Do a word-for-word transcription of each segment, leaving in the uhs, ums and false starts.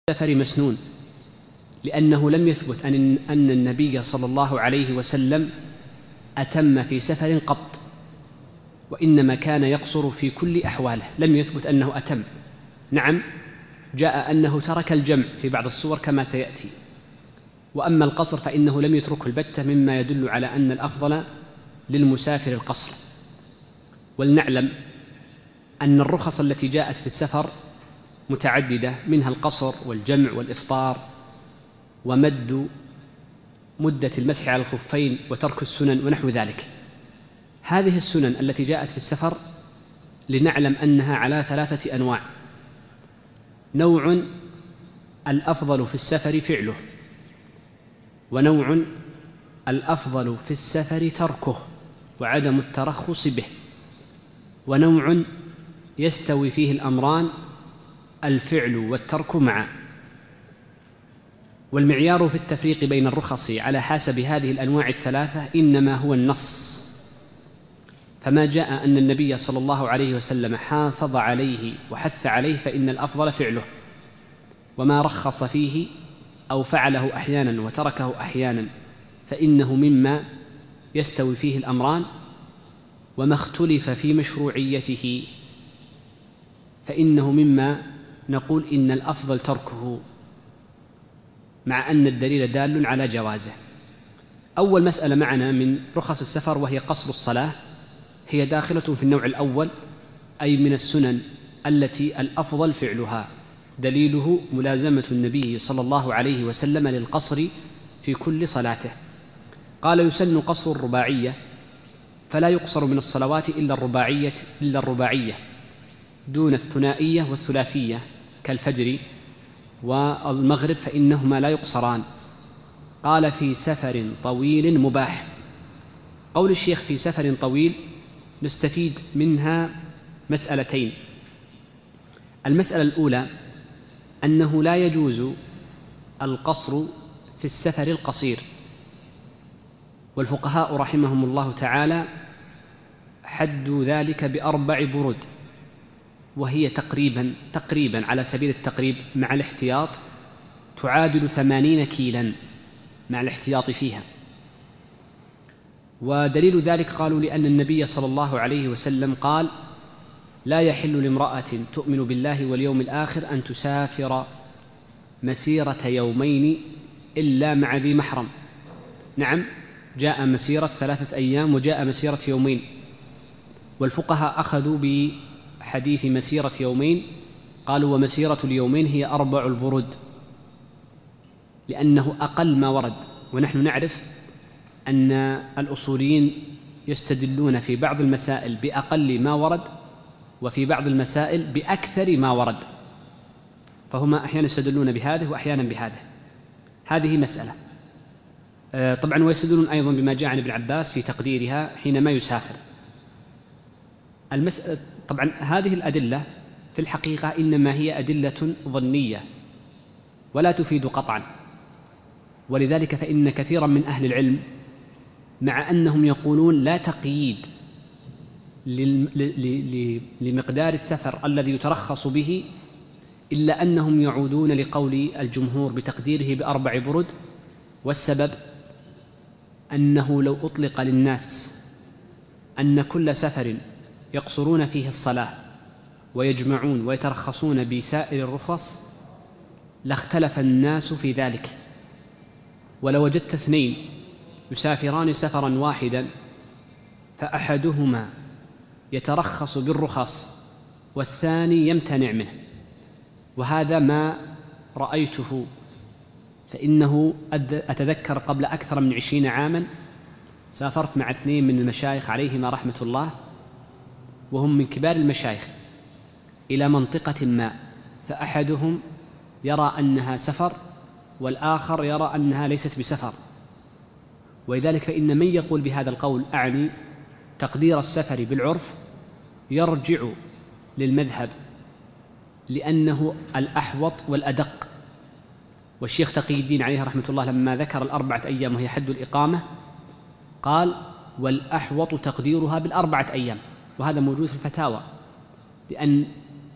السفر مسنون، لأنه لم يثبت أن أن النبي صلى الله عليه وسلم أتم في سفر قط، وإنما كان يقصر في كل أحواله، لم يثبت أنه أتم. نعم، جاء أنه ترك الجمع في بعض الصور كما سيأتي، وأما القصر فإنه لم يتركه البتة، مما يدل على أن الأفضل للمسافر القصر. ولنعلم أن الرخص التي جاءت في السفر متعددة، منها القصر والجمع والإفطار ومد مدة المسح على الخفين وترك السنن ونحو ذلك. هذه السنن التي جاءت في السفر لنعلم أنها على ثلاثة أنواع: نوع الأفضل في السفر فعله، ونوع الأفضل في السفر تركه وعدم الترخص به، ونوع يستوي فيه الأمران الفعل والترك معا. والمعيار في التفريق بين الرخص على حسب هذه الأنواع الثلاثة إنما هو النص، فما جاء أن النبي صلى الله عليه وسلم حافظ عليه وحث عليه فإن الأفضل فعله، وما رخص فيه أو فعله أحيانا وتركه أحيانا فإنه مما يستوي فيه الأمران، وما اختلف في مشروعيته فإنه مما نقول إن الأفضل تركه، مع أن الدليل دال على جوازه. أول مسألة معنا من رخص السفر وهي قصر الصلاة، هي داخلة في النوع الأول، أي من السنن التي الأفضل فعلها، دليله ملازمة النبي صلى الله عليه وسلم للقصر في كل صلاته. قال: يسن قصر الرباعية، فلا يقصر من الصلوات إلا الرباعية إلا الرباعية دون الثنائية والثلاثية كالفجر والمغرب، فإنهما لا يقصران. قال: في سفر طويل مباح. قول الشيخ في سفر طويل نستفيد منها مسألتين. المسألة الأولى أنه لا يجوز القصر في السفر القصير، والفقهاء رحمهم الله تعالى حدوا ذلك بأربع برد، وهي تقريبا تقريبا على سبيل التقريب مع الاحتياط تعادل ثمانين كيلا مع الاحتياط فيها. ودليل ذلك قالوا لأن النبي صلى الله عليه وسلم قال: لا يحل لامرأة تؤمن بالله واليوم الآخر أن تسافر مسيرة يومين إلا مع ذي محرم. نعم، جاء مسيرة ثلاثة أيام وجاء مسيرة يومين، والفقهاء أخذوا بحديث مسيرة يومين، قالوا: ومسيرة اليومين هي أربع البرد، لأنه أقل ما ورد. ونحن نعرف أن الأصوليين يستدلون في بعض المسائل بأقل ما ورد، وفي بعض المسائل بأكثر ما ورد، فهما أحيانا يستدلون بهذه وأحيانا بهذه. هذه مسألة. طبعا ويستدلون أيضا بما جاء عن ابن عباس في تقديرها حينما يسافر. المسألة طبعا هذه الأدلة في الحقيقة إنما هي أدلة ظنية ولا تفيد قطعا، ولذلك فإن كثيرا من أهل العلم مع أنهم يقولون لا تقييد لمقدار السفر الذي يترخص به، إلا أنهم يعودون لقول الجمهور بتقديره بأربع برد. والسبب أنه لو أطلق للناس أن كل سفر يقصرون فيه الصلاة ويجمعون ويترخصون بسائر الرخص لاختلف الناس في ذلك. ولو وجدت اثنين يسافران سفرا واحدا فأحدهما يترخص بالرخص والثاني يمتنع منه، وهذا ما رأيته، فإنه أتذكر قبل أكثر من عشرين عاما سافرت مع اثنين من المشايخ عليهما رحمة الله، وهم من كبار المشايخ، إلى منطقة ما، فأحدهم يرى أنها سفر والآخر يرى أنها ليست بسفر. ولذلك فإن من يقول بهذا القول، أعني تقدير السفر بالعرف، يرجع للمذهب لأنه الأحوط والأدق. والشيخ تقي الدين عليه رحمة الله لما ذكر الأربعة أيام وهي حد الإقامة قال: والأحوط تقديرها بالأربعة أيام، وهذا موجود في الفتاوى، لأن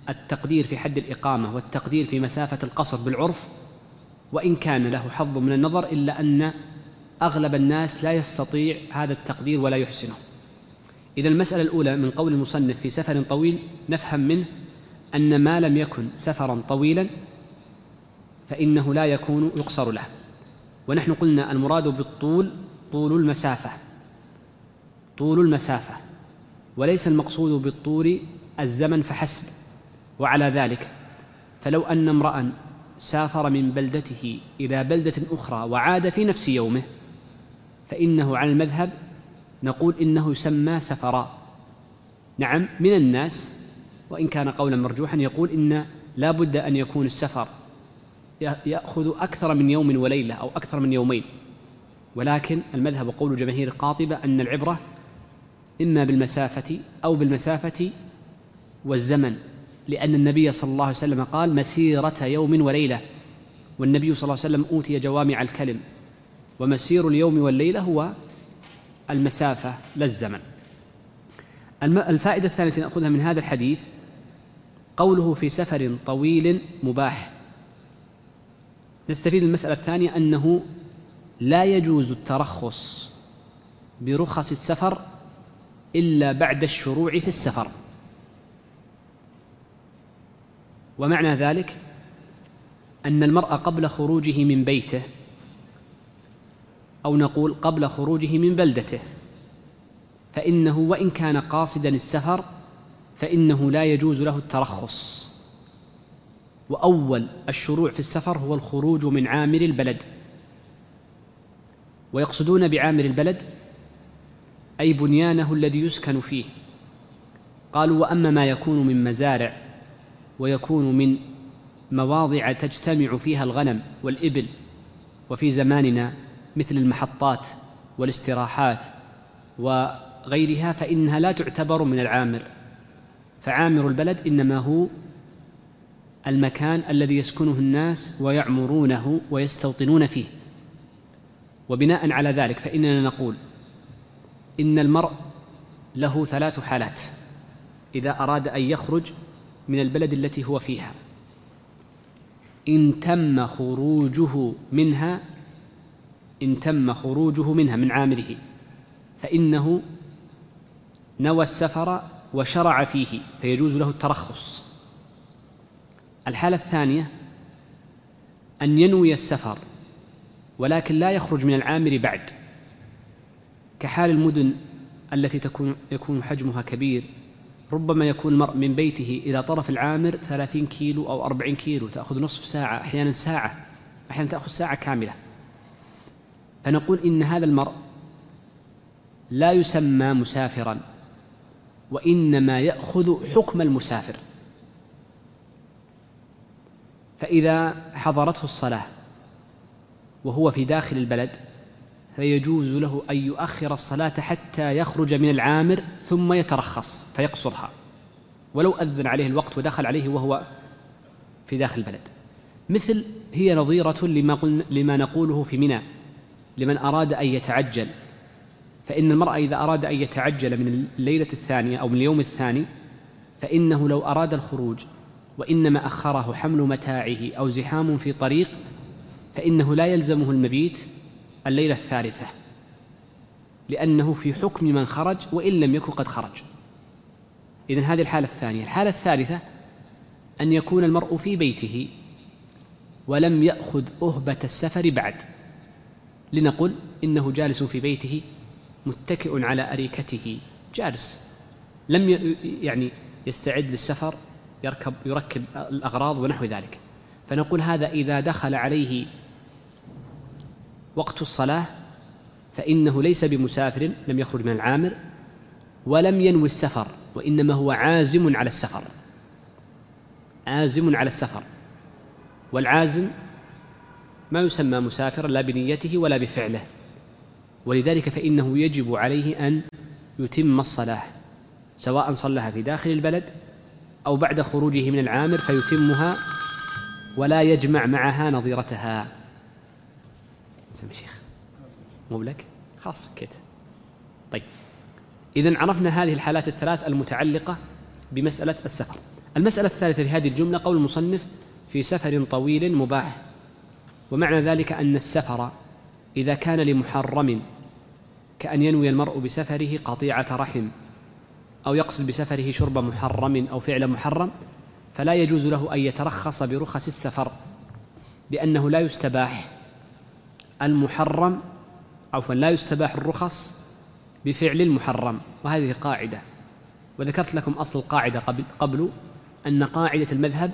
التقدير في حد الإقامة والتقدير في مسافة القصر بالعرف، وإن كان له حظ من النظر، إلا أن أغلب الناس لا يستطيع هذا التقدير ولا يحسنه. إذا المسألة الأولى من قول المصنف في سفر طويل نفهم منه أن ما لم يكن سفرا طويلا فإنه لا يكون يقصر له. ونحن قلنا المراد بالطول طول المسافة، طول المسافة، وليس المقصود بالطول الزمن فحسب. وعلى ذلك فلو أن امرأ سافر من بلدته إلى بلدة أخرى وعاد في نفس يومه فإنه على المذهب نقول إنه يسمى سفرا. نعم، من الناس وإن كان قولا مرجوحا يقول إن لا بد أن يكون السفر يأخذ أكثر من يوم وليلة أو أكثر من يومين، ولكن المذهب وقول جماهير قاطبة أن العبرة إما بالمسافة أو بالمسافة والزمن، لأن النبي صلى الله عليه وسلم قال مسيرة يوم وليلة، والنبي صلى الله عليه وسلم أوتي جوامع الكلم، ومسير اليوم والليلة هو المسافة لا الزمن. الفائدة الثانية التي نأخذها من هذا الحديث قوله في سفر طويل مباح. نستفيد المسألة الثانية أنه لا يجوز الترخص برخص السفر إلا بعد الشروع في السفر. ومعنى ذلك أن المرء قبل خروجه من بيته، أو نقول قبل خروجه من بلدته، فإنه وإن كان قاصدا السفر فإنه لا يجوز له الترخص. وأول الشروع في السفر هو الخروج من عامر البلد، ويقصدون بعامر البلد أي بنيانه الذي يسكن فيه. قالوا وأما ما يكون من مزارع ويكون من مواضع تجتمع فيها الغنم والإبل، وفي زماننا مثل المحطات والاستراحات وغيرها، فإنها لا تعتبر من العامر. فعامر البلد إنما هو المكان الذي يسكنه الناس ويعمرونه ويستوطنون فيه. وبناء على ذلك فإننا نقول إن المرء له ثلاث حالات إذا أراد أن يخرج من البلد التي هو فيها: إن تم خروجه منها إن تم خروجه منها من عامره فإنه نوى السفر وشرع فيه فيجوز له الترخص. الحالة الثانية أن ينوي السفر ولكن لا يخرج من العامر بعد، كحال المدن التي تكون يكون حجمها كبير، ربما يكون المرء من بيته إلى طرف العامر ثلاثين كيلو أو أربعين كيلو، تأخذ نصف ساعة، أحيانا ساعة، أحيانا تأخذ ساعة كاملة. فنقول إن هذا المرء لا يسمى مسافرا، وإنما يأخذ حكم المسافر. فإذا حضرته الصلاة وهو في داخل البلد فيجوز له أن يؤخر الصلاة حتى يخرج من العامر ثم يترخص فيقصرها، ولو أذن عليه الوقت ودخل عليه وهو في داخل البلد. مثل هي نظيرة لما, قلنا لما نقوله في منى لمن أراد أن يتعجل، فإن المرء إذا أراد أن يتعجل من الليلة الثانية أو من اليوم الثاني فإنه لو أراد الخروج وإنما أخره حمل متاعه أو زحام في طريق فإنه لا يلزمه المبيت الليلة الثالثة، لأنه في حكم من خرج وإن لم يكن قد خرج. إذن هذه الحالة الثانية. الحالة الثالثة أن يكون المرء في بيته ولم يأخذ أهبة السفر بعد، لنقل إنه جالس في بيته متكئ على أريكته جالس، لم يعني يستعد للسفر، يركب يركب الأغراض ونحو ذلك، فنقول هذا إذا دخل عليه وقت الصلاة فإنه ليس بمسافر، لم يخرج من العامر ولم ينوي السفر، وإنما هو عازم على السفر، عازم على السفر. والعازم ما يسمى مسافرا لا بنيته ولا بفعله، ولذلك فإنه يجب عليه أن يتم الصلاة سواء صلىها في داخل البلد أو بعد خروجه من العامر فيتمها ولا يجمع معها نظيرتها. سمي شيخ مو لك خلاص كده. طيب، إذن عرفنا هذه الحالات الثلاث المتعلقة بمسألة السفر. المسألة الثالثة في هذه الجملة قول المصنف في سفر طويل مباح، ومعنى ذلك أن السفر إذا كان لمحرم كأن ينوي المرء بسفره قطيعة رحم أو يقصد بسفره شرب محرم أو فعل محرم، فلا يجوز له أن يترخص برخص السفر، لأنه لا يستباح المحرم عفوا لا يستباح الرخص بفعل المحرم، وهذه قاعدة. وذكرت لكم أصل القاعدة قبل, قبل أن قاعدة المذهب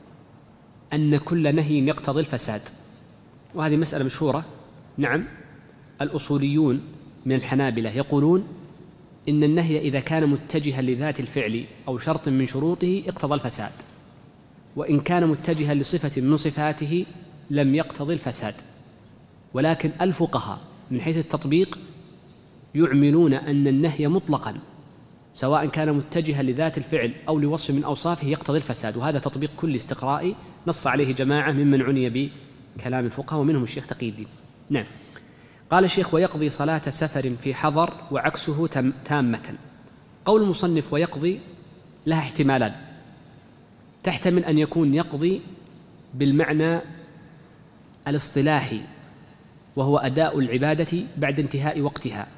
أن كل نهي يقتضي الفساد، وهذه مسألة مشهورة. نعم، الأصوليون من الحنابلة يقولون إن النهي إذا كان متجها لذات الفعل أو شرط من شروطه اقتضى الفساد، وإن كان متجها لصفة من صفاته لم يقتضي الفساد. ولكن الفقهاء من حيث التطبيق يعملون أن النهي مطلقا سواء كان متجها لذات الفعل أو لوصف من أوصافه يقتضي الفساد، وهذا تطبيق كل استقرائي نص عليه جماعة ممن عني بكلام الفقهاء ومنهم الشيخ تقي الدين. نعم. قال الشيخ ويقضي صلاة سفر في حضر وعكسه تامة. قول المصنف ويقضي لها احتمالان، تحتمل أن يكون يقضي بالمعنى الاصطلاحي وهو أداء العبادة بعد انتهاء وقتها،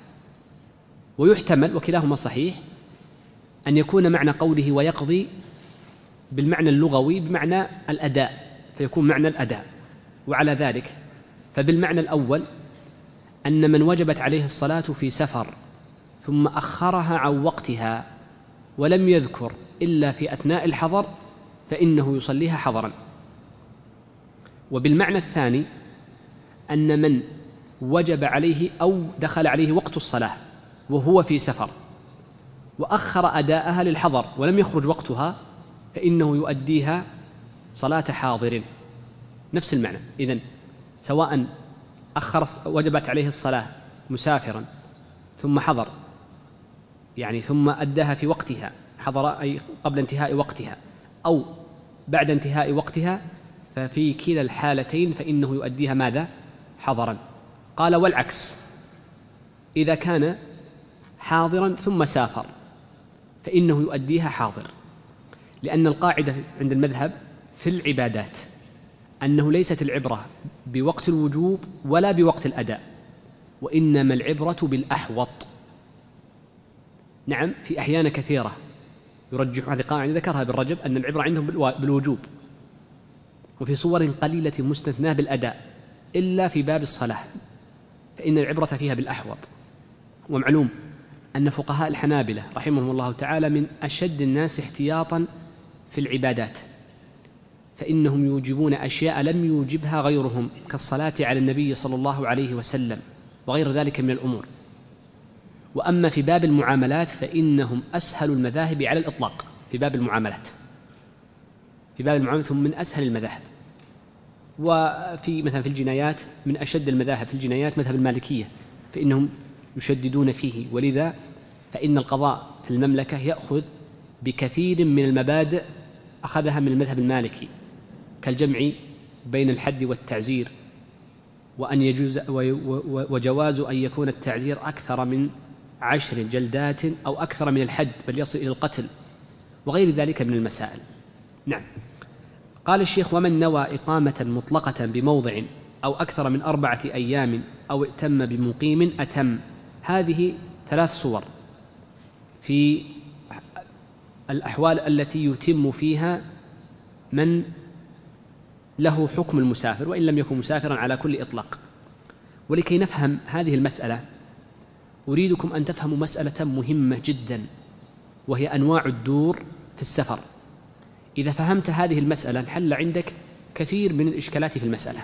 ويحتمل وكلاهما صحيح أن يكون معنى قوله ويقضي بالمعنى اللغوي بمعنى الأداء، فيكون معنى الأداء. وعلى ذلك فبالمعنى الأول أن من وجبت عليه الصلاة في سفر ثم أخرها عن وقتها ولم يذكر إلا في أثناء الحضر فإنه يصليها حضرا. وبالمعنى الثاني أن من وجب عليه أو دخل عليه وقت الصلاة وهو في سفر وأخر أداءها للحضر ولم يخرج وقتها فإنه يؤديها صلاة حاضر، نفس المعنى. إذن سواء أخر وجبت عليه الصلاة مسافرا ثم حضر، يعني ثم أداها في وقتها، حضر أي قبل انتهاء وقتها أو بعد انتهاء وقتها، ففي كلا الحالتين فإنه يؤديها ماذا؟ حضرا. قال والعكس، إذا كان حاضرا ثم سافر فإنه يؤديها حاضر، لأن القاعدة عند المذهب في العبادات أنه ليست العبرة بوقت الوجوب ولا بوقت الأداء، وإنما العبرة بالأحوط. نعم، في أحيان كثيرة يرجح، هذه قاعدة ذكرها ابن رجب، أن العبرة عندهم بالوجوب، وفي صور قليلة مستثناة بالأداء إلا في باب الصلاة فإن العبرة فيها بالأحوط. ومعلوم أن فقهاء الحنابلة رحمهم الله تعالى من أشد الناس احتياطا في العبادات، فإنهم يوجبون أشياء لم يوجبها غيرهم كالصلاة على النبي صلى الله عليه وسلم وغير ذلك من الأمور. وأما في باب المعاملات فإنهم أسهل المذاهب على الإطلاق. في باب المعاملات في باب المعاملات هم من أسهل المذاهب. وفي مثلا في الجنايات من أشد المذاهب في الجنايات مذهب المالكية، فإنهم يشددون فيه، ولذا فإن القضاء في المملكة يأخذ بكثير من المبادئ أخذها من المذهب المالكي، كالجمع بين الحد والتعزير، وأن يجوز وجواز أن يكون التعزير أكثر من عشر جلدات أو أكثر من الحد بل يصل إلى القتل وغير ذلك من المسائل. نعم. قال الشيخ ومن نوى إقامة مطلقة بموضع أو أكثر من أربعة أيام أو ائتم بمقيم أتم. هذه ثلاث صور في الأحوال التي يتم فيها من له حكم المسافر وإن لم يكن مسافرا على كل إطلاق. ولكي نفهم هذه المسألة أريدكم أن تفهموا مسألة مهمة جدا، وهي أنواع الدور في السفر. إذا فهمت هذه المسألة انحل عندك كثير من الإشكالات في المسألة.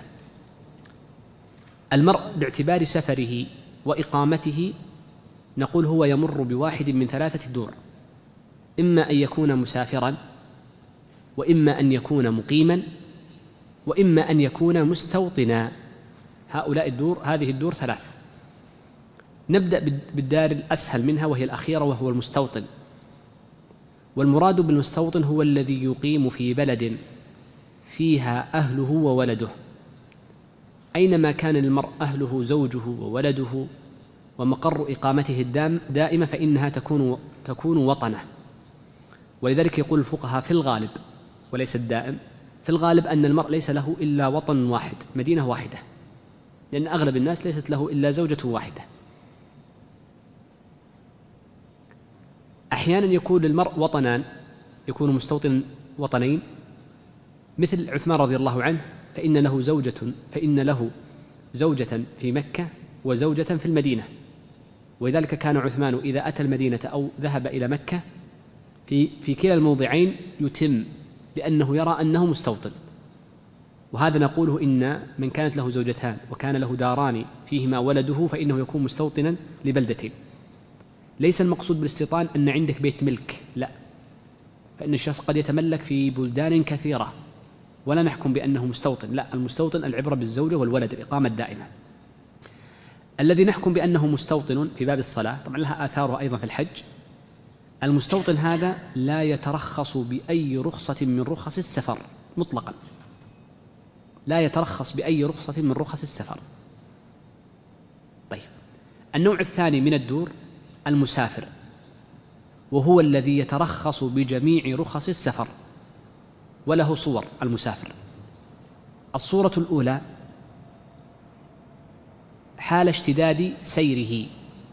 المرء باعتبار سفره وإقامته نقول هو يمر بواحد من ثلاثة دور، إما أن يكون مسافرا، وإما أن يكون مقيما، وإما أن يكون مستوطنا. هؤلاء الدور هذه الدور ثلاث. نبدأ بالدار الأسهل منها وهي الأخيرة وهو المستوطن. والمراد بالمستوطن هو الذي يقيم في بلد فيها أهله وولده، أينما كان المرء أهله زوجه وولده ومقر إقامته الدائمة فإنها تكون تكون وطنه. ولذلك يقول الفقهاء في الغالب وليس الدائم، في الغالب أن المرء ليس له إلا وطن واحد، مدينة واحدة، لأن أغلب الناس ليست له إلا زوجة واحدة. أحيانا يكون للمرء وطنان، يكون مستوطن وطنين، مثل عثمان رضي الله عنه، فإن له زوجة فإن له زوجة في مكة وزوجة في المدينة، ولذلك كان عثمان إذا أتى المدينة أو ذهب إلى مكة في في كلا الموضعين يتم، لأنه يرى أنه مستوطن. وهذا نقوله إن من كانت له زوجتان وكان له داران فيهما ولده فإنه يكون مستوطنا لبلدتين. ليس المقصود بالاستيطان أن عندك بيت ملك، لا، فإن الشخص قد يتملك في بلدان كثيرة ولا نحكم بأنه مستوطن، لا، المستوطن العبرة بالزوجة والولد، الإقامة الدائمة. الذي نحكم بأنه مستوطن في باب الصلاة، طبعا لها آثارها أيضا في الحج، المستوطن هذا لا يترخص بأي رخصة من رخص السفر مطلقا، لا يترخص بأي رخصة من رخص السفر. طيب، النوع الثاني من الدور المسافر، وهو الذي يترخص بجميع رخص السفر، وله صور المسافر. الصورة الأولى حال اشتداد سيره،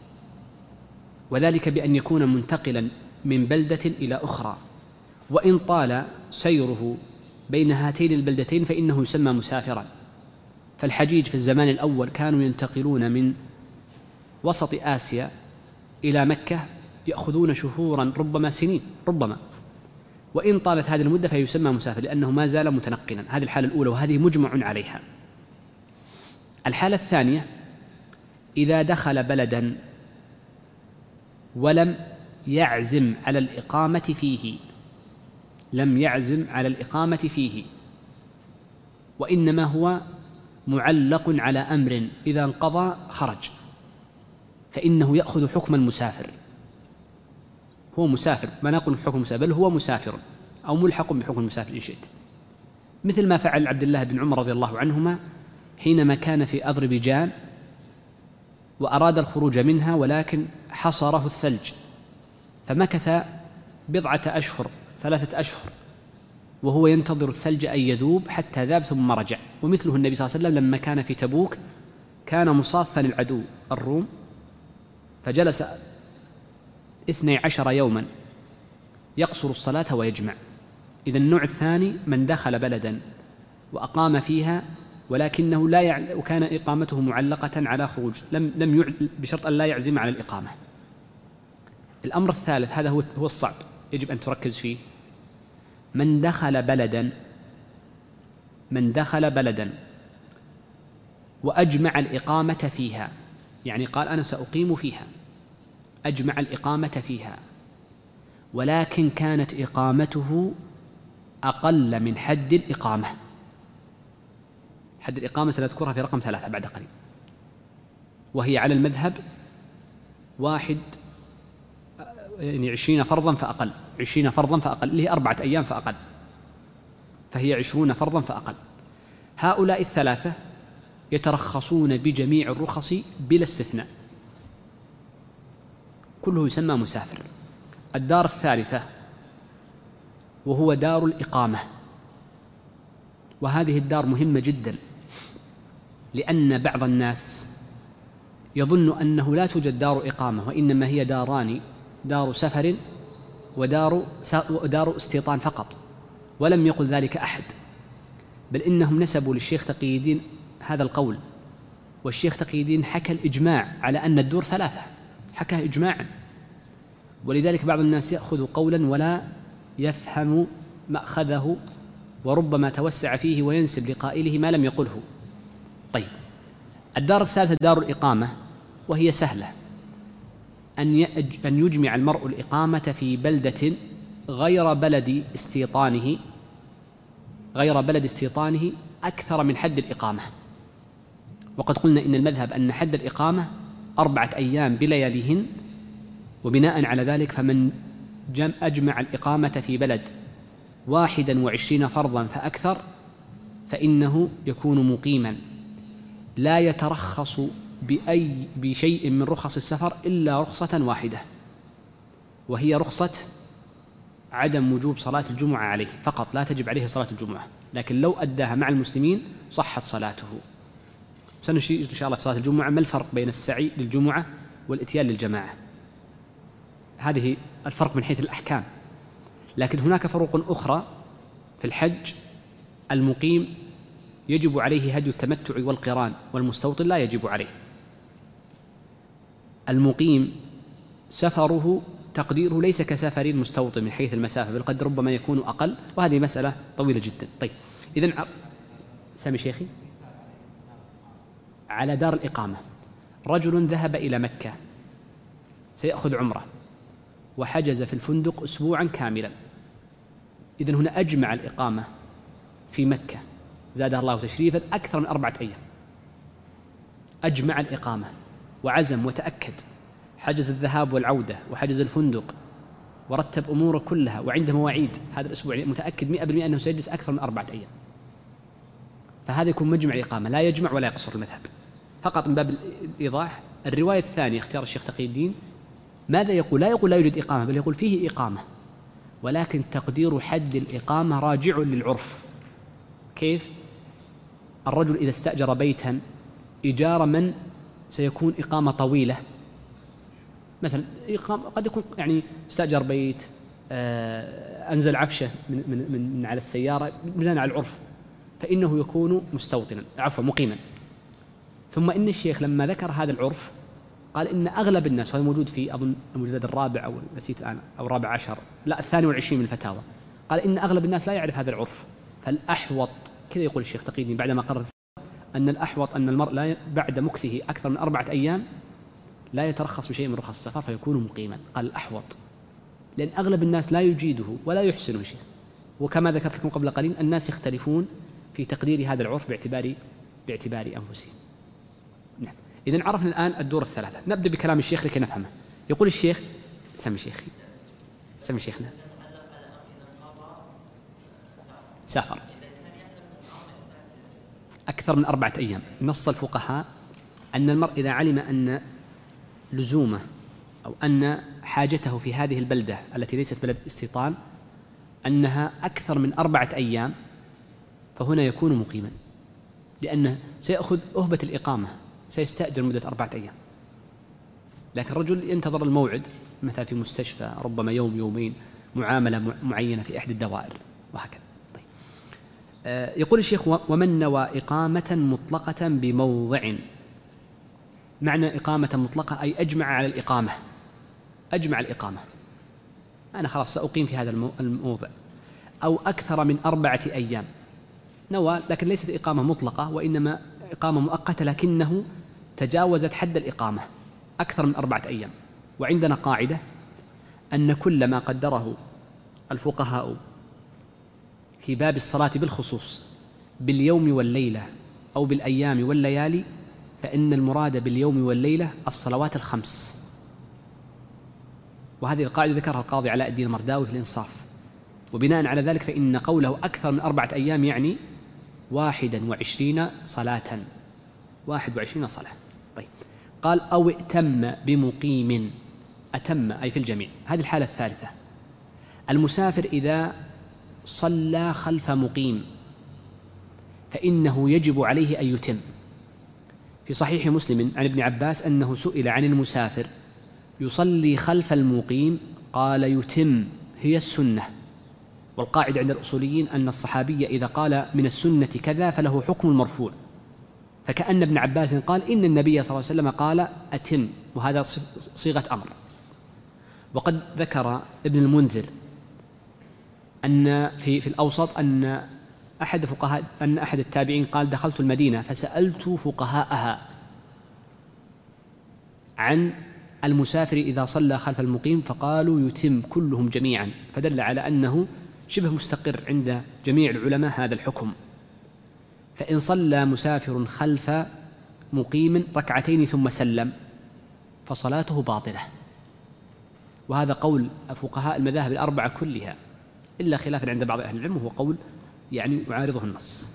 وذلك بأن يكون منتقلا من بلدة إلى أخرى، وإن طال سيره بين هاتين البلدتين فإنه يسمى مسافرا. فالحجيج في الزمان الأول كانوا ينتقلون من وسط آسيا إلى مكة، يأخذون شهورا ربما سنين ربما، وإن طالت هذه المدة فيسمى مسافر لأنه ما زال متنقلا. هذه الحالة الأولى وهذه مجمع عليها. الحالة الثانية إذا دخل بلدا ولم يعزم على الإقامة فيه، لم يعزم على الإقامة فيه، وإنما هو معلق على أمر إذا انقضى خرج، فإنه يأخذ حكم المسافر. هو مسافر، ما نقول حكم مسافر، بل هو مسافر أو ملحق بحكم المسافر إن شئت، مثل ما فعل عبد الله بن عمر رضي الله عنهما حينما كان في أذربيجان وأراد الخروج منها ولكن حصره الثلج، فمكث بضعة أشهر ثلاثة أشهر وهو ينتظر الثلج أن يذوب حتى ذاب ثم رجع. ومثله النبي صلى الله عليه وسلم لما كان في تبوك كان مصافا العدو الروم، فجلس اثني عشر يوما يقصر الصلاة ويجمع. إذا النوع الثاني من دخل بلدا وأقام فيها ولكنه لا يع... وكان إقامته معلقة على خروج، لم لم يع... بشرط أن لا يعزم على الإقامة. الأمر الثالث هذا هو هو الصعب، يجب أن تركز فيه. من دخل بلدا من دخل بلدا وأجمع الإقامة فيها، يعني قال أنا سأقيم فيها، أجمع الإقامة فيها، ولكن كانت إقامته أقل من حد الإقامة. حد الإقامة سنذكرها في رقم ثلاثة بعد قليل، وهي على المذهب واحد يعني عشرين فرضا فأقل، عشرين فرضا فأقل اللي هي أربعة أيام فأقل، فهي عشرون فرضا فأقل. هؤلاء الثلاثة يترخصون بجميع الرخص بلا استثناء، كله يسمى مسافر. الدار الثالثة وهو دار الإقامة، وهذه الدار مهمة جدا، لأن بعض الناس يظن أنه لا توجد دار إقامة، وإنما هي داران، دار سفر ودار ودار استيطان فقط، ولم يقل ذلك أحد، بل إنهم نسبوا للشيخ تقي الدين هذا القول، والشيخ تقي الدين حكى الإجماع على أن الدور ثلاثة، حكى إجماعا. ولذلك بعض الناس يأخذ قولا ولا يفهم مأخذه، وربما توسع فيه وينسب لقائله ما لم يقله. طيب، الدار الثالثة دار الإقامة، وهي سهلة، أن أن يجمع المرء الإقامة في بلدة غير بلد استيطانه غير بلد استيطانه أكثر من حد الإقامة. وقد قلنا إن المذهب أن حد الإقامة أربعة أيام بلياليهن، وبناء على ذلك فمن أجمع الإقامة في بلد واحدا وعشرين فرضا فأكثر فإنه يكون مقيما، لا يترخص بأي بشيء من رخص السفر إلا رخصة واحدة، وهي رخصة عدم وجوب صلاة الجمعة عليه فقط، لا تجب عليه صلاة الجمعة، لكن لو أداها مع المسلمين صحت صلاته. سنشير إن شاء الله في صلاة الجمعة ما الفرق بين السعي للجمعة والإتيان للجماعة، هذه الفرق من حيث الأحكام. لكن هناك فروق أخرى في الحج. المقيم يجب عليه هدي التمتع والقران، والمستوطن لا يجب عليه. المقيم سفره تقديره ليس كسفر المستوطن من حيث المسافة، بل قد ربما يكون أقل، وهذه مسألة طويلة جدا. طيب إذن سامي شيخي على دار الإقامة، رجل ذهب إلى مكة سيأخذ عمرة وحجز في الفندق أسبوعا كاملا، إذن هنا أجمع الإقامة في مكة زادها الله تشريفا أكثر من أربعة أيام، أجمع الإقامة وعزم وتأكد، حجز الذهاب والعودة وحجز الفندق ورتب أموره كلها وعنده مواعيد هذا الأسبوع، متأكد مئة بالمئة أنه سيجلس أكثر من أربعة أيام، فهذا يكون مجمع الإقامة، لا يجمع ولا يقصر المذهب. فقط من باب الإيضاح، الرواية الثانية اختيار الشيخ تقي الدين ماذا يقول؟ لا يقول لا يوجد إقامة، بل يقول فيه إقامة، ولكن تقدير حد الإقامة راجع للعرف. كيف؟ الرجل إذا استأجر بيتا إيجار من سيكون إقامة طويلة، مثلا إقامة قد يكون يعني استأجر بيت، أنزل عفشة من, من, من على السيارة بناء على العرف، فإنه يكون مستوطنا عفوا مقيما. ثم إن الشيخ لما ذكر هذا العرف قال إن أغلب الناس، وهذا موجود في أظن المجلد الرابع أو نسيت الآن أو الرابع عشر لا الثاني والعشرين من الفتاوى، قال إن أغلب الناس لا يعرف هذا العرف، فالأحوط كذا يقول الشيخ تقي الدين بعدما قرر أن الأحوط أن المرء لا بعد مكثه أكثر من أربعة أيام لا يترخص بشيء من رخص السفر فيكون مقيما. قال الأحوط لأن أغلب الناس لا يجيده ولا يحسنه شيء، وكما ذكرت لكم قبل قليل الناس يختلفون في تقدير هذا العرف باعتبار باعتبار أنفسهم. نعم. إذن عرفنا الآن الدور الثلاثة، نبدأ بكلام الشيخ لكي نفهمه. يقول الشيخ سمي شيخي سمي شيخنا سافر أكثر من أربعة أيام. نص الفقهاء أن المرء إذا علم أن لزومه أو أن حاجته في هذه البلدة التي ليست بلد استيطان أنها أكثر من أربعة أيام فهنا يكون مقيما، لأنه سيأخذ أهبة الإقامة، سيستأجر مدة أربعة أيام. لكن الرجل ينتظر الموعد مثلا في مستشفى ربما يوم يومين، معاملة معينة في إحدى الدوائر وهكذا. طيب. آه يقول الشيخ ومن نوى إقامة مطلقة بموضع، معنى إقامة مطلقة أي أجمع على الإقامة، أجمع الإقامة، أنا خلاص سأقيم في هذا الموضع، أو أكثر من أربعة أيام، نوى لكن ليست إقامة مطلقة وإنما إقامة مؤقتة لكنه تجاوزت حد الإقامة أكثر من أربعة أيام. وعندنا قاعدة أن كل ما قدره الفقهاء في باب الصلاة بالخصوص باليوم والليلة أو بالأيام والليالي فإن المراد باليوم والليلة الصلوات الخمس، وهذه القاعدة ذكرها القاضي علاء الدين المرداوي في الإنصاف. وبناء على ذلك فإن قوله أكثر من أربعة أيام يعني واحدا وعشرين صلاة، واحد وعشرين صلاة. طيب. قال أو ائتم بمقيم، أتم أي في الجميع. هذه الحالة الثالثة، المسافر إذا صلى خلف مقيم فإنه يجب عليه أن يتم. في صحيح مسلم عن ابن عباس أنه سئل عن المسافر يصلي خلف المقيم قال يتم، هي السنة. والقاعدة عند الأصوليين أن الصحابي إذا قال من السنة كذا فله حكم المرفوع، فكأن ابن عباس قال إن النبي صلى الله عليه وسلم قال أتم، وهذا صيغة أمر. وقد ذكر ابن المنذر أن في في الأوسط أن أحد فقهاء أن أحد التابعين قال دخلت المدينة فسألت فقهاءها عن المسافر إذا صلى خلف المقيم فقالوا يتم كلهم جميعا، فدل على أنه شبه مستقر عند جميع العلماء هذا الحكم. فإن صلى مسافر خلف مقيم ركعتين ثم سلم فصلاته باطلة، وهذا قول فقهاء المذاهب الأربعة كلها إلا خلافا عند بعض أهل العلم، وهو قول يعني يعارضه النص.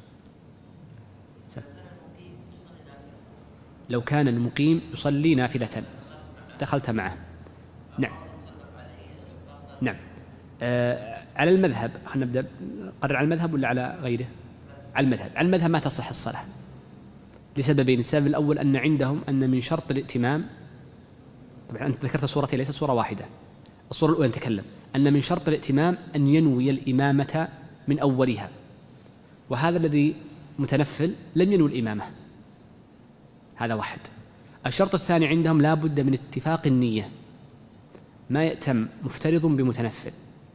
لو كان المقيم يصلي نافلة دخلت معه. نعم نعم آه على المذهب، خلينا نبدأ نقرر على المذهب ولا على غيره؟ على المذهب. على المذهب ما تصح الصلاة لسببين. السبب الأول أن عندهم أن من شرط الائتمام، طبعا أنت ذكرت صورتين ليست صورة واحدة، الصورة الأولى نتكلم أن من شرط الائتمام أن ينوي الإمامة من أولها، وهذا الذي متنفل لم ينوي الإمامة، هذا واحد. الشرط الثاني عندهم لا بد من اتفاق النية، ما يأتم مفترض بمتنفل،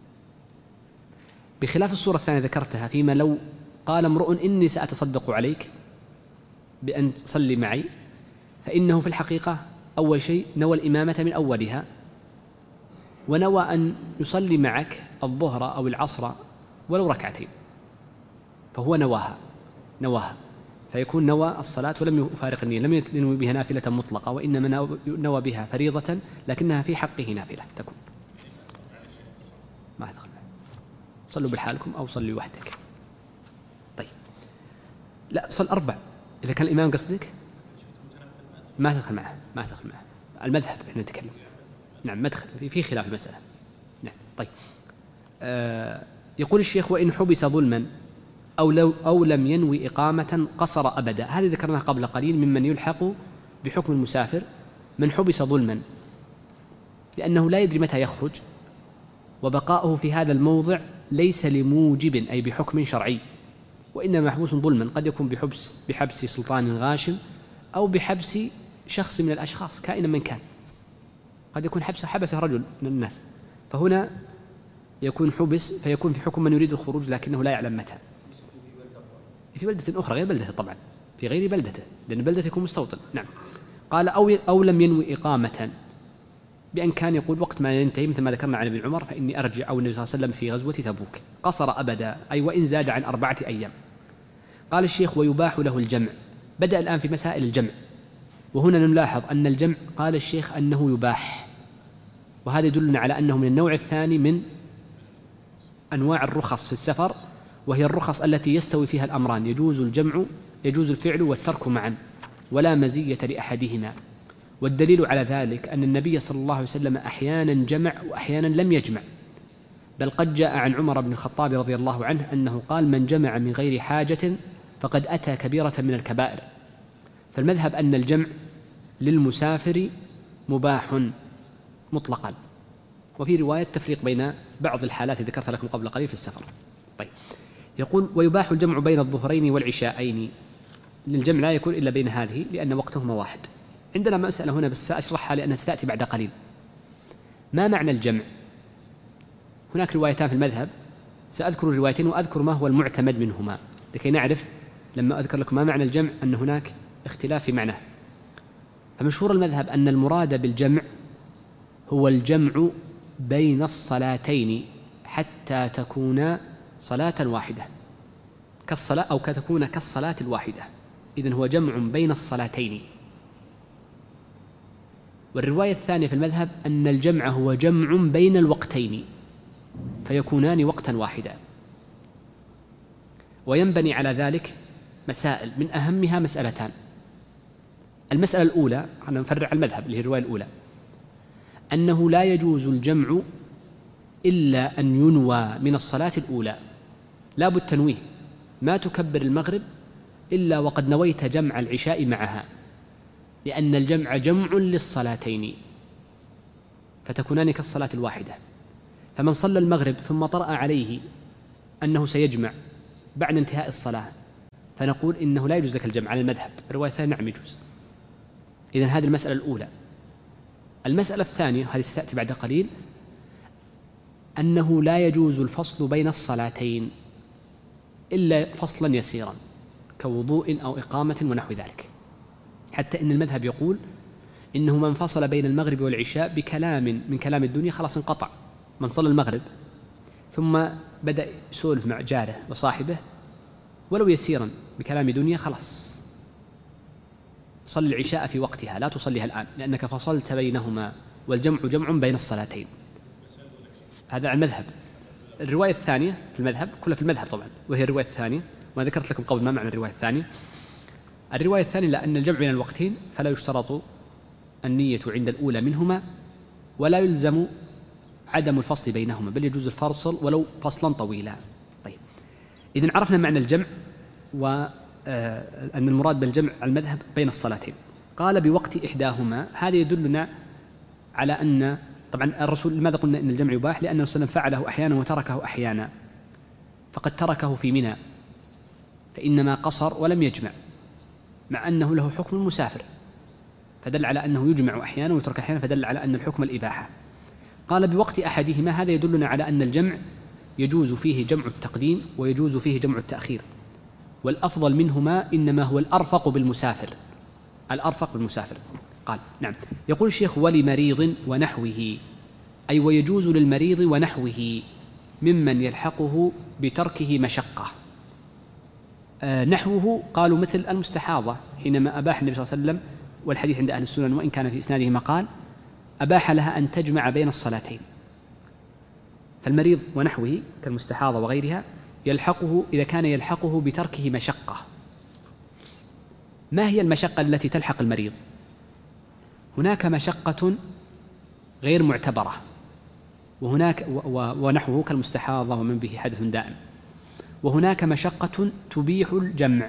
بخلاف الصورة الثانية ذكرتها فيما لو قال امرؤ إني سأتصدق عليك بأن تصلي معي، فإنه في الحقيقة أول شيء نوى الإمامة من أولها، ونوى أن يصلي معك الظهر أو العصر ولو ركعتين، فهو نواها نواها فيكون نوى الصلاة ولم يفارق النية، لم ينوي بها نافلة مطلقة، وإنما نوى بها فريضة لكنها في حقه نافلة تكون. ما أدخل، صلوا بحالكم أو صلوا وحدك. طيب لا صل أربع إذا كان الإمام قصدك ما تدخل معه، ما تدخل معه المذهب احنا نتكلم. نعم مدخل في في خلاف المسألة. نعم طيب. آه يقول الشيخ وإن حبس ظلما أو لو أو لم ينوي إقامة قصر أبدا. هذه ذكرناها قبل قليل ممن يلحق بحكم المسافر من حبس ظلما، لأنه لا يدري متى يخرج، وبقاؤه في هذا الموضع ليس لموجب أي بحكم شرعي، وإنما محبوس ظلما، قد يكون بحبس بحبس سلطان غاشم أو بحبس شخص من الأشخاص كائنا من كان، قد يكون حبس حبس رجل من الناس، فهنا يكون حبس فيكون في حكم من يريد الخروج لكنه لا يعلم متى، في بلدة أخرى غير بلدته طبعا، في غير بلدته، لأن بلدته يكون مستوطن. نعم. قال أو أو لم ينوي إقامة، بأن كان يقول وقت ما ينتهي مثل ما ذكرنا عن ابن عمر فإني أرجع، أو النبي صلى الله عليه وسلم في غزوة تبوك، قصر أبدا أي وإن زاد عن أربعة أيام. قال الشيخ ويباح له الجمع. بدأ الآن في مسائل الجمع، وهنا نلاحظ أن الجمع قال الشيخ أنه يباح، وهذا يدلنا على أنه من النوع الثاني من أنواع الرخص في السفر، وهي الرخص التي يستوي فيها الأمران، يجوز الجمع يجوز الفعل والترك معا ولا مزية لأحدهما. والدليل على ذلك أن النبي صلى الله عليه وسلم أحيانا جمع وأحيانا لم يجمع، بل قد جاء عن عمر بن الخطاب رضي الله عنه أنه قال من جمع من غير حاجة فقد أتى كبيرة من الكبائر. فالمذهب أن الجمع للمسافر مباح مطلقا، وفي رواية تفريق بين بعض الحالات ذكرتها لكم قبل قليل في السفر. طيب يقول ويباح الجمع بين الظهرين والعشاءين، للجمع لا يكون إلا بين هذه لأن وقتهما واحد. عندنا مسألة هنا بس سأشرحها لأنها ستأتي بعد قليل. ما معنى الجمع؟ هناك روايتان في المذهب، سأذكر الروايتين وأذكر ما هو المعتمد منهما لكي نعرف لما أذكر لكم ما معنى الجمع أن هناك اختلاف في معناه. فمشهور المذهب أن المراد بالجمع هو الجمع بين الصلاتين حتى تكون صلاة واحدة كالصلاة أو كتكون كالصلاة الواحدة، إذن هو جمع بين الصلاتين. والرواية الثانية في المذهب أن الجمع هو جمع بين الوقتين فيكونان وقتا واحدا. وينبني على ذلك مسائل، من أهمها مسألتان. المسألة الأولى خلينا نفرع المذهب اللي هي الرواية الأولى، أنه لا يجوز الجمع إلا أن ينوى من الصلاة الأولى، لا بد تنويه، ما تكبر المغرب إلا وقد نويت جمع العشاء معها، لأن الجمع جمع للصلاتين فتكونان كالصلاة الواحدة. فمن صلى المغرب ثم طرأ عليه أنه سيجمع بعد انتهاء الصلاة فنقول إنه لا يجوز لك الجمع على المذهب. الرواية الثانية نعم يجوز. إذن هذه المسألة الأولى. المسألة الثانية هذه ستأتي بعد قليل، أنه لا يجوز الفصل بين الصلاتين إلا فصلا يسيرا كوضوء أو إقامة ونحو ذلك، حتى إن المذهب يقول إنه من فصل بين المغرب والعشاء بكلام من كلام الدنيا خلاص انقطع. من صلى المغرب ثم بدأ يسولف مع جاره وصاحبه ولو يسيرا بكلام دنيا خلاص صل العشاء في وقتها لا تصليها الآن لأنك فصلت بينهما، والجمع جمع بين الصلاتين. هذا على المذهب. الرواية الثانية في المذهب كلها في المذهب طبعا، وهي الرواية الثانية، وأنا ذكرت لكم قبل ما معنى الرواية الثانية. الرواية الثانية لأن الجمع بين الوقتين فلا يشترط النية عند الأولى منهما، ولا يلزم عدم الفصل بينهما، بل يجوز الفصل ولو فصلا طويلا. طيب، إذن عرفنا معنى الجمع وأن المراد بالجمع المذهب بين الصلاتين. قال بوقت إحداهما، هذا يدلنا على أن طبعا الرسول لماذا قلنا أن الجمع يباح؟ لأن الرسول فعله أحيانا وتركه أحيانا، فقد تركه في منى فإنما قصر ولم يجمع، مع أنه له حكم المسافر، فدل على أنه يجمع أحيانا ويترك أحيانا، فدل على أن الحكم الإباحة. قال بوقت أحدهما، هذا يدلنا على أن الجمع يجوز فيه جمع التقديم ويجوز فيه جمع التأخير، والأفضل منهما إنما هو الأرفق بالمسافر، الأرفق بالمسافر. قال نعم. يقول الشيخ ولمريض ونحوه، أي ويجوز للمريض ونحوه ممن يلحقه بتركه مشقة. آه نحوه قالوا مثل المستحاضة، حينما أباح النبي صلى الله عليه وسلم، والحديث عند أهل السنن وإن كان في إسناده مقال، أباح لها أن تجمع بين الصلاتين. فالمريض ونحوه كالمستحاضة وغيرها يلحقه إذا كان يلحقه بتركه مشقة. ما هي المشقة التي تلحق المريض؟ هناك مشقة غير معتبرة، وهناك ونحوه كالمستحاضة ومن به حدث دائم، وهناك مشقة تبيح الجمع.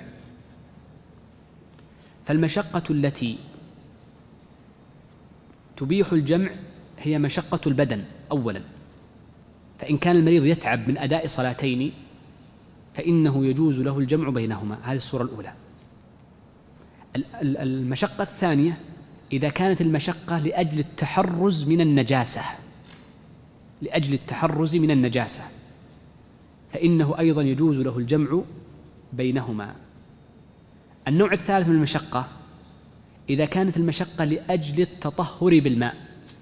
فالمشقة التي تبيح الجمع هي مشقة البدن أولا، فإن كان المريض يتعب من أداء صلاتين فإنه يجوز له الجمع بينهما، هذه الصورة الأولى. المشقة الثانية إذا كانت المشقة لأجل التحرز من النجاسة، لأجل التحرز من النجاسة فإنه أيضا يجوز له الجمع بينهما. النوع الثالث من المشقة إذا كانت المشقة لأجل التطهر بالماء،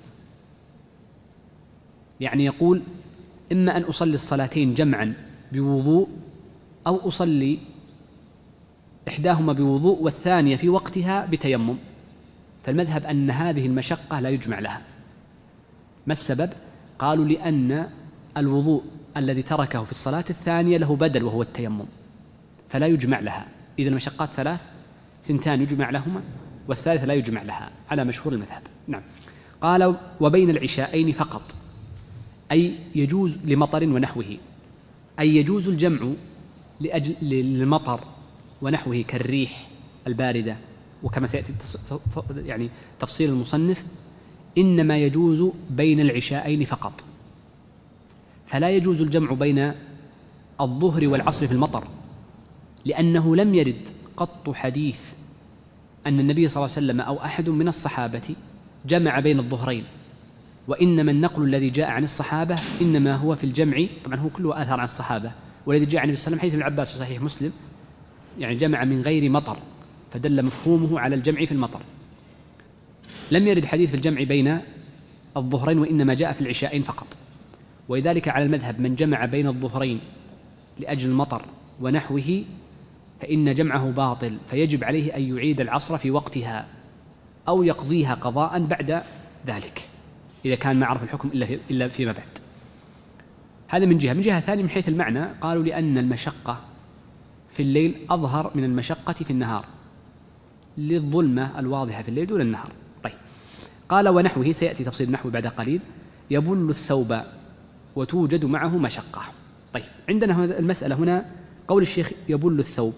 يعني يقول إما أن أصلي الصلاتين جمعا بوضوء أو أصلي إحداهما بوضوء والثانية في وقتها بتيمم، فالمذهب أن هذه المشقة لا يجمع لها. ما السبب؟ قالوا لأن الوضوء الذي تركه في الصلاة الثانية له بدل وهو التيمم، فلا يجمع لها. إذا المشقات ثلاث، ثنتان يجمع لهما والثالثة لا يجمع لها على مشهور المذهب. نعم. قال وبين العشاءين فقط، أي يجوز لمطر ونحوه، أي يجوز الجمع لأجل للمطر ونحوه كالريح الباردة، وكما سيأتي يعني تفصيل المصنف، إنما يجوز بين العشاءين فقط، فلا يجوز الجمع بين الظهر والعصر في المطر، لأنه لم يرد قط حديث أن النبي صلى الله عليه وسلم أو أحد من الصحابة جمع بين الظهرين، وإنما النقل الذي جاء عن الصحابة إنما هو في الجمع، طبعا هو كله آثار عن الصحابة، والذي جاء عن النبي صلى الله عليه وسلم حديث ابن عباس في صحيح مسلم، يعني جمع من غير مطر، فدل مفهومه على الجمع في المطر. لم يرد حديث في الجمع بين الظهرين، وإنما جاء في العشاءين فقط. ولذلك على المذهب من جمع بين الظهرين لأجل المطر ونحوه فإن جمعه باطل، فيجب عليه أن يعيد العصر في وقتها أو يقضيها قضاء بعد ذلك إذا كان ما عرف الحكم إلا, في إلا فيما بعد. هذا من جهة. من جهة ثانية من حيث المعنى قالوا لأن المشقة في الليل أظهر من المشقة في النهار، للظلمة الواضحة في الليل دون النهار. طيب. قال ونحوه، سيأتي تفصيل النحو بعد قليل، يبل الثوب وتوجد معه مشقة. طيب، عندنا المسألة هنا قول الشيخ يبل الثوب.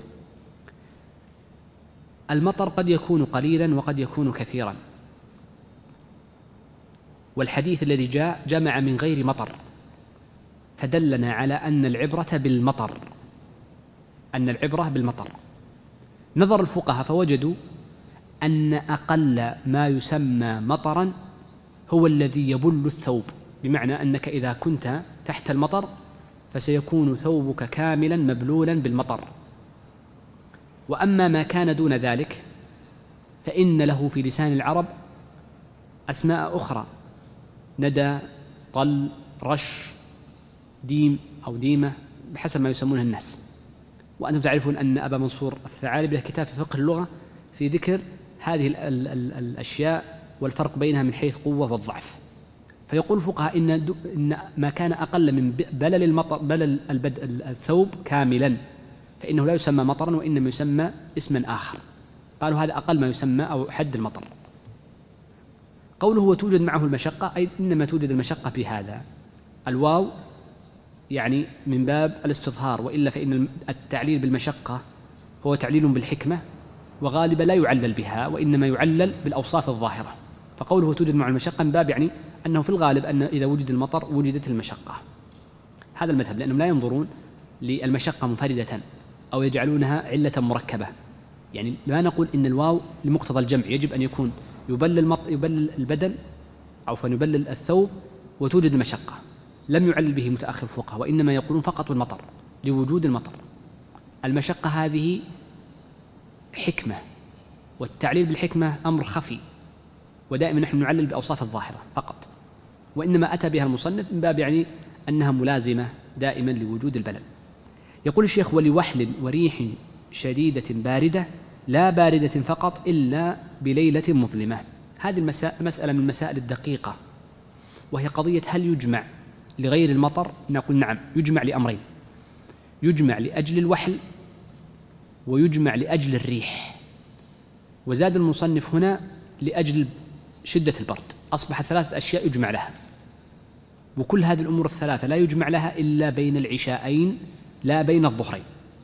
المطر قد يكون قليلا وقد يكون كثيرا، والحديث الذي جاء جمع من غير مطر، فدلنا على أن العبرة بالمطر، أن العبرة بالمطر. نظر الفقهاء فوجدوا أن أقل ما يسمى مطرا هو الذي يبل الثوب، بمعنى أنك إذا كنت تحت المطر فسيكون ثوبك كاملا مبلولا بالمطر. وأما ما كان دون ذلك فإن له في لسان العرب أسماء أخرى، ندى، طل، رش، ديم أو ديمة، بحسب ما يسمونها الناس. وأنتم تعرفون أن أبا منصور الثعالبي له كتاب في فقه اللغة في ذكر هذه ال ال ال الأشياء والفرق بينها من حيث قوة والضعف. فيقول الفقهاء إن, إن ما كان أقل من بلل المطر بلل الثوب كاملا فإنه لا يسمى مطرا، وإنما يسمى اسما آخر. قالوا هذا أقل ما يسمى أو حد المطر. قوله وتوجد معه المشقة أي إنما توجد المشقة بهذا. الواو يعني من باب الاستظهار، وإلا فإن التعليل بالمشقة هو تعليل بالحكمة، وغالبا لا يعلل بها وإنما يعلل بالأوصاف الظاهرة. فقوله توجد معه المشقة من باب يعني أنه في الغالب أن إذا وجد المطر وجدت المشقة. هذا المذهب، لأنهم لا ينظرون للمشقة منفردة أو يجعلونها علة مركبة. يعني لا نقول إن الواو لمقتضى الجمع يجب أن يكون يبلل, المط... يبلل البدن أو فنبلل الثوب وتوجد المشقة، لم يعلل به متأخر الفقهاء، وإنما يقولون فقط المطر لوجود المطر. المشقة هذه حكمة، والتعليل بالحكمة أمر خفي، ودائما نحن نعلل بأوصاف الظاهرة فقط، وإنما أتى بها المصنف من باب يعني أنها ملازمة دائما لوجود البلل. يقول الشيخ ولوحل وريح شديدة باردة لا باردة فقط إلا بليلة مظلمة. هذه المسألة من المسائل الدقيقة، وهي قضية هل يجمع لغير المطر؟ نقول نعم، يجمع لأمرين: يجمع لأجل الوحل ويجمع لأجل الريح. وزاد المصنف هنا لأجل شدة البرد، أصبح ثلاثة أشياء يجمع لها، وكل هذه الأمور الثلاثة لا يجمع لها إلا بين العشاءين لا بين الظهرين.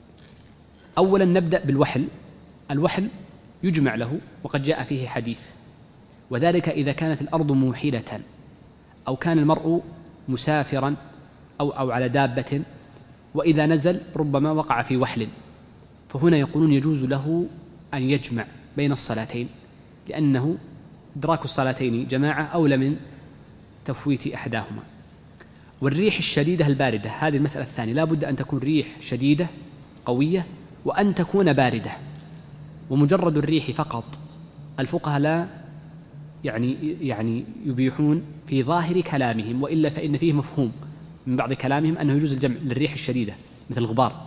أولا نبدأ بالوحل. الوحل يجمع له وقد جاء فيه حديث، وذلك إذا كانت الأرض موحلة أو كان المرء مسافرا أو, أو على دابة، وإذا نزل ربما وقع في وحل، فهنا يقولون يجوز له أن يجمع بين الصلاتين، لأنه إدراك الصلاتين جماعة أولى من تفويت أحداهما. والريح الشديدة الباردة، هذه المسألة الثانية، لا بد أن تكون ريح شديدة قوية وأن تكون باردة. ومجرد الريح فقط الفقهاء لا يعني يعني يبيحون في ظاهر كلامهم، وإلا فإن فيه مفهوم من بعض كلامهم أنه يجوز الجمع للريح الشديدة مثل الغبار،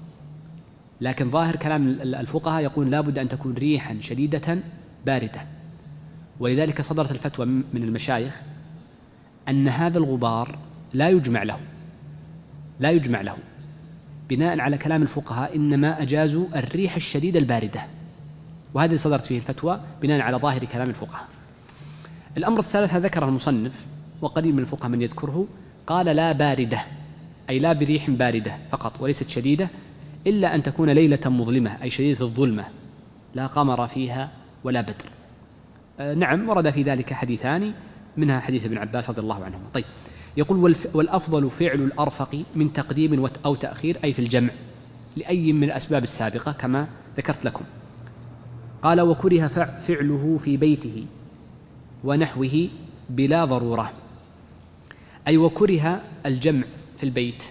لكن ظاهر كلام الفقهاء يقول لا بد أن تكون ريحا شديدة باردة. ولذلك صدرت الفتوى من المشايخ أن هذا الغبار لا يجمع له لا يجمع له بناء على كلام الفقهاء، إنما أجازوا الريح الشديدة الباردة، وهذا اللي صدرت فيه الفتوى بناء على ظاهر كلام الفقهاء. الأمر الثالث ذكره المصنف وقليل من الفقهاء من يذكره، قال لا باردة، أي لا بريح باردة فقط وليست شديدة، إلا أن تكون ليلة مظلمة أي شديدة الظلمة لا قمر فيها ولا بدر. آه نعم، ورد في ذلك حديثان، منها حديث ابن عباس رضي الله عنهما. طيب، يقول والأفضل فعل الأرفق من تقديم أو تأخير، أي في الجمع لأي من الأسباب السابقة كما ذكرت لكم. قال وكره فعله في بيته ونحوه بلا ضرورة، أي وكره الجمع في البيت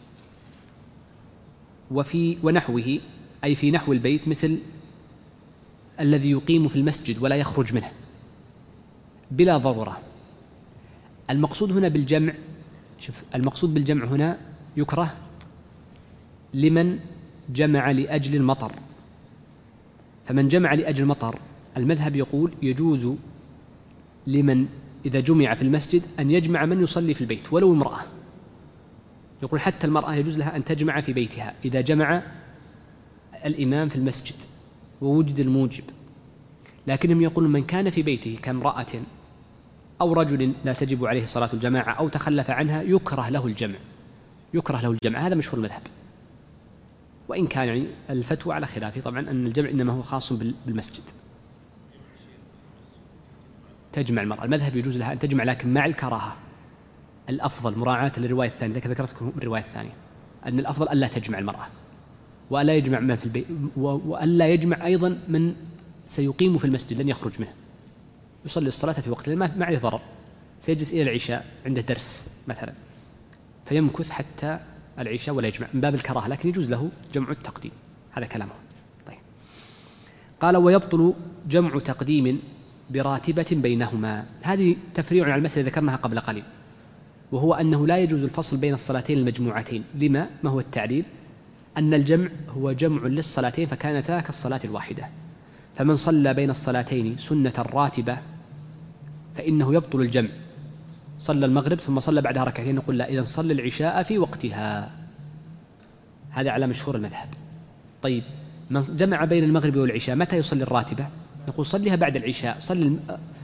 وفي ونحوه، أي في نحو البيت، مثل الذي يقيم في المسجد ولا يخرج منه بلا ضرورة. المقصود هنا بالجمع، شوف المقصود بالجمع هنا يكره لمن جمع لأجل المطر. فمن جمع لأجل المطر المذهب يقول يجوز لمن إذا جمع في المسجد أن يجمع من يصلي في البيت ولو امرأة. يقول حتى المرأة يجوز لها أن تجمع في بيتها إذا جمع الإمام في المسجد ووجد الموجب. لكنهم يقولون من كان في بيته كامرأة أو رجل لا تجب عليه صلاة الجماعة أو تخلف عنها يكره له الجمع يكره له الجمع هذا مشهور المذهب، وإن كان يعني الفتوى على خلافه طبعا أن الجمع إنما هو خاص بالمسجد. تجمع المرأة، المذهب يجوز لها أن تجمع لكن مع الكراهة. الأفضل مراعاة للرواية الثانية ذكرت لكم الرواية الثانية أن الأفضل ألا تجمع المرأة، وألا يجمع من في البيت، وألا يجمع أيضا من سيقيم في المسجد لن يخرج منه، يصلي الصلاة في وقت ما عليه ضرر، سيجلس إلى العشاء عنده درس مثلا فيمكث حتى العشاء ولا يجمع من باب الكراهة، لكن يجوز له جمع التقديم. هذا كلامه. طيب، قال ويبطل جمع تقديم براتبة بينهما. هذه تفريع على المسألة ذكرناها قبل قليل، وهو أنه لا يجوز الفصل بين الصلاتين المجموعتين. لما؟ ما هو التعليل؟ أن الجمع هو جمع للصلاتين فكانتا كالصلاة الواحدة، فمن صلى بين الصلاتين سنة راتبة فإنه يبطل الجمع. صلى المغرب ثم صلى بعدها ركعتين، نقول لا، إذن صلى العشاء في وقتها. هذا على مشهور المذهب. طيب، من جمع بين المغرب والعشاء متى يصلي الراتبة؟ نقول صليها بعد العشاء، صلي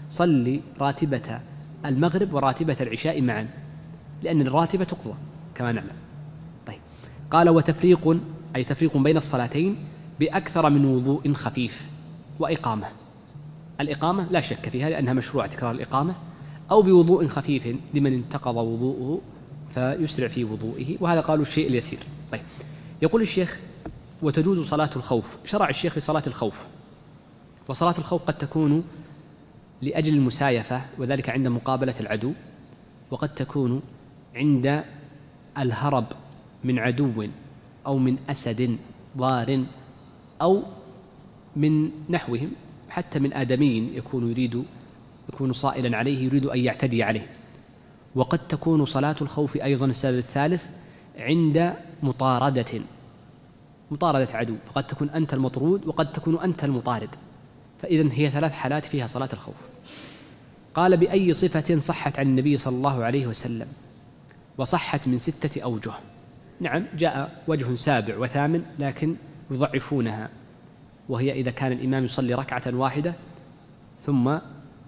صلي راتبة المغرب وراتبة العشاء معا، لأن الراتبة تقضى كما نعلم. طيب، قال وتفريق أي تفريق بين الصلاتين بأكثر من وضوء خفيف وإقامة. الإقامة لا شك فيها لأنها مشروع تكرار الإقامة، أو بوضوء خفيف لمن انتقض وضوءه فيسرع في وضوئه، وهذا قالوا الشيء اليسير. طيب، يقول الشيخ وتجوز صلاة الخوف. شرع الشيخ في صلاة الخوف، وصلاة الخوف قد تكون لأجل المسايفة وذلك عند مقابلة العدو، وقد تكون عند الهرب من عدو أو من أسد ضار أو من نحوهم، حتى من آدمي يكون يريد يكون صائلا عليه يريد أن يعتدي عليه. وقد تكون صلاة الخوف أيضا السبب الثالث عند مطاردة مطاردة عدو، فقد تكون أنت المطرود وقد تكون أنت المطارد، فإذن هي ثلاث حالات فيها صلاة الخوف. قال بأي صفة صحت عن النبي صلى الله عليه وسلم؟ وصحت من ستة أوجه. نعم، جاء وجه سابع وثامن لكن يضعفونها، وهي إذا كان الإمام يصلي ركعة واحدة ثم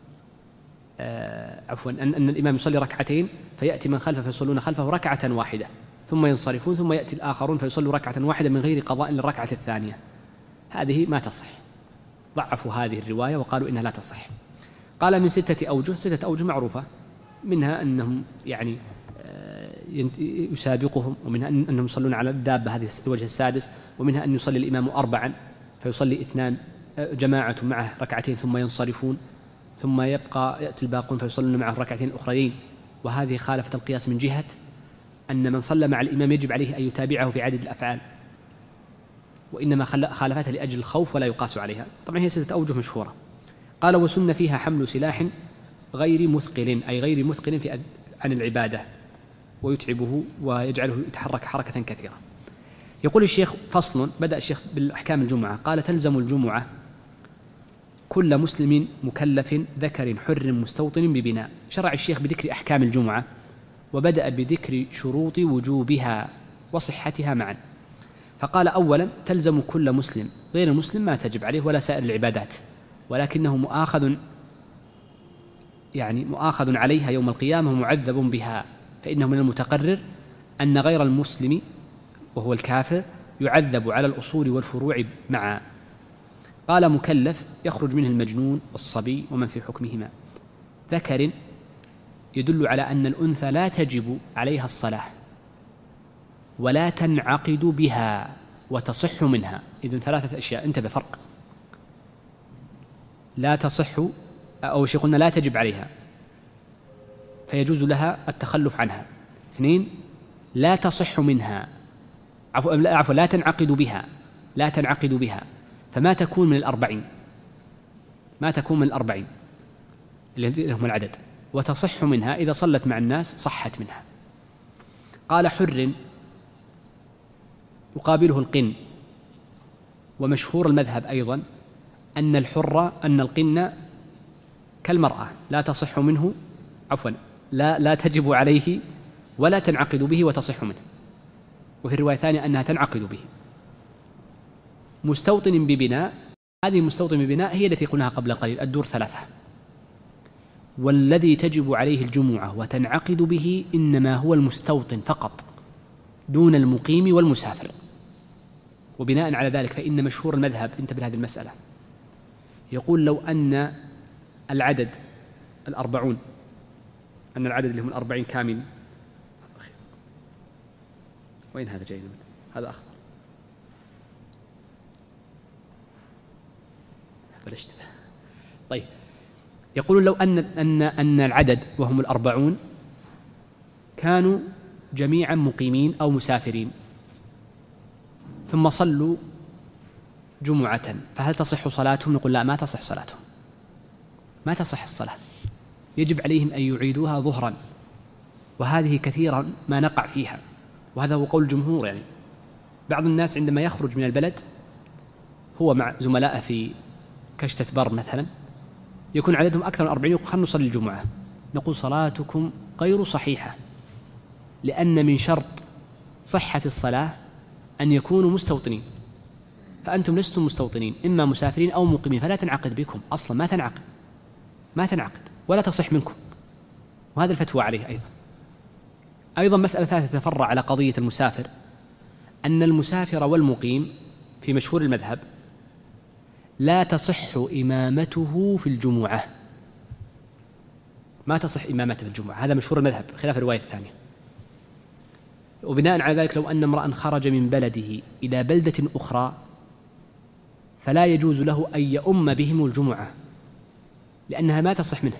آه عفوا أن, أن الإمام يصلي ركعتين فيأتي من خلفه فيصلون خلفه ركعة واحدة ثم ينصرفون، ثم يأتي الآخرون فيصلوا ركعة واحدة من غير قضاء للركعة الثانية. هذه ما تصح، ضعفوا هذه الرواية وقالوا إنها لا تصح. قال من ستة أوجه. ستة أوجه معروفة، منها أنهم يعني يسابقهم، ومنها أنهم يصلون على الدابة هذه الوجه السادس، ومنها أن يصلي الإمام أربعا فيصلي اثنان جماعة معه ركعتين ثم ينصرفون، ثم يبقى يأتي الباقون فيصلون معه ركعتين أخرين. وهذه خالفت القياس من جهة أن من صلى مع الإمام يجب عليه أن يتابعه في عدد الأفعال، وإنما خالفتها لأجل الخوف ولا يقاس عليها. طبعا هي ستة أوجه مشهورة. قال وسن فيها حمل سلاح غير مثقل أي غير مثقل في عن العبادة ويتعبه ويجعله يتحرك حركة كثيرة. يقول الشيخ فصل، بدأ الشيخ بالأحكام الجمعة. قال تلزم الجمعة كل مسلم مكلف ذكر حر مستوطن ببناء. شرع الشيخ بذكر أحكام الجمعة وبدأ بذكر شروط وجوبها وصحتها معا. فقال أولا تلزم كل مسلم، غير المسلم ما تجب عليه ولا سائر العبادات، ولكنه مؤاخذ يعني مؤاخذ عليها يوم القيامة ومعذب بها، فإنه من المتقرر أن غير المسلم وهو الكافر يعذب على الأصول والفروع معا. قال مكلف يخرج منه المجنون والصبي ومن في حكمهما. ذكر يدل على أن الأنثى لا تجب عليها الصلاة ولا تنعقد بها وتصح منها. إذن ثلاثة أشياء، انتبه فرق. لا تصح أو شيء قلنا لا تجب عليها فيجوز لها التخلف عنها. اثنين، لا تصح منها عفوا لا, عفو لا تنعقد بها لا تنعقد بها فما تكون من الأربعين ما تكون من الأربعين اللي هم العدد، وتصح منها إذا صلت مع الناس صحت منها. قال حر يقابله القن، ومشهور المذهب أيضا أن الحر أن القن كالمرأة لا تصح منه عفوا لا لا تجب عليه ولا تنعقد به وتصح منه. وفي الرواية الثانية أنها تنعقد به. مستوطن ببناء، هذه مستوطن ببناء هي التي قلناها قبل قليل، الدور ثلاثة. والذي تجب عليه الجمعة وتنعقد به إنما هو المستوطن فقط دون المقيم والمسافر. وبناء على ذلك فإن مشهور المذهب، انتبه لهذه المسألة، يقول لو أن العدد الأربعون أن العدد اللي هم الأربعين كامل. وين هذا جاي؟ هذا أخضر بلشت. طيب، يقولون لو أن أن أن العدد وهم الأربعون كانوا جميعا مقيمين أو مسافرين ثم صلوا جمعة، فهل تصح صلاتهم؟ نقول لا، ما تصح صلاتهم، ما تصح الصلاة، يجب عليهم أن يعيدوها ظهرا. وهذه كثيرا ما نقع فيها، وهذا هو قول الجمهور. يعني بعض الناس عندما يخرج من البلد هو مع زملائه في كشتة بر مثلا يكون عددهم أكثر من أربعين، يقول خلنا نصلي الجمعة، نقول صلاتكم غير صحيحة، لأن من شرط صحة الصلاة أن يكونوا مستوطنين، فأنتم لستم مستوطنين، إما مسافرين أو مقيمين، فلا تنعقد بكم أصلا، ما تنعقد ما تنعقد ولا تصح منكم، وهذا الفتوى عليه أيضا. أيضا مسألة ثالثة تتفرع على قضية المسافر، أن المسافر والمقيم في مشهور المذهب لا تصح إمامته في الجمعة، ما تصح إمامته في الجمعة، هذا مشهور المذهب خلاف الرواية الثانية. وبناء على ذلك لو أن امرأ خرج من بلده إلى بلدة أخرى فلا يجوز له أن يؤم بهم الجمعة، لأنها ما تصح منه،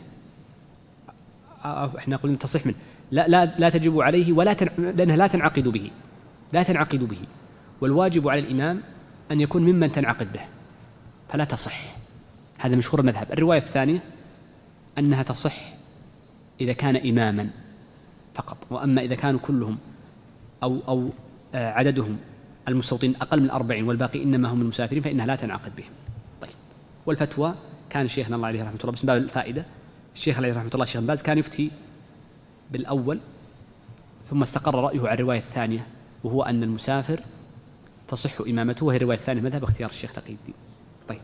احنا قلنا تصح منه، لا لا لا تجب عليه ولا تن... لأنها لا تنعقد به، لا تنعقد به، والواجب على الإمام أن يكون ممن تنعقد به، فلا تصح. هذا مشهور المذهب. الرواية الثانية أنها تصح إذا كان إماما فقط، وأما إذا كانوا كلهم أو أو عددهم المستوطنين أقل من أربعين والباقي إنما هم المسافرين فإنها لا تنعقد بهم. طيب، والفتوى كان شيخنا الله عليه رحمة الله، بس من باب الفائدة، الشيخ عليه رحمة الله الشيخ بن باز كان يفتي بالأول ثم استقر رأيه على الرواية الثانية، وهو أن المسافر تصح إمامته، وهي الرواية الثانية مذهب اختيار الشيخ تقي الدين. طيب،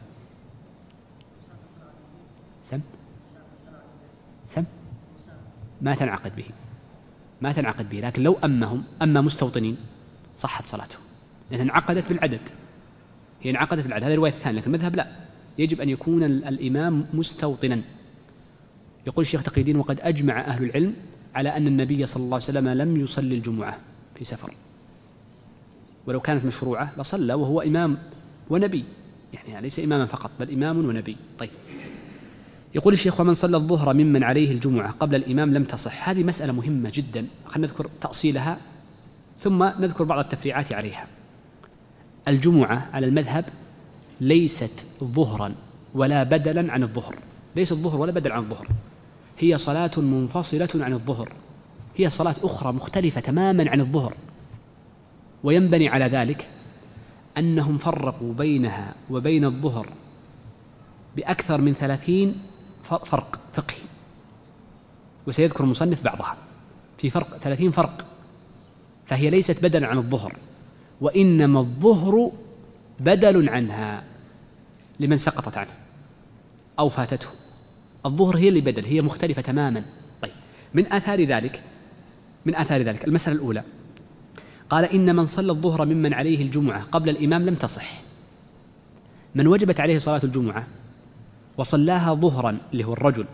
سم سم ما تنعقد به، ما تنعقد به، لكن لو أمهم أما مستوطنين صحت صلاتهم، لأنها انعقدت بالعدد، هي انعقدت بالعدد، هذه الرواية الثانية. لكن المذهب لا، يجب أن يكون الإمام مستوطنا. يقول الشيخ تقي الدين: وقد أجمع أهل العلم على أن النبي صلى الله عليه وسلم لم يصلي الجمعة في سفر، ولو كانت مشروعة لصلى وهو إمام ونبي، يعني ليس إماما فقط بل إمام ونبي. طيب، يقول الشيخ: ومن صلى الظهر ممن عليه الجمعة قبل الإمام لم تصح. هذه مسألة مهمة جدا، خلينا نذكر تأصيلها ثم نذكر بعض التفريعات عليها. الجمعة على المذهب ليست ظهرا ولا بدلا عن الظهر، ليست الظهر ولا بدل عن الظهر، هي صلاة منفصلة عن الظهر، هي صلاة أخرى مختلفة تماما عن الظهر. وينبني على ذلك أنهم فرقوا بينها وبين الظهر بأكثر من ثلاثين فرق فقهي، وسيذكر المصنف بعضها، في فرق ثلاثين فرق، فهي ليست بدلا عن الظهر، وإنما الظهر بدل عنها لمن سقطت عنه أو فاتته. الظهر هي اللي بدل، هي مختلفة تماما. طيب، من آثار ذلك من آثار ذلك المسألة الأولى، قال: إن من صلى الظهر ممن عليه الجمعة قبل الإمام لم تصح. من وجبت عليه صلاة الجمعة وصلاها ظهرا، اللي هو الرجل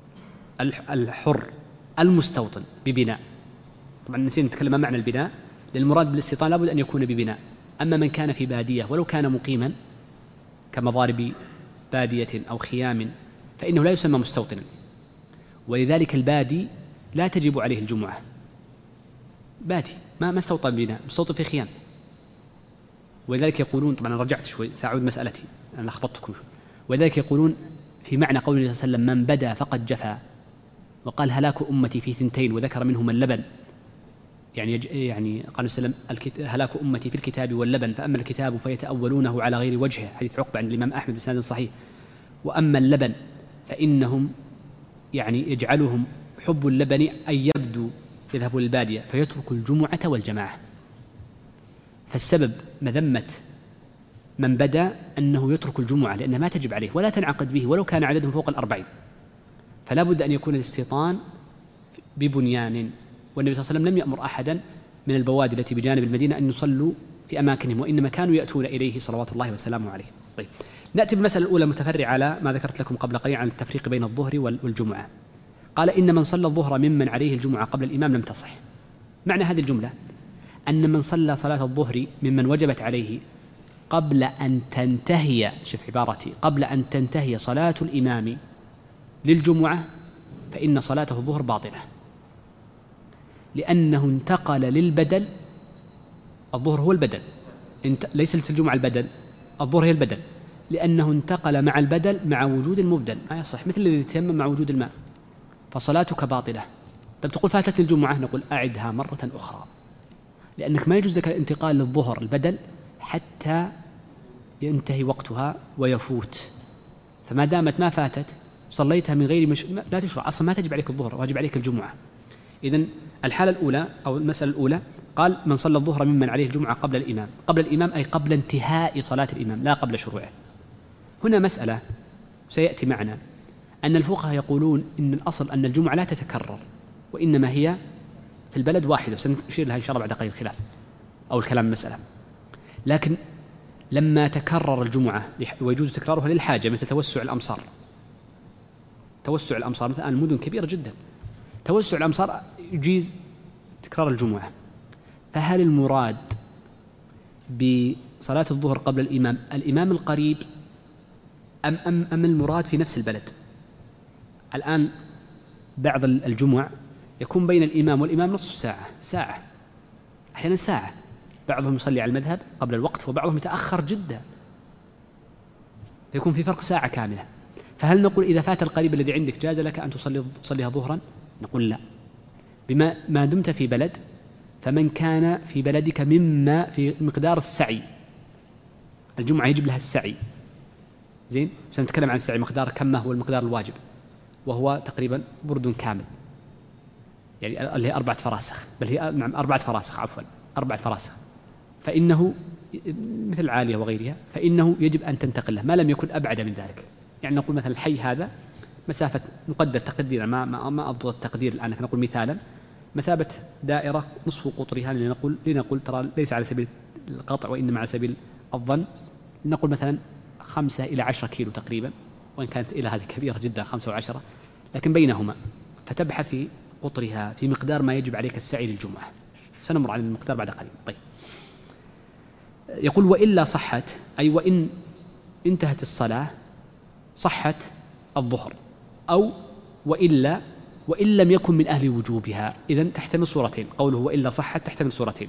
الحر المستوطن ببناء، طبعا نسينا نتكلم عن معنى البناء، للمراد بالاستيطان لابد أن يكون ببناء. أما من كان في بادية ولو كان مقيما كمضارب بادية أو خيام فإنه لا يسمى مستوطنا، ولذلك البادي لا تجب عليه الجمعة، بادي ما ما استوطن بناء، مستوطن في خيام. ولذلك يقولون، طبعا أنا رجعت شوي سأعود مسألتي، أنا لخبطتكم شوي. ولذلك يقولون في معنى قول النبي صلى الله عليه وسلم: من بدا فقد جفا، وقال: هلاك أمتي في ثنتين، وذكر منهما اللبن، يعني يعني قال وسلم: هلاك أمتي في الكتاب واللبن، فأما الكتاب فيتأولونه على غير وجهه، حديث عقبة عند الإمام أحمد بسند صحيح، وأما اللبن فإنهم يعني يجعلهم حب اللبن أن يبدو يذهبوا للبادية فيترك الجمعة والجماعة. فالسبب مذمة من بدا أنه يترك الجمعة لأنها ما تجب عليه ولا تنعقد به ولو كان عددهم فوق الأربعين، فلا بد أن يكون الاستيطان ببنيان. والنبي صلى الله عليه وسلم لم يأمر أحدا من البوادي التي بجانب المدينة أن يصلوا في أماكنهم، وإنما كانوا يأتون إليه صلوات الله وسلامه عليه. طيب، نأتي بالمسألة الأولى المتفرعة على ما ذكرت لكم قبل قليل عن التفريق بين الظهر والجمعة. قال: إن من صلى الظهر ممن عليه الجمعة قبل الإمام لم تصح. معنى هذه الجملة أن من صلى صلاة الظهر ممن وجبت عليه قبل أن تنتهي، شوف عبارتي، قبل أن تنتهي صلاة الإمام للجمعة فإن صلاته الظهر باطلة، لأنه انتقل للبدل. الظهر هو البدل، ليست الجمعة البدل، الظهر هي البدل، لأنه انتقل مع البدل مع وجود المبدل، ما يصح، مثل الذي يتيمم مع وجود الماء، فصلاتك باطلة. طب تقول فاتتني الجمعة، نقول أعدها مرة أخرى، لأنك ما يجوز لك الانتقال للظهر البدل حتى ينتهي وقتها ويفوت، فما دامت ما فاتت صليتها من غير مش... لا تشرع أصلا، ما تجب عليك الظهر، واجب عليك الجمعة. إذن الحالة الأولى أو المسألة الأولى، قال: من صلى الظهر ممن عليه الجمعة قبل الإمام، قبل الإمام أي قبل انتهاء صلاة الإمام لا قبل شروعه. هنا مسألة سيأتي معنا، أن الفقهاء يقولون إن الأصل أن الجمعة لا تتكرر، وإنما هي في البلد واحدة، سنشير لها إن شاء الله بعد قليل الخلاف أو الكلام المسألة. لكن لما تكرر الجمعة ويجوز تكرارها للحاجة مثل توسع الأمصار، توسع الأمصار مثل المدن كبيرة جدا، توسع الأمصار يجيز تكرار الجمعة، فهل المراد بصلاة الظهر قبل الإمام الإمام القريب أم, أم, أم المراد في نفس البلد؟ الآن بعض الجمع يكون بين الإمام والإمام نصف ساعة، ساعة، أحيانا ساعة، بعضهم يصلي على المذهب قبل الوقت وبعضهم يتأخر جدا، فيكون في فرق ساعة كاملة. فهل نقول إذا فات القريب الذي عندك جاز لك أن تصلي تصليها ظهرا؟ نقول لا، بما ما دمت في بلد، فمن كان في بلدك مما في مقدار السعي، الجمعة يجب لها السعي، زين، سنتكلم عن السعي مقدار كم هو المقدار الواجب، وهو تقريبا برد كامل، يعني اللي هي أربعة فراسخ، بل هي نعم أربعة فراسخ عفوا أربعة فراسخ، فإنه مثل عالية وغيرها، فإنه يجب أن تنتقل له ما لم يكن أبعد من ذلك. يعني نقول مثلا الحي هذا مسافة، نقدر تقديرا، ما ما ما أضبط التقدير الآن، لكن نقول مثالا مثابة دائرة نصف قطرها، لنقول لنقول ترى ليس على سبيل القطع وإنما على سبيل الظن، نقول مثلا خمسة إلى عشرة كيلو تقريبا، وإن كانت إلى هذه كبيرة جدا خمسة وعشرة، لكن بينهما، فتبحث في قطرها في مقدار ما يجب عليك السعي للجمعة، سنمر على المقدار بعد قليل. طيب، يقول وإلا صحت، أي وإن انتهت الصلاة صحت الظهر، أو وإلا وإن لم يكن من أهل وجوبها، إذن تحتمل صورتين، قوله وإلا صحت تحتمل صورتين،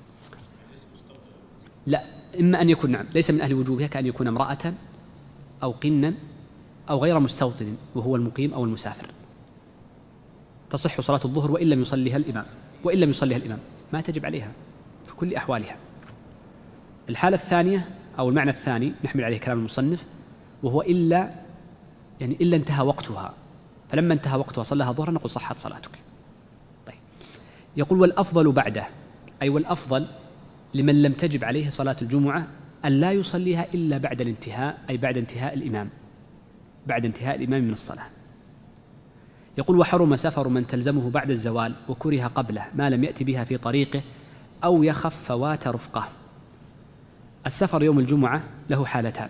لا، إما أن يكون نعم ليس من أهل وجوبها، كأن يكون امرأة أو قنا أو غير مستوطن وهو المقيم أو المسافر، تصح صلاة الظهر وإن لم يصليها الإمام، وإن لم يصليها الإمام ما تجب عليها في كل أحوالها. الحالة الثانية أو المعنى الثاني نحمل عليه كلام المصنف، وهو إلا يعني إلا انتهى وقتها، فلما انتهى وقتها صلىها ظهرا نقول صحت صلاتك. طيب، يقول والأفضل بعده، أي والأفضل لمن لم تجب عليه صلاة الجمعة أن لا يصليها إلا بعد الانتهاء، أي بعد انتهاء الإمام، بعد انتهاء الإمام من الصلاة. يقول وحرم سفر من تلزمه بعد الزوال وكره قبله ما لم يأتي بها في طريقه أو يخف فوات رفقه. السفر يوم الجمعة له حالتان،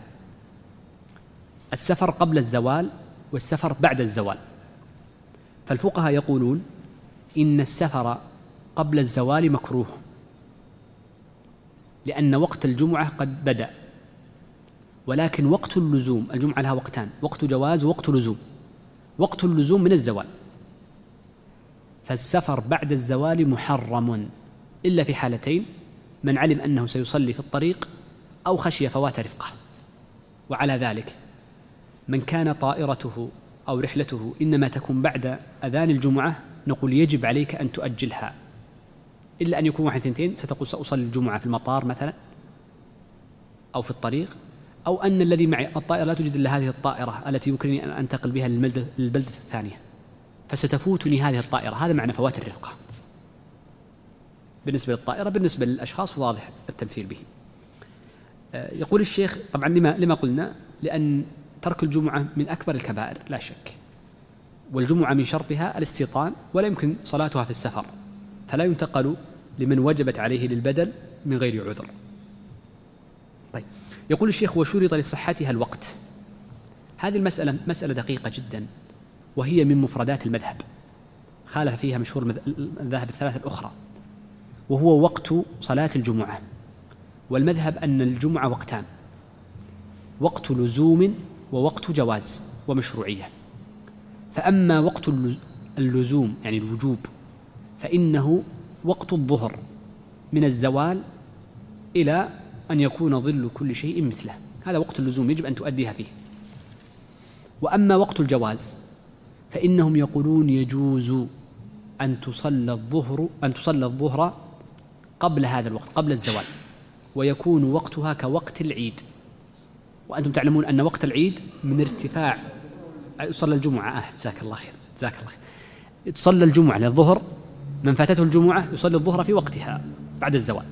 السفر قبل الزوال والسفر بعد الزوال. فالفقهاء يقولون إن السفر قبل الزوال مكروه، لأن وقت الجمعة قد بدأ، ولكن وقت اللزوم، الجمعة لها وقتان، وقت جواز ووقت لزوم، وقت اللزوم من الزوال، فالسفر بعد الزوال محرم إلا في حالتين: من علم أنه سيصلي في الطريق أو خشي فوات رفقه. وعلى ذلك من كان طائرته أو رحلته إنما تكون بعد أذان الجمعة نقول يجب عليك أن تؤجلها، إلا أن يكون واحد ثنتين، ستقول سأصلي الجمعة في المطار مثلا أو في الطريق، أو أن الذي معي الطائرة لا توجد إلا هذه الطائرة التي يمكنني أن أنتقل بها للبلدة الثانية، فستفوتني هذه الطائرة. هذا معنى فوات الرفقة بالنسبة للطائرة. بالنسبة للأشخاص واضح التمثيل به. يقول الشيخ طبعا لما, لما قلنا لأن ترك الجمعة من أكبر الكبائر لا شك، والجمعة من شرطها الاستيطان، ولا يمكن صلاتها في السفر، فلا ينتقل لمن وجبت عليه للبدل من غير عذر. طيب، يقول الشيخ وشرط لصحتها الوقت. هذه المسألة مسألة دقيقة جدا، وهي من مفردات المذهب، خالف فيها مشهور المذاهب الثلاثة الأخرى، وهو وقت صلاة الجمعة. والمذهب أن الجمعة وقتان: وقت لزوم ووقت جواز ومشروعية. فأما وقت اللزوم يعني الوجوب فإنه وقت الظهر من الزوال إلى أن يكون ظل كل شيء مثله، هذا وقت اللزوم يجب أن تؤديها فيه. وأما وقت الجواز فإنهم يقولون يجوز أن تصلى الظهر أن تصلى الظهر قبل هذا الوقت، قبل الزوال، ويكون وقتها كوقت العيد. وأنتم تعلمون أن وقت العيد من ارتفاع صلى الجمعة آه جزاك الله خير جزاك الله خير تصلى الجمعة للظهر، من فاتته الجمعة يصلي الظهر في وقتها بعد الزوال.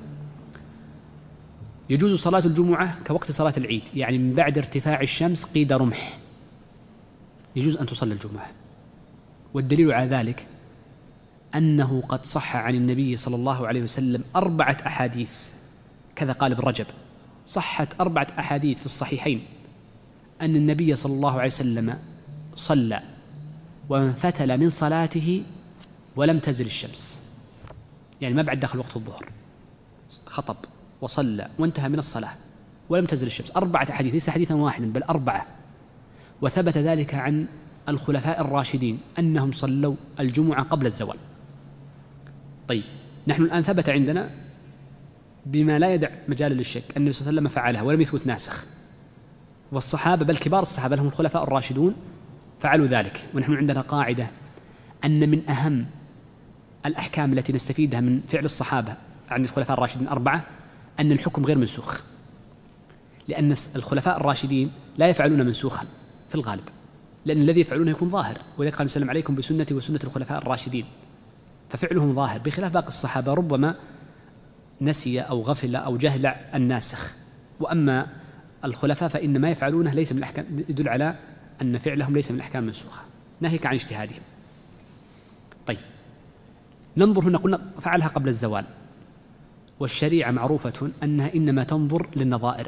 يجوز صلاة الجمعة كوقت صلاة العيد، يعني من بعد ارتفاع الشمس قيد رمح، يجوز أن تصلي الجمعة. والدليل على ذلك أنه قد صح عن النبي صلى الله عليه وسلم أربعة أحاديث، كذا قال ابن رجب، صحت أربعة أحاديث في الصحيحين أن النبي صلى الله عليه وسلم صلى وانفتل من صلاته ولم تزل الشمس، يعني ما بعد دخل وقت الظهر، خطب وصلى وانتهى من الصلاة ولم تزل الشمس. أربعة أحاديث، ليس حديثا واحدا بل أربعة. وثبت ذلك عن الخلفاء الراشدين أنهم صلوا الجمعة قبل الزوال. طيب نحن الآن ثبت عندنا بما لا يدع مجال للشك أن النبي صلى الله عليه وسلم فعلها ولم يثبت ناسخ، والصحابة بل كبار الصحابة لهم الخلفاء الراشدون فعلوا ذلك. ونحن عندنا قاعدة أن من أهم الأحكام التي نستفيدها من فعل الصحابة عن الخلفاء الراشدين أربعة أن الحكم غير منسوخ، لأن الخلفاء الراشدين لا يفعلون منسوخا في الغالب، لأن الذي يفعلونه يكون ظاهر، ولذلك قال وسلم عليكم بسنتي وسنة الخلفاء الراشدين، ففعلهم ظاهر، بخلاف باقي الصحابة ربما نسي أو غفل أو جهل الناسخ. وأما الخلفاء فإن ما يفعلونه ليس من الأحكام، يدل على أن فعلهم ليس من الأحكام المنسوخة، ناهيك عن اجتهادهم. طيب ننظر هنا، قلنا فعلها قبل الزوال، والشريعة معروفة أنها إنما تنظر للنظائر.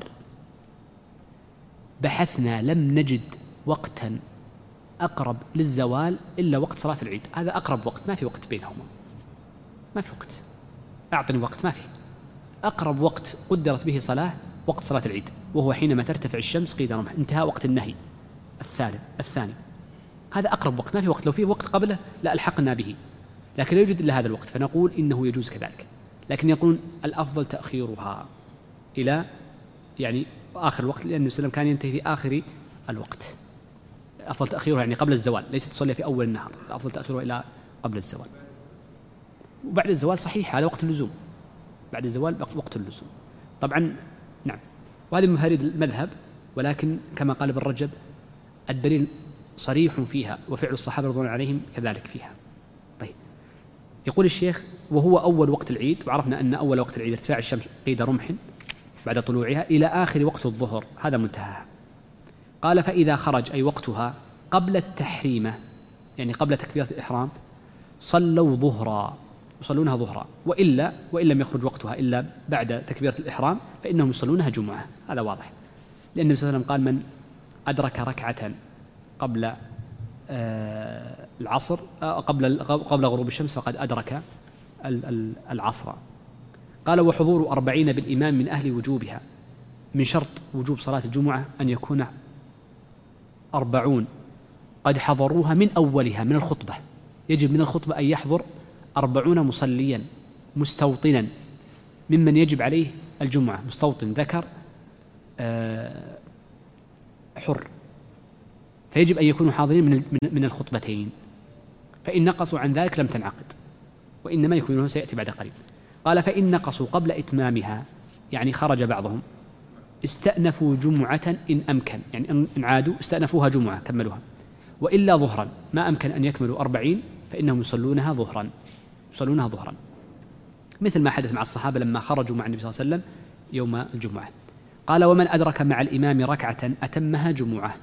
بحثنا لم نجد وقتا أقرب للزوال إلا وقت صلاة العيد، هذا أقرب وقت، ما في وقت بينهما، ما في وقت، أعطني وقت، ما في. أقرب وقت قدرت به صلاة وقت صلاة العيد، وهو حينما ترتفع الشمس قيد رمح، انتهاء وقت النهي الثالث الثاني، هذا أقرب وقت، ما في وقت، لو في وقت قبله لا ألحقنا به، لكن لا يوجد إلا هذا الوقت، فنقول إنه يجوز كذلك. لكن يقولون الأفضل تأخيرها إلى يعني آخر الوقت، لأن النبي صلى الله عليه وسلم كان ينتهي في آخر الوقت. أفضل تأخيرها يعني قبل الزوال، ليس تصلي في أول النهار، الأفضل تأخيرها إلى قبل الزوال. وبعد الزوال صحيح هذا وقت اللزوم، بعد الزوال وقت اللزوم طبعا. نعم، وهذه من مفاريد المذهب، ولكن كما قال ابن رجب الدليل صريح فيها، وفعل الصحابة رضوان عليهم كذلك فيها. طيب يقول الشيخ وهو أول وقت العيد، وعرفنا أن أول وقت العيد ارتفاع الشمس قيد رمح بعد طلوعها إلى آخر وقت الظهر، هذا منتهاها. قال فإذا خرج أي وقتها قبل التحريمة، يعني قبل تكبيرة الإحرام، صلوا ظهرا، يصلونها ظهرا، وإلا وإن لم يخرج وقتها إلا بعد تكبيرة الإحرام فإنهم يصلونها جمعة، هذا واضح. لأن النبي صلى الله عليه وسلم قال من أدرك ركعة قبل آه العصر آه قبل قبل غروب الشمس فقد أدرك العصر. قال وحضور أربعين بالإمام من أهل وجوبها، من شرط وجوب صلاة الجمعة أن يكون أربعون قد حضروها من أولها، من الخطبة، يجب من الخطبة أن يحضر أربعون مصليا مستوطنا ممن يجب عليه الجمعة، مستوطن ذكر آه حر، فيجب أن يكونوا حاضرين من من الخطبتين، فإن نقصوا عن ذلك لم تنعقد، وإنما يكونون سيأتي بعد قليل. قال فإن نقصوا قبل إتمامها، يعني خرج بعضهم، استأنفوا جمعة إن أمكن، يعني إن عادوا استأنفوها جمعة كملوها، وإلا ظهرا ما أمكن أن يكملوا أربعين فإنهم يصلونها ظهرا، يصلونها ظهرا، مثل ما حدث مع الصحابة لما خرجوا مع النبي صلى الله عليه وسلم يوم الجمعة. قال ومن أدرك مع الإمام ركعة أتمها جمعة،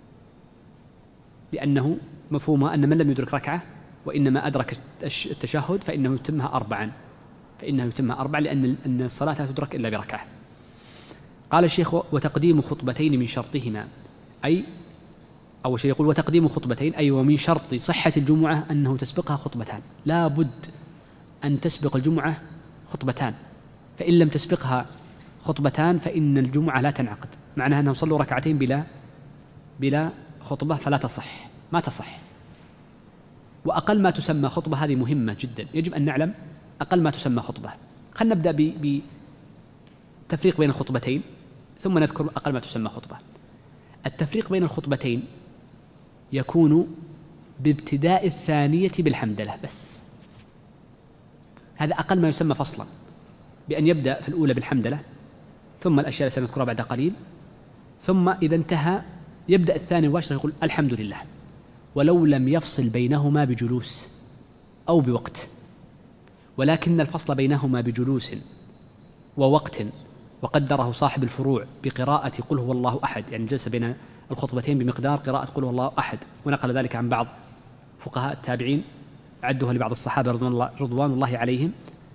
لأنه مفهومها أن من لم يدرك ركعة وإنما أدرك التشهد فإنه يتمها أربعا، فإنه يتمها أربعا لأن أن الصلاة لا تدرك إلا بركعة. قال الشيخ وتقديم خطبتين من شرطهما، أي أول شيء يقول وتقديم خطبتين، أي ومن شرط صحة الجمعة أنه تسبقها خطبتان، لا بد أن تسبق الجمعة خطبتان، فإن لم تسبقها خطبتان فإن الجمعة لا تنعقد، معناها أنهم صلوا ركعتين بلا بلا خطبة فلا تصح، ما تصح. وأقل ما تسمى خطبة، هذه مهمة جدا، يجب أن نعلم أقل ما تسمى خطبة. خلنا نبدأ بتفريق بين الخطبتين ثم نذكر أقل ما تسمى خطبة. التفريق بين الخطبتين يكون بابتداء الثانية بالحمدلة بس، هذا أقل ما يسمى فصلا، بأن يبدأ في الأولى بالحمدلة ثم الأشياء التي سنذكرها بعد قليل، ثم إذا انتهى يبدأ الثاني مباشرة يقول الحمد لله، ولو لم يفصل بينهما بجلوس أو بوقت، ولكن الفصل بينهما بجلوس ووقت وقدره صاحب الفروع بقراءة قل هو الله أحد، يعني جلس بين الخطبتين بمقدار قراءة قل هو الله أحد، ونقل ذلك عن بعض فقهاء التابعين عدوها لبعض الصحابة رضوان الله, رضوان الله عليهم.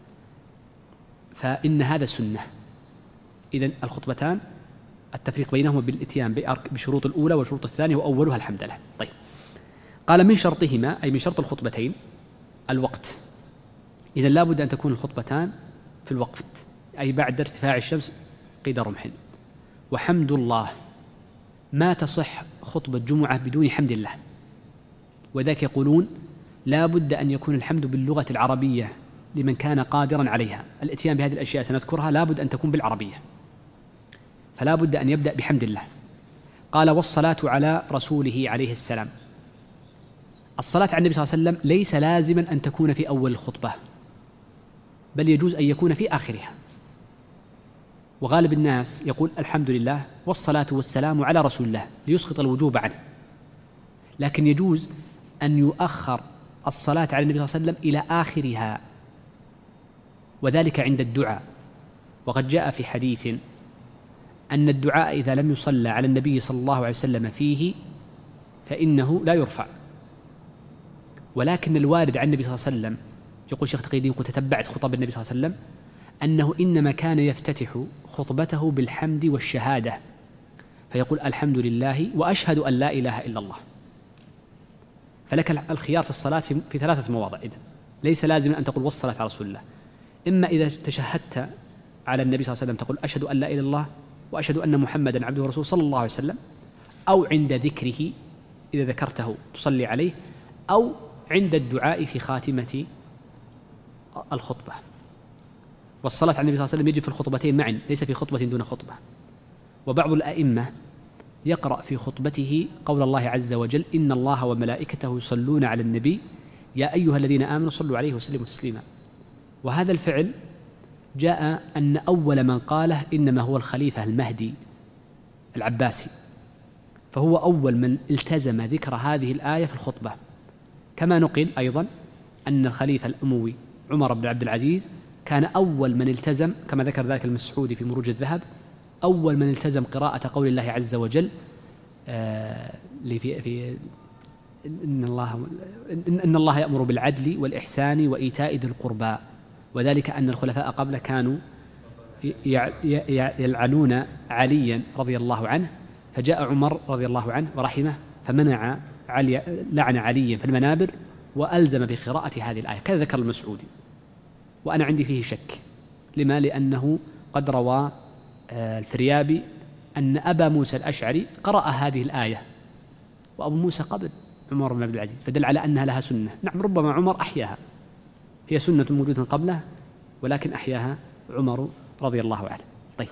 فإن هذا سنة. إذن الخطبتان التفريق بينهما بالإتيان بشروط الأولى والشروط الثانية، وأولها الحمد لله. طيب، قال من شرطهما، أي من شرط الخطبتين الوقت. إذن لا بد أن تكون الخطبتان في الوقت، أي بعد ارتفاع الشمس قيد رمح. وحمد الله، ما تصح خطبة جمعة بدون حمد الله، وذاك يقولون لا بد أن يكون الحمد باللغة العربية لمن كان قادرا عليها. الاتيان بهذه الأشياء سنذكرها لا بد أن تكون بالعربية، فلا بد أن يبدأ بحمد الله. قال والصلاة على رسوله عليه السلام. الصلاة على النبي صلى الله عليه وسلم ليس لازما أن تكون في أول الخطبة، بل يجوز أن يكون في آخرها. وغالب الناس يقول الحمد لله والصلاة والسلام على رسول الله ليسقط الوجوب عنه، لكن يجوز أن يؤخر الصلاة على النبي صلى الله عليه وسلم إلى آخرها، وذلك عند الدعاء. وقد جاء في حديث أن الدعاء إذا لم يصلى على النبي صلى الله عليه وسلم فيه فإنه لا يرفع. ولكن الوارد عن النبي صلى الله عليه وسلم، يقول شيخ تقي الدين قلت تتبعت خطب النبي صلى الله عليه وسلم، أنه إنما كان يفتتح خطبته بالحمد والشهادة، فيقول الحمد لله وأشهد أن لا إله إلا الله. فلك الخيار في الصلاة في ثلاثة مواضع. إذن ليس لازم أن تقول والصلاة على رسول الله، إما إذا تشهدت على النبي صلى الله عليه وسلم تقول أشهد أن لا إله إلا الله وأشهد أن محمدا عبده ورسوله صلى الله عليه وسلم، أو عند ذكره إذا ذكرته تصلي عليه، أو عند الدعاء في خاتمة الخطبة. والصلاة على النبي صلى الله عليه وسلم يجب في الخطبتين معا، ليس في خطبة دون خطبة. وبعض الأئمة يقرأ في خطبته قول الله عز وجل إن الله وملائكته يصلون على النبي يا أيها الذين آمنوا صلوا عليه وسلموا تسليما. وهذا الفعل جاء أن أول من قاله إنما هو الخليفة المهدي العباسي، فهو أول من التزم ذكر هذه الآية في الخطبة. كما نقل أيضا أن الخليفة الأموي عمر بن عبد العزيز كان أول من التزم، كما ذكر ذلك المسعودي في مروج الذهب، أول من التزم قراءة قول الله عز وجل آه في في إن الله إن الله يأمر بالعدل والإحسان وإيتاء ذي القربى، وذلك أن الخلفاء قبل كانوا يلعنون عليا رضي الله عنه، فجاء عمر رضي الله عنه ورحمه فمنع علي لعن عليا في المنابر وألزم بقراءة هذه الآية، كذا ذكر المسعودي. وأنا عندي فيه شك، لما؟ لأنه قد روى الفريابي أن أبا موسى الأشعري قرأ هذه الآية، وأبو موسى قبل عمر بن عبد العزيز، فدل على أنها لها سنة. نعم، ربما عمر أحياها، هي سنة موجودة قبله ولكن أحياها عمر رضي الله عنه. طيب،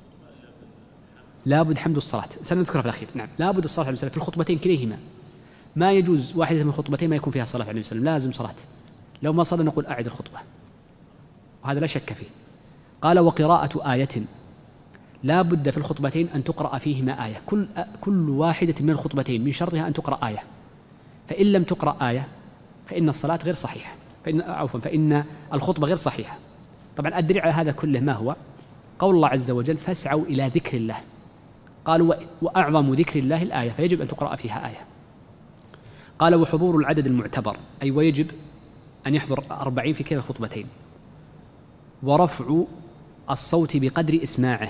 لابد حمد الصلاة، سنذكرها في الأخير. نعم، لابد الصلاة على النبي في الخطبتين كليهما. ما يجوز واحدة من الخطبتين ما يكون فيها الصلاة على النبي صلى الله عليه وسلم، لازم صلاة. لو ما صلى نقول أعد الخطبة، وهذا لا شك فيه. قال وقراءة آية، لا بد في الخطبتين أن تقرأ فيهما آية، كل كل واحدة من الخطبتين من شرطها أن تقرأ آية، فإن لم تقرأ آية فإن الصلاة غير صحيحة، فإن عفوا فإن الخطبة غير صحيحة. طبعا الدليل على هذا كله ما هو؟ قول الله عز وجل فاسعوا إلى ذكر الله، قالوا وأعظم ذكر الله الآية، فيجب أن تقرأ فيها آية. قال وحضور العدد المعتبر، أي ويجب أن يحضر أربعين في كلا الخطبتين. ورفع الصوت بقدر إسماعه،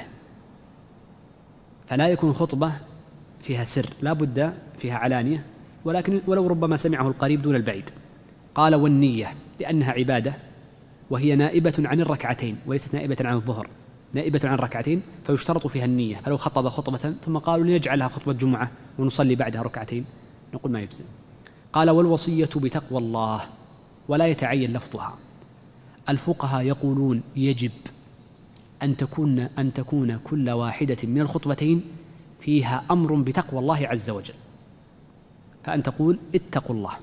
فلا يكون خطبة فيها سر، لا بد فيها علانية، ولكن ولو ربما سمعه القريب دون البعيد. قال والنية، لأنها عبادة وهي نائبة عن الركعتين وليست نائبة عن الظهر، نائبة عن الركعتين، فيشترط فيها النية. فلو خطب خطبة ثم قالوا لنجعلها خطبة جمعة ونصلي بعدها ركعتين، نقول ما يجزم. قال والوصية بتقوى الله، ولا يتعين لفظها. الفقهاء يقولون يجب أن تكون أن تكون كل واحدة من الخطبتين فيها أمر بتقوى الله عز وجل، فأن تقول اتقوا الله،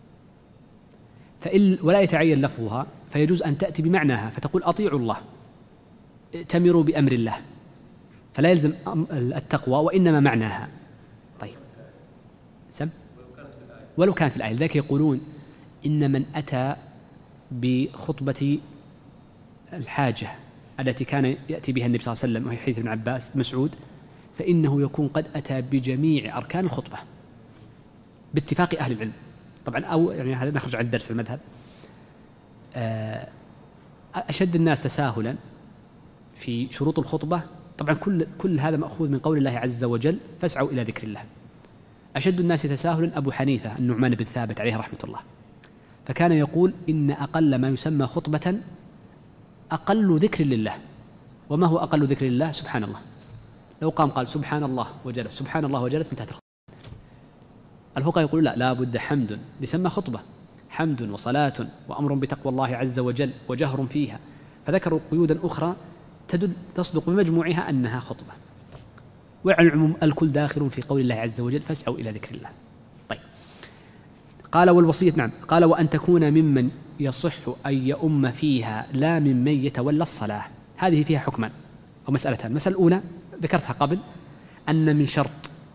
فإن ولا يتعين لفظها فيجوز أن تأتي بمعناها، فتقول أطيعوا الله، ائتمروا بأمر الله، فلا يلزم التقوى وإنما معناها. طيب، سم ولو كانت في الآية. لذلك يقولون إن من أتى بخطبة الحاجة التي كان يأتي بها النبي صلى الله عليه وسلم، وهي حديث ابن عباس مسعود، فإنه يكون قد أتى بجميع أركان الخطبة باتفاق أهل العلم. طبعا أو يعني هذا نخرج عن درس المذهب. أشد الناس تساهلا في شروط الخطبة، طبعا كل كل هذا مأخوذ من قول الله عز وجل فاسعوا إلى ذكر الله. أشد الناس تساهلا أبو حنيفة النعمان بن ثابت عليه رحمة الله، فكان يقول إن أقل ما يسمى خطبة أقل ذكر لله. وما هو أقل ذكر لله؟ سبحان الله. لو قام قال سبحان الله وجلس سبحان الله وجلس انتهت الخطبة. الفقهاء يقولون لا، لا بد حمد يسمى خطبة، حمد وصلاة وأمر بتقوى الله عز وجل وجهر فيها، فذكروا قيودا أخرى تدل تصدق بمجموعها أنها خطبة. وعلى العموم الكل داخل في قول الله عز وجل فاسعوا إلى ذكر الله. طيب، قال والوصية نعم، قال وأن تكون ممن يصح أن يؤم فيها لا ممن يتولى الصلاة. هذه فيها حكمان أو مسألتان. المسألة الأولى ذكرتها قبل، أن من شرط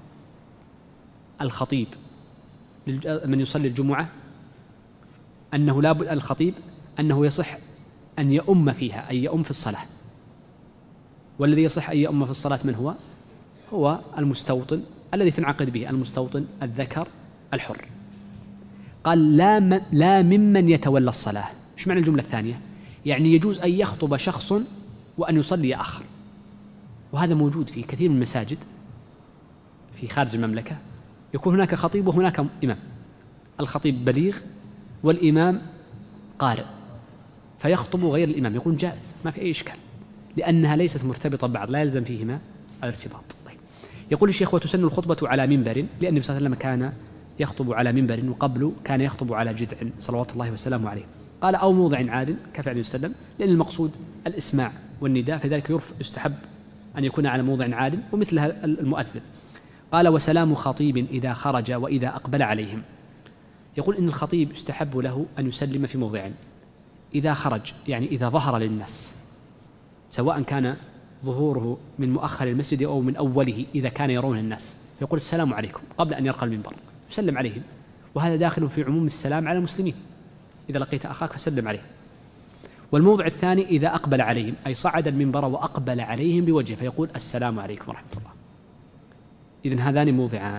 الخطيب من يصلي الجمعة أنه لا بد الخطيب أنه يصح أن يؤم فيها، أي يؤم في الصلاة. والذي يصح أن يؤم في الصلاة من هو؟ هو المستوطن الذي تنعقد به، المستوطن الذكر الحر. قال لا م... لا ممن يتولى الصلاة. إيش معنى الجملة الثانية؟ يعني يجوز أن يخطب شخص وأن يصلي آخر، وهذا موجود في كثير من المساجد في خارج المملكة، يكون هناك خطيب وهناك إمام، الخطيب بليغ والإمام قارئ، فيخطب غير الإمام، يقول جائز ما في أي إشكال، لأنها ليست مرتبطة ببعض، لا يلزم فيهما الارتباط. طيب. يقول الشيخ وتسن الخطبة على منبر، لأن النبي صلى الله عليه وسلم كان يخطب على منبر، وقبله كان يخطب على جذع صلوات الله وسلامه عليه. قال أو موضع عاد كفعل النبي صلى الله عليه وسلم، لأن المقصود الإسماع والنداء، فذلك يرفع يستحب أن يكون على موضع عاد ومثلها المؤذن. قال وسلام خطيب إذا خرج وإذا أقبل عليهم. يقول إن الخطيب يستحب له أن يسلم في موضع إذا خرج، يعني إذا ظهر للناس، سواء كان ظهوره من مؤخر المسجد أو من أوله إذا كان يرون الناس، يقول السلام عليكم قبل أن يرقى المنبر، يسلم عليهم، وهذا داخل في عموم السلام على المسلمين، إذا لقيت أخاك فسلم عليه. والموضع الثاني إذا أقبل عليهم، أي صعد المنبر وأقبل عليهم بوجهه، فيقول السلام عليكم ورحمة الله. إذن هذان موضعان.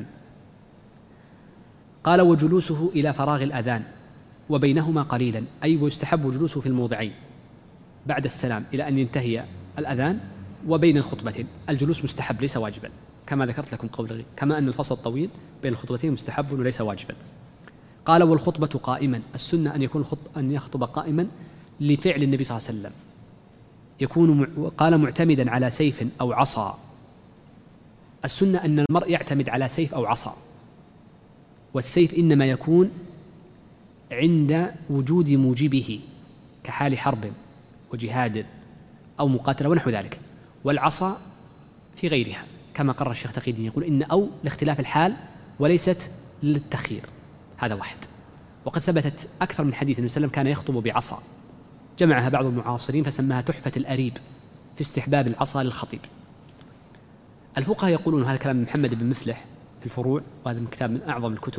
قال وجلوسه إلى فراغ الأذان وبينهما قليلا، أي ويستحب جلوسه في الموضعين بعد السلام إلى أن ينتهي الأذان وبين الخطبتين. الجلوس مستحب ليس واجبا، كما ذكرت لكم قبل، كما أن الفصل الطويل بين الخطبتين مستحب وليس واجبا. قال والخطبة قائما، السنة أن يكون أن يخطب قائما لفعل النبي صلى الله عليه وسلم، يكون قال معتمدا على سيف أو عصا. السنة أن المرء يعتمد على سيف أو عصا، والسيف إنما يكون عند وجود موجبه كحال حرب وجهاد أو مقاتلة ونحو ذلك، والعصا في غيرها، كما قرر الشيخ تقي الدين، يقول إن أو لاختلاف الحال وليست للتخيير. هذا واحد. وقد ثبتت أكثر من حديث النبي صلى الله عليه وسلم كان يخطب بعصا، جمعها بعض المعاصرين فسماها تحفة الأريب في استحباب العصا للخطيب. الفقهاء يقولون، هذا كلام محمد بن مفلح في الفروع، وهذا من كتاب من أعظم الكتب،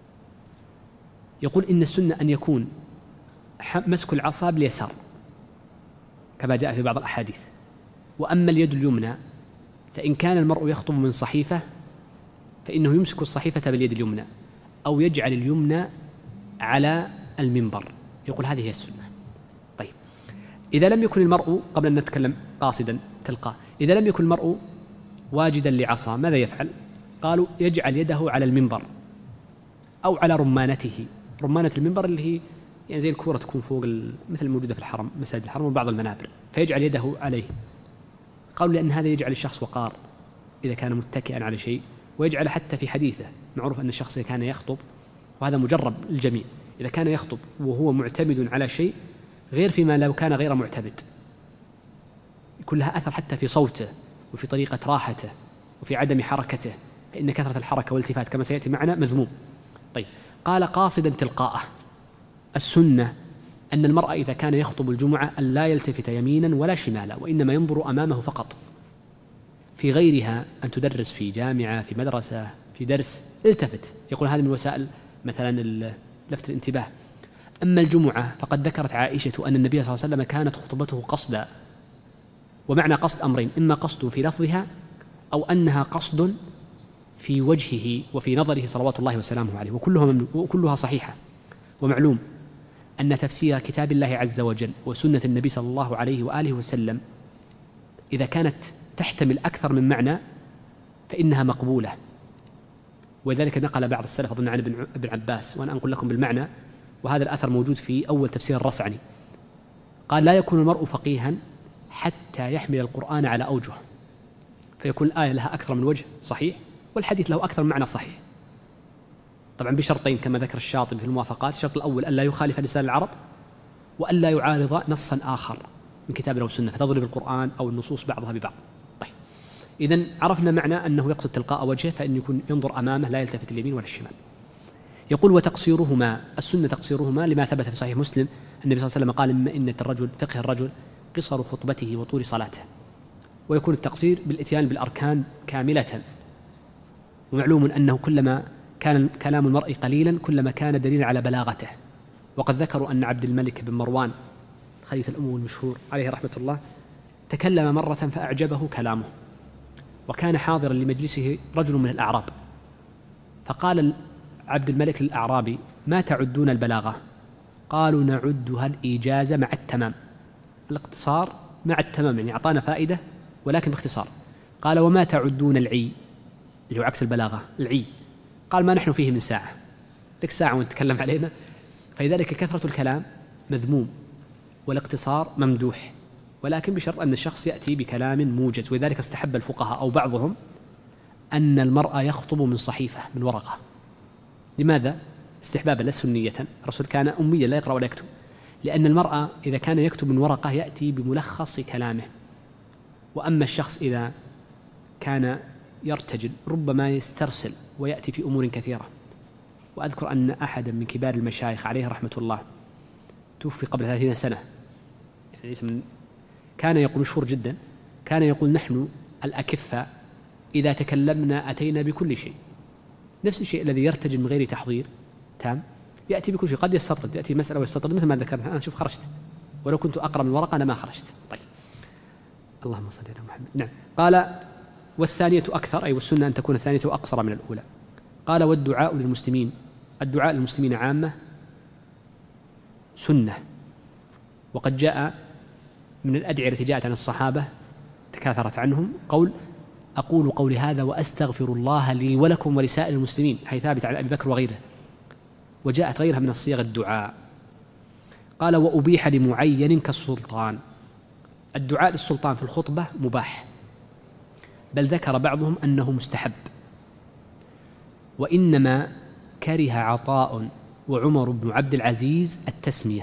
يقول إن السنة أن يكون مسك العصا باليسار كما جاء في بعض الأحاديث، وأما اليد اليمنى فإن كان المرء يخطب من صحيفة فإنه يمسك الصحيفة باليد اليمنى أو يجعل اليمنى على المنبر، يقول هذه هي السنة. طيب، إذا لم يكن المرء، قبل أن نتكلم قاصدا تلقى، إذا لم يكن المرء واجدا لعصا ماذا يفعل؟ قالوا يجعل يده على المنبر أو على رمانته. رمانة المنبر اللي هي يعني زي الكورة تكون فوق مثل الموجودة في الحرم، مساجد الحرم وبعض المنابر، فيجعل يده عليه. قالوا لأن هذا يجعل الشخص وقار إذا كان متكئا على شيء، ويجعل حتى في حديثه، معروف أن الشخص كان يخطب، وهذا مجرب للجميع، إذا كان يخطب وهو معتمد على شيء غير فيما لو كان غير معتمد، يكون لها أثر حتى في صوته وفي طريقة راحته وفي عدم حركته، فإن كثرة الحركة والالتفات كما سيأتي معنا مذموم. طيب، قال قاصدا تلقاءه. السنة أن المرء إذا كان يخطب الجمعة أن لا يلتفت يمينا ولا شمالا، وإنما ينظر أمامه فقط. في غيرها أن تدرس في جامعة، في مدرسة، في درس، التفت، يقول هذه من وسائل مثلا لفت الانتباه. أما الجمعة فقد ذكرت عائشة أن النبي صلى الله عليه وسلم كانت خطبته قصدا، ومعنى قصد أمرين، إما قصد في لفظها أو أنها قصد في وجهه وفي نظره صلوات الله وسلامه عليه، وكلها, وكلها صحيحة. ومعلوم أن تفسير كتاب الله عز وجل وسنة النبي صلى الله عليه وآله وسلم إذا كانت تحتمل أكثر من معنى فإنها مقبولة. ولذلك نقل بعض السلف أظن عن ابن عباس، وأنا أنقل لكم بالمعنى، وهذا الأثر موجود في أول تفسير الرصعني، قال: لا يكون المرء فقيها حتى يحمل القرآن على أوجه، فيكون الآية لها أكثر من وجه صحيح، والحديث له أكثر من معنى صحيح، طبعا بشرطين كما ذكر الشاطبي في الموافقات. الشرط الأول ألا يخالف لسان العرب، وألا يعارض نصا آخر من كتاب أو سنة فتضرب القرآن أو النصوص بعضها ببعض. طيب، إذن عرفنا معنى أنه يقصد تلقاء وجهه، فإن يكون ينظر أمامه لا يلتفت اليمين ولا الشمال. يقول: وتقصيرهما، السنة تقصيرهما لما ثبت في صحيح مسلم النبي صلى الله عليه وسلم قال: إما إن الرجل فقه الرجل قصر خطبته وطول صلاته. ويكون التقصير بالإتيان بالأركان كاملة. ومعلوم أنه كلما كان كلام المرء قليلا كلما كان دليلا على بلاغته. وقد ذكروا أن عبد الملك بن مروان خليفة الأموي المشهور عليه رحمة الله تكلم مرة فأعجبه كلامه، وكان حاضرا لمجلسه رجل من الأعراب، فقال عبد الملك للأعرابي: ما تعدون البلاغة؟ قالوا: نعدها الإيجاز مع التمام، الاقتصار مع التمام، يعني أعطانا فائدة ولكن باختصار. قال: وما تعدون العي؟ اللي هو عكس البلاغة، العي. قال: ما نحن فيه من ساعة، لك ساعة ونتكلم علينا. فلذلك كثرة الكلام مذموم والاقتصار ممدوح، ولكن بشرط أن الشخص يأتي بكلام موجز. ولذلك استحب الفقهاء أو بعضهم أن المرأة يخطب من صحيفة من ورقة. لماذا؟ استحبابا لا سنية، الرسول كان أميا لا يقرأ ولا يكتب، لأن المرأة إذا كان يكتب من ورقة يأتي بملخص كلامه، وأما الشخص إذا كان يرتجل ربما يسترسل ويأتي في أمور كثيرة. وأذكر أن أحدا من كبار المشايخ عليه رحمة الله توفي قبل ثلاثين سنة، يعني اسم كان يقول مشهور جدا، كان يقول: نحن الأكفة إذا تكلمنا أتينا بكل شيء. نفس الشيء الذي يرتجل من غير تحضير تام يأتي بكل شيء، قد يستطرد، يأتي مسألة ويستطرد مثل ما ذكرنا. أنا شوف خرجت، ولو كنت أقرأ من ورقة أنا ما خرجت. طيب، اللهم صل على محمد. نعم. قال: والثانية أكثر، أي والسنة أن تكون الثانية أقصر من الأولى. قال: والدعاء للمسلمين، الدعاء للمسلمين عامة سنة، وقد جاء من الأدعية التي جاءت عن الصحابة تكاثرت عنهم قول: أقول قولي هذا وأستغفر الله لي ولكم ولسائر المسلمين، هي ثابت عن أبي بكر وغيره، وجاءت غيرها من الصيغ الدعاء. قال: وأبيح لمعين كالسلطان، الدعاء للسلطان في الخطبة مباح، بل ذكر بعضهم أنه مستحب. وإنما كره عطاء وعمر بن عبد العزيز التسمية.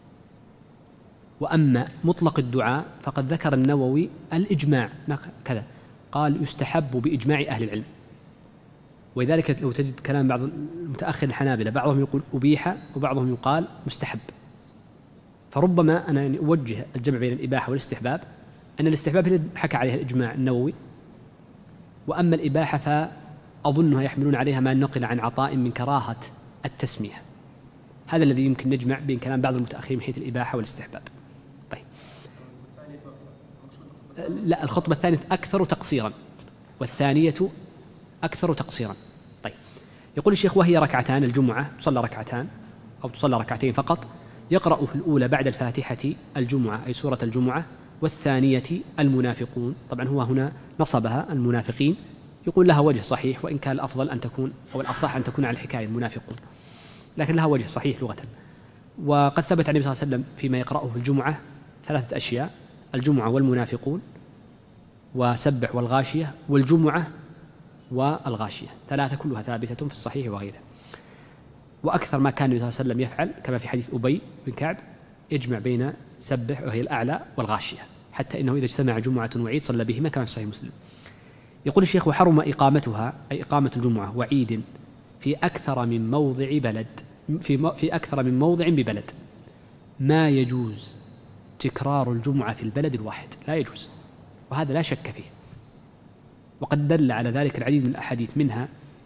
وأما مطلق الدعاء فقد ذكر النووي الإجماع كذا، قال: يستحب بإجماع أهل العلم. ولذلك لو تجد كلام بعض المتأخر الحنابلة بعضهم يقول أبيح وبعضهم يقال مستحب. فربما أنا يعني أوجه الجمع بين الإباحة والاستحباب، أن الاستحباب اللي حكى عليها الإجماع النووي، وأما الإباحة فأظنها يحملون عليها ما نقل عن عطاء من كراهة التسمية. هذا الذي يمكن نجمع بين كلام بعض المتأخرين من حيث الإباحة والاستحباب. طيب، لا، الخطبة الثانية أكثر تقصيرا، والثانية أكثر تقصيرا. طيب، يقول الشيخ: وهي ركعتان، الجمعة تصلى ركعتان أو تصلى ركعتين فقط، يقرأ في الأولى بعد الفاتحة الجمعة أي سورة الجمعة، والثانية المنافقون. طبعا هو هنا نصبها المنافقين، يقول لها وجه صحيح، وإن كان الأفضل أن تكون أو الأصح أن تكون على الحكاية المنافقون، لكن لها وجه صحيح لغة. وقد ثبت عن النبي صلى الله عليه وسلم فيما يقرأه في الجمعة ثلاثة أشياء: الجمعة والمنافقون وسبح والغاشية والجمعة والغاشية، ثلاثة كلها ثابتة في الصحيح وغيره. وأكثر ما كان النبي صلى الله عليه وسلم يفعل كما في حديث أبي بن كعب يجمع بين سبح وهي الأعلى والغاشية، حتى إنه إذا اجتمع جمعة وعيد صلى بهما كما في صحيح مسلم. يقول الشيخ: وحرم إقامتها أي إقامة الجمعة وعيد في أكثر من موضع بلد في في أكثر من موضع ببلد، ما يجوز تكرار الجمعة في البلد الواحد، لا يجوز، وهذا لا شك فيه. وقد دل على ذلك العديد من الأحاديث، منها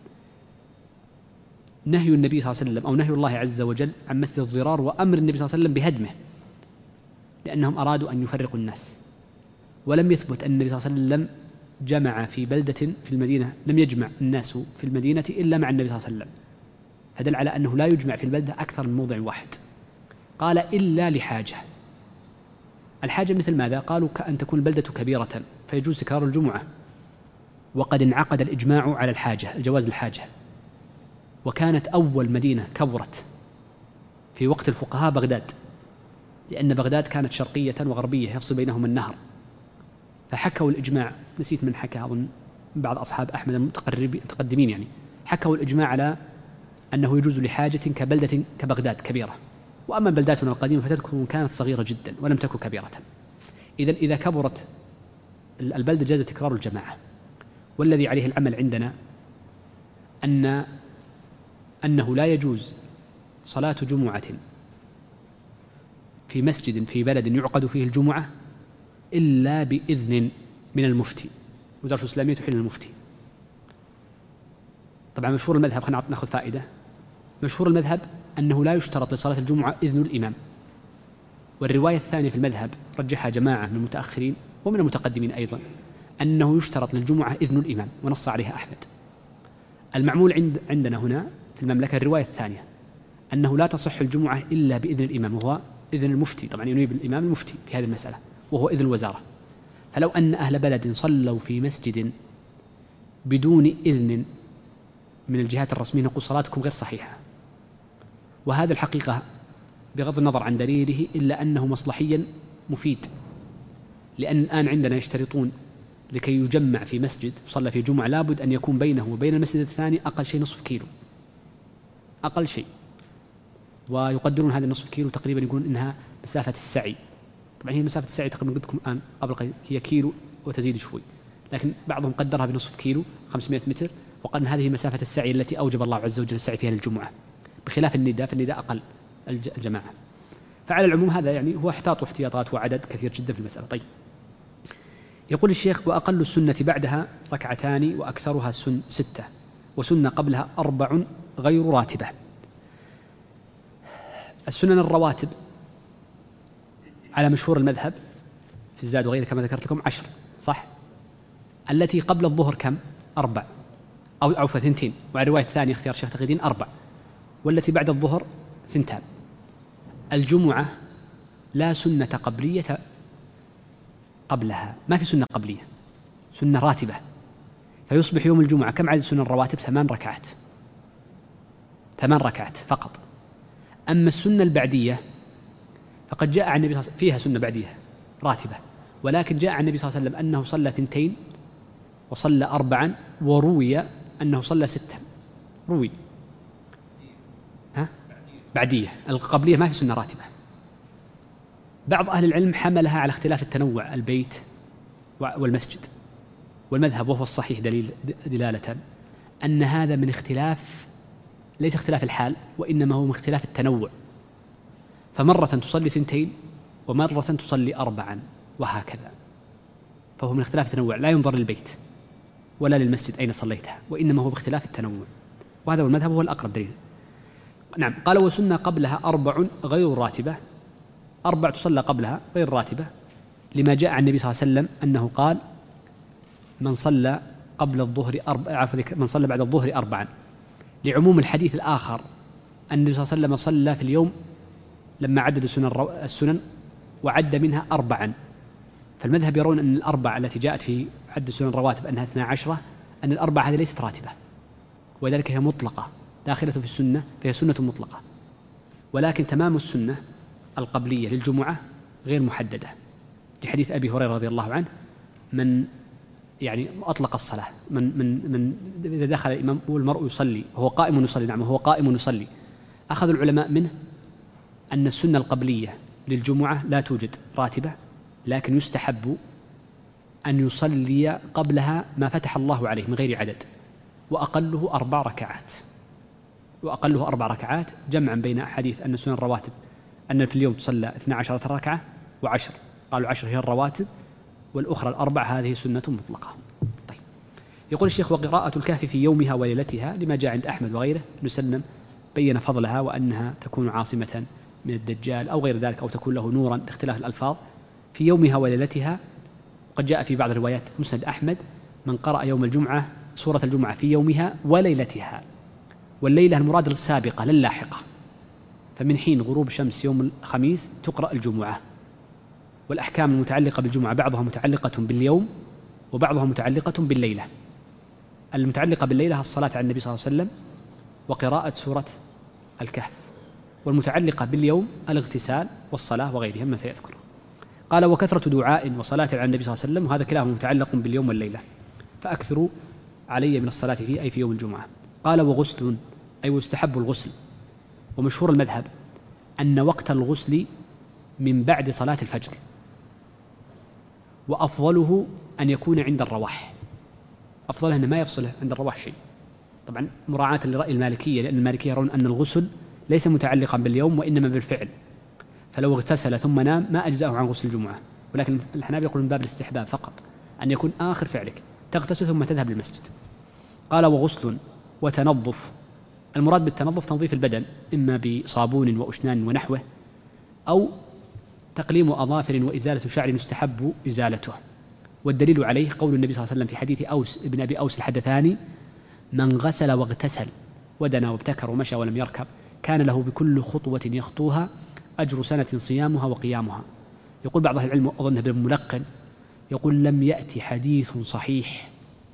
نهي النبي صلى الله عليه وسلم أو نهي الله عز وجل عن مسجد الضرار، وأمر النبي صلى الله عليه وسلم بهدمه لأنهم أرادوا أن يفرقوا الناس. ولم يثبت أن النبي صلى الله عليه وسلم جمع في بلدة في المدينة، لم يجمع الناس في المدينة إلا مع النبي صلى الله عليه وسلم، فدل على أنه لا يجمع في البلدة أكثر من موضع واحد. قال إلا لحاجة. الحاجة مثل ماذا؟ قالوا كأن تكون البلدة كبيرة فيجوز تكرار الجمعة، وقد انعقد الإجماع على الحاجة، الجواز الحاجة. وكانت أول مدينة كبرت في وقت الفقهاء بغداد، لأن بغداد كانت شرقية وغربية يفصل بينهم النهر، فحكوا الإجماع، نسيت من حكى، أظن بعض أصحاب أحمد المتقدمين يعني، حكوا الإجماع على أنه يجوز لحاجة كبلدة كبغداد كبيرة. وأما بلداتنا القديمة فتذكر كانت صغيرة جدا ولم تكن كبيرة. إذن إذا كبرت البلدة جاز تكرار الجماعة. والذي عليه العمل عندنا أن أنه لا يجوز صلاة جمعة في مسجد في بلد يعقد فيه الجمعة إلا بإذن من المفتي. وزارة الإسلامية تحل المفتي. طبعا مشهور المذهب، خلينا نأخذ فائدة. مشهور المذهب أنه لا يشترط لصلاة الجمعة إذن الإمام. والرواية الثانية في المذهب رجحها جماعة من المتأخرين ومن المتقدمين أيضا، أنه يشترط للجمعة إذن الإمام، ونص عليها أحمد. المعمول عند عندنا هنا في المملكة الرواية الثانية، أنه لا تصح الجمعة إلا بإذن الإمام، وهو إذن المفتي. طبعا ينوي بالإمام المفتي في هذه المسألة، وهو إذن الوزارة. فلو أن أهل بلد صلوا في مسجد بدون إذن من الجهات الرسمية نقول صلاتكم غير صحيحة. وهذا الحقيقة بغض النظر عن دليله إلا أنه مصلحيا مفيد، لأن الآن عندنا يشترطون لكي يجمع في مسجد يصلى في جمعة لابد أن يكون بينه وبين المسجد الثاني أقل شيء نصف كيلو، أقل شيء. ويقدرون هذا النصف كيلو تقريبا، يقولون إنها مسافة السعي. طبعا هي مسافة السعي تقريبا قلت لكم الآن قبل قليل هي كيلو وتزيد شوي، لكن بعضهم قدرها بنصف كيلو خمسمائة متر، وقال إن هذه مسافة السعي التي أوجب الله عز وجل السعي فيها للجمعة، بخلاف النداء، فالنداء أقل الجماعة. فعلى العموم هذا يعني هو احتاط واحتياطات وعدد كثير جدا في المسألة. طيب، يقول الشيخ: وأقل السنة بعدها ركعتان وأكثرها سن ستة، وسنة قبلها أربع غير راتبة. السنن الرواتب على مشهور المذهب في الزاد وغيره كما ذكرت لكم عشر، صح؟ التي قبل الظهر كم؟ أربع أو أو ثنتين، وعلى الرواية الثانية اختيار الشيخ تقي الدين أربع، والتي بعد الظهر ثنتان. الجمعة لا سنة قبلية قبلها، ما في سنة قبلية، سنة راتبة، فيصبح يوم الجمعة كم عدد سنن الرواتب؟ ثمان ركعات، ثمان ركعات فقط. أما السنة البعدية فقد جاء عن النبي صلى الله عليه وسلم فيها سنة بعدية راتبة، ولكن جاء عن النبي صلى الله عليه وسلم أنه صلى ثنتين وصلى أربعا، وروي أنه صلى ستا، روي ها بعدية. القبلية ما في سنة راتبة. بعض أهل العلم حملها على اختلاف التنوع البيت والمسجد، والمذهب وهو الصحيح دليل دلالة أن هذا من اختلاف، ليس اختلاف الحال وإنما هو من اختلاف التنوع، فمرة تصلي ثنتين ومرة تصلي أربعا وهكذا، فهو من اختلاف التنوع، لا ينظر للبيت ولا للمسجد أين صليتها، وإنما هو باختلاف التنوع، وهذا هو المذهب، هو الأقرب دليل. نعم. قال: وسنة قبلها أربع غير راتبة، أربع تصلى قبلها غير راتبة، لما جاء عن النبي صلى الله عليه وسلم أنه قال: من صلى قبل الظهر أربع، عفوا من صلى بعد الظهر أربعا، لعموم الحديث الآخر أن النبي صلى الله عليه وسلم صلى في اليوم لما عدد السنن, السنن وعد منها أربعا. فالمذهب يرون أن الأربع التي جاءت في عد السنن الرواتب أنها اثنا عشرة، أن الأربع هذه ليست راتبة، وذلك هي مطلقة داخلة في السنة، فهي سنة مطلقة. ولكن تمام السنة القبلية للجمعة غير محددة، لحديث أبي هريرة رضي الله عنه: من يعني أطلق الصلاة، من من من إذا دخل الإمام والمرء يصلي وهو قائم يصلي، نعم وهو قائم يصلي، أخذ العلماء منه أن السنة القبلية للجمعة لا توجد راتبة، لكن يستحب أن يصلي قبلها ما فتح الله عليه من غير عدد، وأقله أربع ركعات، وأقله أربع ركعات جمعا بين أحاديث أن السنن الرواتب أن في اليوم تصلى اثنا عشرة ركعة وعشر، قالوا عشر هي الرواتب والأخرى الأربع هذه سنة مطلقة. طيب، يقول الشيخ: وقراءة الكهف في يومها وليلتها، لما جاء عند أحمد وغيره نسلم بين فضلها وأنها تكون عاصمة من الدجال أو غير ذلك، أو تكون له نورا، اختلاف الألفاظ، في يومها وليلتها. وقد جاء في بعض الروايات مسند أحمد من قرأ يوم الجمعة سورة الجمعة في يومها وليلتها، والليلة المراد السابقة للاحقة، فمن حين غروب شمس يوم الخميس تقرأ الجمعة. والأحكام المتعلقة بالجمعة بعضها متعلقة باليوم وبعضها متعلقة بالليلة. المتعلقة بالليلة الصلاة على النبي صلى الله عليه وسلم وقراءة سورة الكهف، والمتعلقة باليوم الاغتسال والصلاة وغيرها مما سيذكر. قال وكثرة دعاء وصلاة على النبي صلى الله عليه وسلم، وهذا كلاهما متعلق باليوم والليلة، فأكثروا علي من الصلاة فيه أي في يوم الجمعة. قال وغسل أي ويستحب الغسل، ومشهور المذهب أن وقت الغسل من بعد صلاة الفجر، وأفضله أن يكون عند الرواح، أفضله أنه ما يفصله عند الرواح شيء، طبعا مراعاة لرأي المالكية، لأن المالكية يرون أن الغسل ليس متعلقا باليوم وإنما بالفعل، فلو اغتسل ثم نام ما أجزأه عن غسل الجمعة، ولكن الحنابلة يقولون من باب الاستحباب فقط، أن يكون آخر فعلك تغتسل ثم تذهب للمسجد. قال وغسل وتنظف، المراد بالتنظف تنظيف البدن إما بصابون وأشنان ونحوه، أو تقليم أظافر وإزالة شعر يستحب إزالته. والدليل عليه قول النبي صلى الله عليه وسلم في حديث أوس ابن أبي أوس الحدثاني: من غسل واغتسل ودنا وابتكر ومشى ولم يركب كان له بكل خطوة يخطوها أجر سنة صيامها وقيامها. يقول بعض أهل العلم أظنه ابن ملقن يقول: لم يأتي حديث صحيح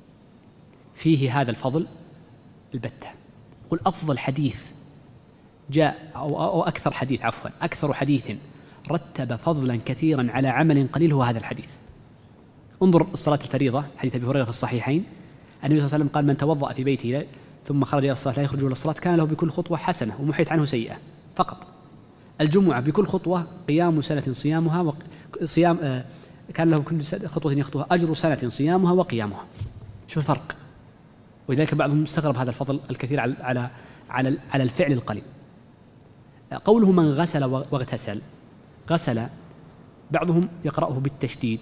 فيه هذا الفضل البتة. يقول أفضل حديث جاء أو, أو أكثر حديث عفوا أكثر حديث رتب فضلا كثيرا على عمل قليل هو هذا الحديث. انظر الصلاة الفريضة، حديث أبي هريرة في الصحيحين، النبي صلى الله عليه وسلم قال: من توضأ في بيته ثم خرج إلى الصلاة لا يخرج إلى الصلاة كان له بكل خطوة حسنة ومحيت عنه سيئة. فقط الجمعة بكل خطوة قيام سنة صيامها وصيام آه كان له كل خطوة يخطوها أجر سنة صيامها وقيامها. شو الفرق؟ ولذلك بعضهم استغرب هذا الفضل الكثير على على على, على الفعل القليل. قوله من غسل واغتسل، غسل بعضهم يقرأه بالتشديد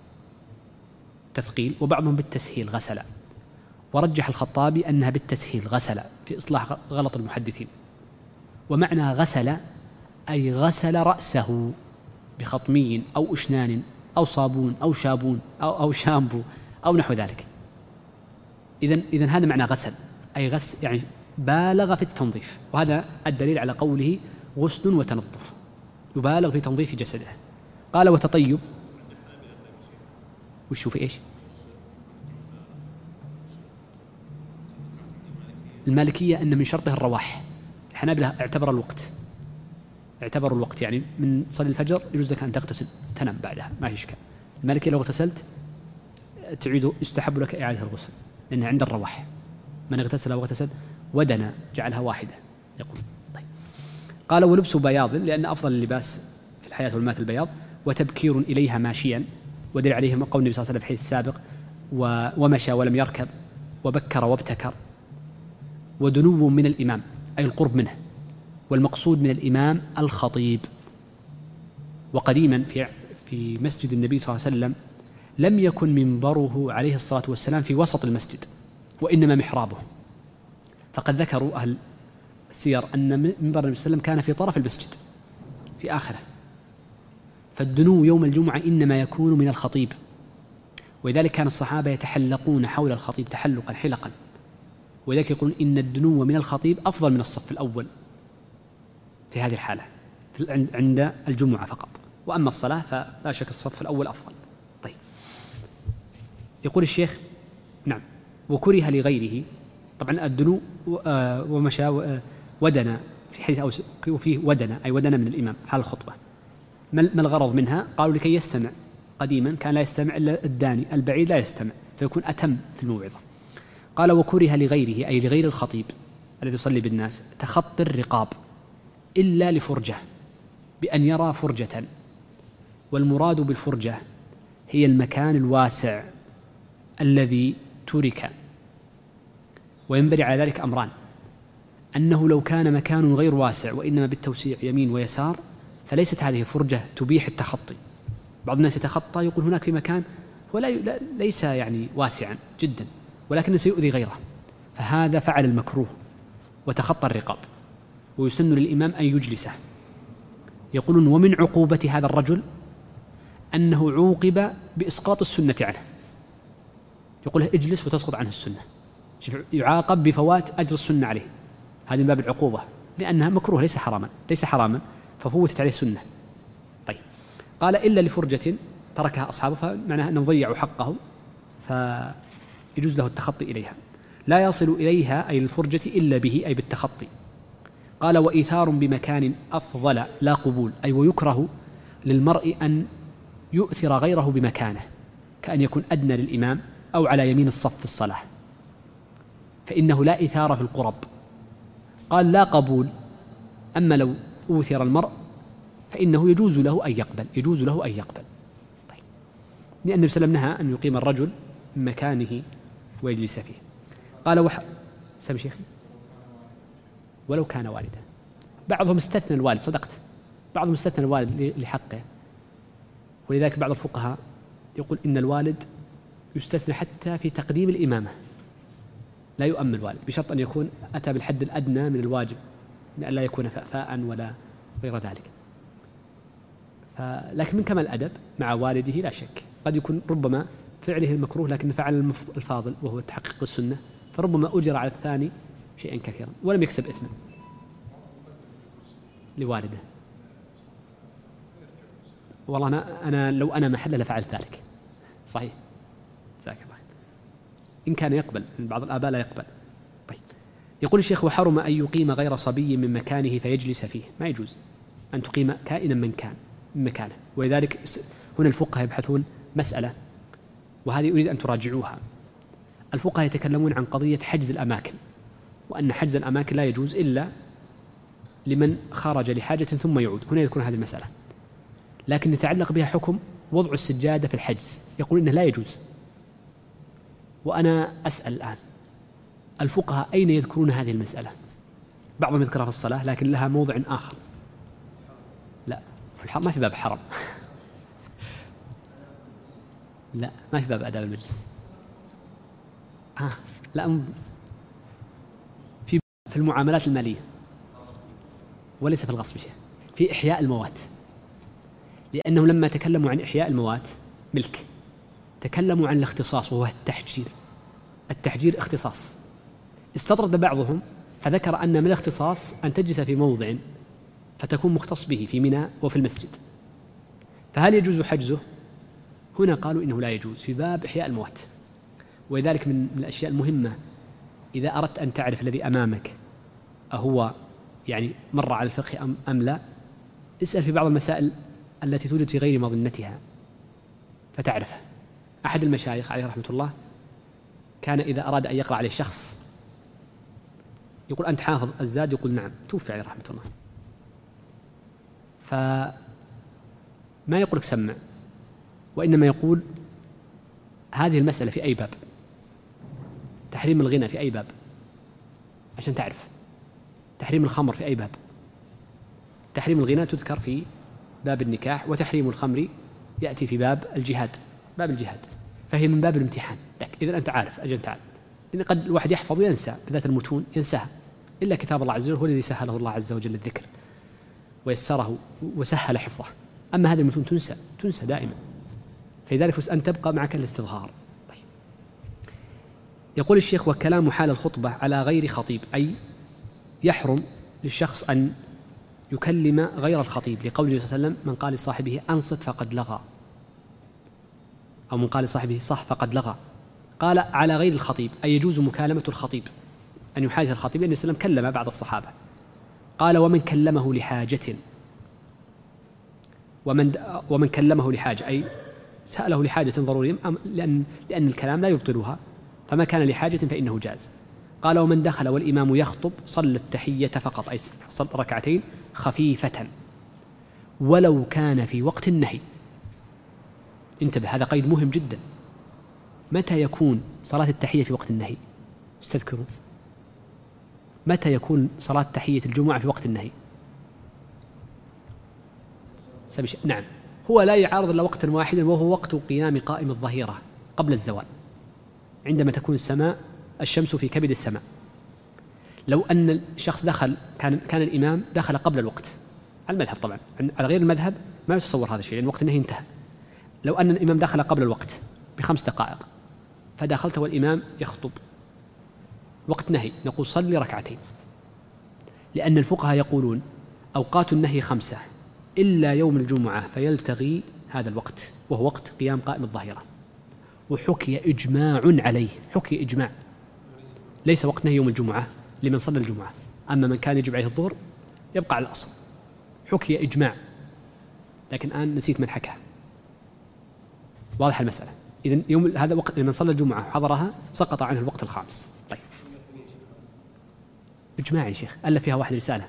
تثقيل وبعضهم بالتسهيل غسل، ورجح الخطابي أنها بالتسهيل غسل في إصلاح غلط المحدثين. ومعنى غسل أي غسل رأسه بخطمي أو أشنان أو صابون أو شابون أو, أو شامبو أو نحو ذلك. إذن إذن هذا معنى غسل، أي غسل يعني بالغ في التنظيف، وهذا الدليل على قوله غسل وتنظف، يبالغ في تنظيف جسده. قال وتطيب، وشو في إيش؟ المالكية أن من شرطه الرواح، الحنابلة اعتبر الوقت اعتبروا الوقت يعني من صلاة الفجر يجوز لك أن تغتسل تنام بعدها ما في إشكال. المالكية لو اغتسلت تعيد يستحب لك إعادة الغسل لأنها عند الرواح، من اغتسل واغتسل ودنا جعلها واحدة يقول. طيب. قال ولبس بياض، لأن أفضل اللباس في الحياة والمات البياض، وتبكير إليها ماشيا، ودل عليه قول النبي صلى الله عليه وسلم في الحديث السابق: ومشى ولم يركب وبكر وابتكر. ودنو من الإمام أي القرب منه، والمقصود من الإمام الخطيب. وقديما في في مسجد النبي صلى الله عليه وسلم لم يكن منبره عليه الصلاة والسلام في وسط المسجد وإنما محرابه، فقد ذكروا أهل السير أن منبر النبي صلى الله عليه وسلم كان في طرف المسجد في آخره. فالدنو يوم الجمعة إنما يكون من الخطيب، ولذلك كان الصحابة يتحلقون حول الخطيب تحلقا حلقا، ولذلك يقولون إن الدنو من الخطيب أفضل من الصف الأول في هذه الحالة عند الجمعة فقط، وأما الصلاة فلا شك الصف الأول أفضل. طيب. يقول الشيخ: نعم. وكره لغيره، طبعا الدنو ومشى ودنا في حديث أوس وفيه ودنا أي ودنا من الإمام حال الخطبة. ما الغرض منها؟ قالوا لكي يستمع، قديما كان لا يستمع إلا الداني البعيد لا يستمع فيكون أتم في الموعظة. قال وكره لغيره أي لغير الخطيب الذي يصلي بالناس تخطي الرقاب إلا لفرجة، بأن يرى فرجة. والمراد بالفرجة هي المكان الواسع الذي ترك. وينبري على ذلك أمران: أنه لو كان مكان غير واسع وإنما بالتوسيع يمين ويسار فليست هذه فرجة تبيح التخطي. بعض الناس يتخطى يقول هناك في مكان ولا ليس يعني واسعا جدا ولكن سيؤذي غيره، فهذا فعل المكروه وتخطى الرقاب، ويسن للإمام أن يجلسه. يقولون ومن عقوبة هذا الرجل أنه عوقب بإسقاط السنة عنه. يقول له اجلس وتسقط عنه السنة، يعاقب بفوات أجر السنة عليه، هذه من باب العقوبة لأنها مكروه ليس حراما، ليس حراما ففوتت عليه سنة. طيب قال إلا لفرجة تركها أصحابه، فمعناها أنهم ضيعوا حقه فيجوز له التخطي إليها، لا يصل إليها أي الفرجة إلا به أي بالتخطي. قال وإيثار بمكان أفضل لا قبول، أي ويكره للمرء أن يؤثر غيره بمكانه، كأن يكون أدنى للإمام أو على يمين الصف في الصلاة، فإنه لا إثار في القرب. قال لا قبول، أما لو أوثر المرء فإنه يجوز له أن يقبل، يجوز له أن يقبل. طيب. لأن النبي صلى الله عليه وسلم نهى أن يقيم الرجل من مكانه ويجلس فيه. قال وح سامي شيخي ولو كان والدا، بعضهم استثنى الوالد، صدقت، بعضهم استثنى الوالد لحقه، ولذلك بعض الفقهاء يقول إن الوالد يستثنى حتى في تقديم الإمامة، لا يؤم الوالد بشرط أن يكون أتى بالحد الأدنى من الواجب، لأن لا يكون فأفاء ولا غير ذلك. لكن من كمال الأدب مع والده لا شك، قد يكون ربما فعله المكروه لكن فعل الفاضل وهو تحقيق السنة، فربما أجر على الثاني شيئا كثيرا ولم يكسب إثما لوالده. والله أنا, أنا لو أنا محله لفعلت ذلك. صحيح، جزاك الله. إن كان يقبل، من بعض الآباء لا يقبل. طيب. يقول الشيخ وحرم أن يقيم غير صبي من مكانه فيجلس فيه، ما يجوز أن تقيم كائنا من كان من مكانه. ولذلك هنا الفقهاء يبحثون مسألة، وهذه أريد أن تراجعوها. الفقهاء يتكلمون عن قضية حجز الأماكن، وأن حجز الأماكن لا يجوز إلا لمن خرج لحاجة ثم يعود، هنا يذكر هذه المسألة. لكن يتعلق بها حكم وضع السجادة في الحجز، يقول إنه لا يجوز. وأنا أسأل الآن الفقهاء أين يذكرون هذه المسألة؟ بعضهم يذكرها في الصلاة لكن لها موضع آخر. لا، في الحرم ما في باب حرم. لا، ما في باب آداب المجلس. آه. لا، في في المعاملات المالية وليس في الغصب شيء، في إحياء الموات. لأنهم لما تكلموا عن إحياء الموات ملك تكلموا عن الاختصاص وهو التحجير. التحجير اختصاص، استطرد بعضهم فذكر أن من الاختصاص أن تجلس في موضع فتكون مختص به في منى وفي المسجد، فهل يجوز حجزه؟ هنا قالوا إنه لا يجوز في باب إحياء الموات. ولذلك من الأشياء المهمة إذا أردت أن تعرف الذي أمامك أهو يعني مر على الفقه أم, أم لا، اسأل في بعض المسائل التي توجد في غير مظنتها فتعرفها. أحد المشايخ عليه رحمة الله كان إذا أراد أن يقرأ عليه شخص يقول أنت حافظ الزاد؟ يقول نعم. توفي عليه رحمة الله. فما يقولك سمع، وإنما يقول هذه المسألة في أي باب، تحريم الغنى في أي باب عشان تعرف، تحريم الخمر في أي باب. تحريم الغنى تذكر في باب النكاح، وتحريم الخمر يأتي في باب الجهاد، باب الجهاد، فهي من باب الامتحان لك. إذا أنت عارف أجل تعال، لأن قد الواحد يحفظ وينسى، بالذات المتون ينساها، إلا كتاب الله عز وجل هو الذي سهله الله عز وجل الذكر ويسره وسهل حفظه. أما هذه المتون تنسى تنسى دائما، فلذلك أن تبقى معك الاستظهار. طيب. يقول الشيخ وكلام حال الخطبة على غير خطيب، أي يحرم للشخص أن يكلم غير الخطيب، لقوله صلى الله عليه وسلم من قال لصاحبه أنصت فقد لغى، أو من قال لصاحبه صح فقد لغى. قال على غير الخطيب أي يجوز مكالمة الخطيب، أن يحادث الخطيب، لأن النبي صلى الله عليه وسلم كلم بعض الصحابة. قال ومن كلمه لحاجة، ومن ومن كلمه لحاجة أي سأله لحاجة ضرورية، لأن لأن الكلام لا يبطلها، فما كان لحاجة فإنه جاز. قال ومن دخل والإمام يخطب صلى التحية فقط، أي صلى ركعتين خفيفة ولو كان في وقت النهي. انتبه، هذا قيد مهم جدا. متى يكون صلاة التحية في وقت النهي؟ استذكروا، متى يكون صلاة تحية الجمعة في وقت النهي؟ نعم، هو لا يعارض إلا وقتا واحدا، وهو وقت قيام قائم الظهيرة قبل الزوال، عندما تكون السماء الشمس في كبد السماء. لو أن الشخص دخل كان كان الإمام دخل قبل الوقت، على المذهب طبعا، على غير المذهب ما يتصور هذا الشيء لأن وقت النهي انتهى. لو أن الإمام دخل قبل الوقت بخمس دقائق فدخلت والإمام يخطب وقت نهي، نقول صلي ركعتين، لأن الفقهاء يقولون أوقات النهي خمسة إلا يوم الجمعة فيلتغي هذا الوقت وهو وقت قيام قائم الظهيرة، وحكي إجماع عليه، حكي إجماع، ليس وقت نهي يوم الجمعة لمن صلى الجمعة، أما من كان يجب عليه الظهر يبقى على الأصل، حكي إجماع، لكن الآن نسيت من حكاه. واضح المسألة؟ إذن يوم هذا وقت لمن صلى الجمعة وحضرها سقط عنه الوقت الخامس. طيب إجماع يا شيخ، ألف فيها واحد رسالة.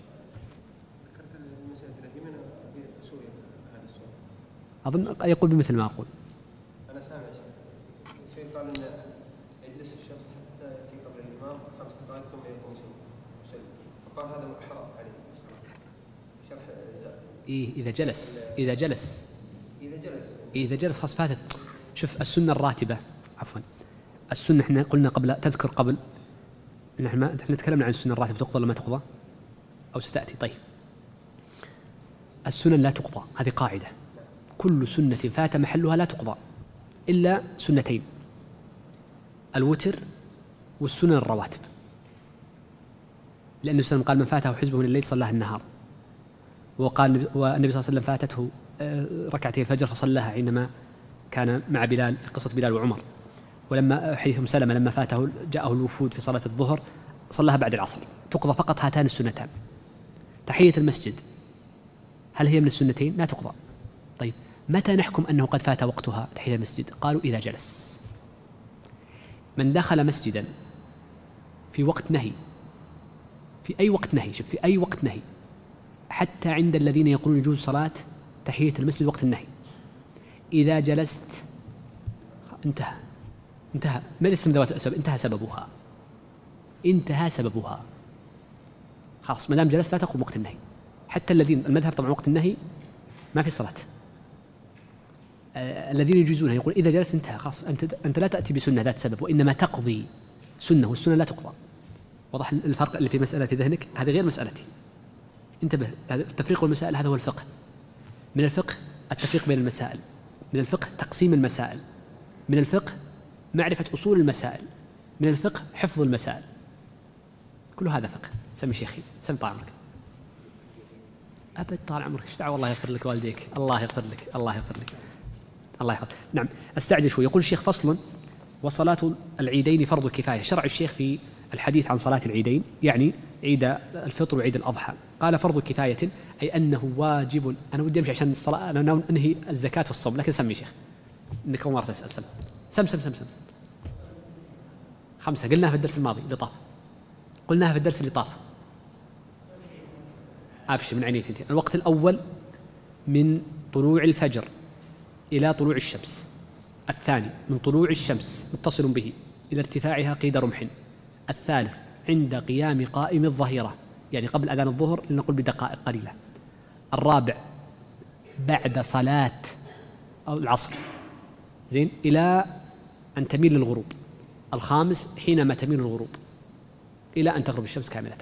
أظن يقول بمثل ما أقول. أنا سامع شيء قال إن يجلس الشخص حتى يأتي قبل الإمام خمس دقائق ثم يقوم يصلي، فقال هذا حرام عليه شرح الزاد. إيه إذا جلس إذا جلس إذا جلس إذا جلس خلاص فاتت. شوف السنة الراتبة، عفوا السنة إحنا قلنا قبل، تذكر قبل نحن ما نحن تكلمنا عن السنة الراتبة تقضى ولا ما تقضى أو ستأتي. طيب السنن لا تقضى، هذه قاعدة، كل سنة فات محلها لا تقضى إلا سنتين، الوتر والسنن الرواتب، لأن النبي صلى الله عليه وسلم قال من فاته حزبه من الليل صلاه النهار، وقال والنبي صلى الله عليه وسلم فاتته ركعتي الفجر فصلاها عندما كان مع بلال في قصة بلال وعمر، ولما حديث أم سلمة لما فاته جاءه الوفود في صلاة الظهر صلاها بعد العصر. تقضى فقط هاتان السنتان. تحية المسجد هل هي من السنتين؟ لا تقضى. طيب متى نحكم أنه قد فات وقتها تحية المسجد؟ قالوا إذا جلس. من دخل مسجدا في وقت نهي، في أي وقت نهي، شوف في أي وقت نهي، حتى عند الذين يقولون يجوز صلاة تحية المسجد وقت النهي، إذا جلست انتهى انتهى ما ليس من ذوات الأسباب، انتهى سببها انتهى سببها خلاص، ما دام جلست لا تقوم وقت النهي. حتى الذين المذهب طبعا وقت النهي ما في صلاة، آه الذين يجوزونها يقول إذا جلست انتهى خلاص، أنت أنت لا تأتي بسنة ذات سبب، وإنما تقضي سنة، والسنة لا تقضى. وضح الفرق اللي في مسألة ذهنك، هذه غير مسألتي، انتبه. التفريق والمسائل هذا هو الفقه. من الفقه التفريق بين المسائل، من الفقه تقسيم المسائل، من الفقه معرفة أصول المسائل، من الفقه حفظ المسائل، كل هذا فقه. سمي شيخي، سمي طال عمرك. أبد طال عمرك، ايش دعوة، الله يغفر لك والديك، الله يغفر لك، الله يغفر لك، الله يحفظ. نعم استعجل شوي. يقول الشيخ فصل: وصلاة العيدين فرض كفاية. شرع الشيخ في الحديث عن صلاة العيدين يعني عيد الفطر وعيد الأضحى، قال فرض كفاية أي أنه واجب. أنا ودي أمشي عشان الصلاة، أنا أنهي الزكاة والصوم، لكن سمي شيخ إنك أول مرة تسأل. سم سم سم سم, سم. خمسة قلناها في الدرس الماضي اللي طاف، قلناها في الدرس اللي طاف. أبشر من عيني تنتين. الوقت الأول من طلوع الفجر إلى طلوع الشمس، الثاني من طلوع الشمس متصل به إلى ارتفاعها قيد رمح، الثالث عند قيام قائم الظهيرة يعني قبل أذان الظهر لنقول بدقائق قليلة، الرابع بعد صلاة العصر زين إلى أن تميل للغروب، الخامس حينما تميل الغروب إلى أن تغرب الشمس كاملة.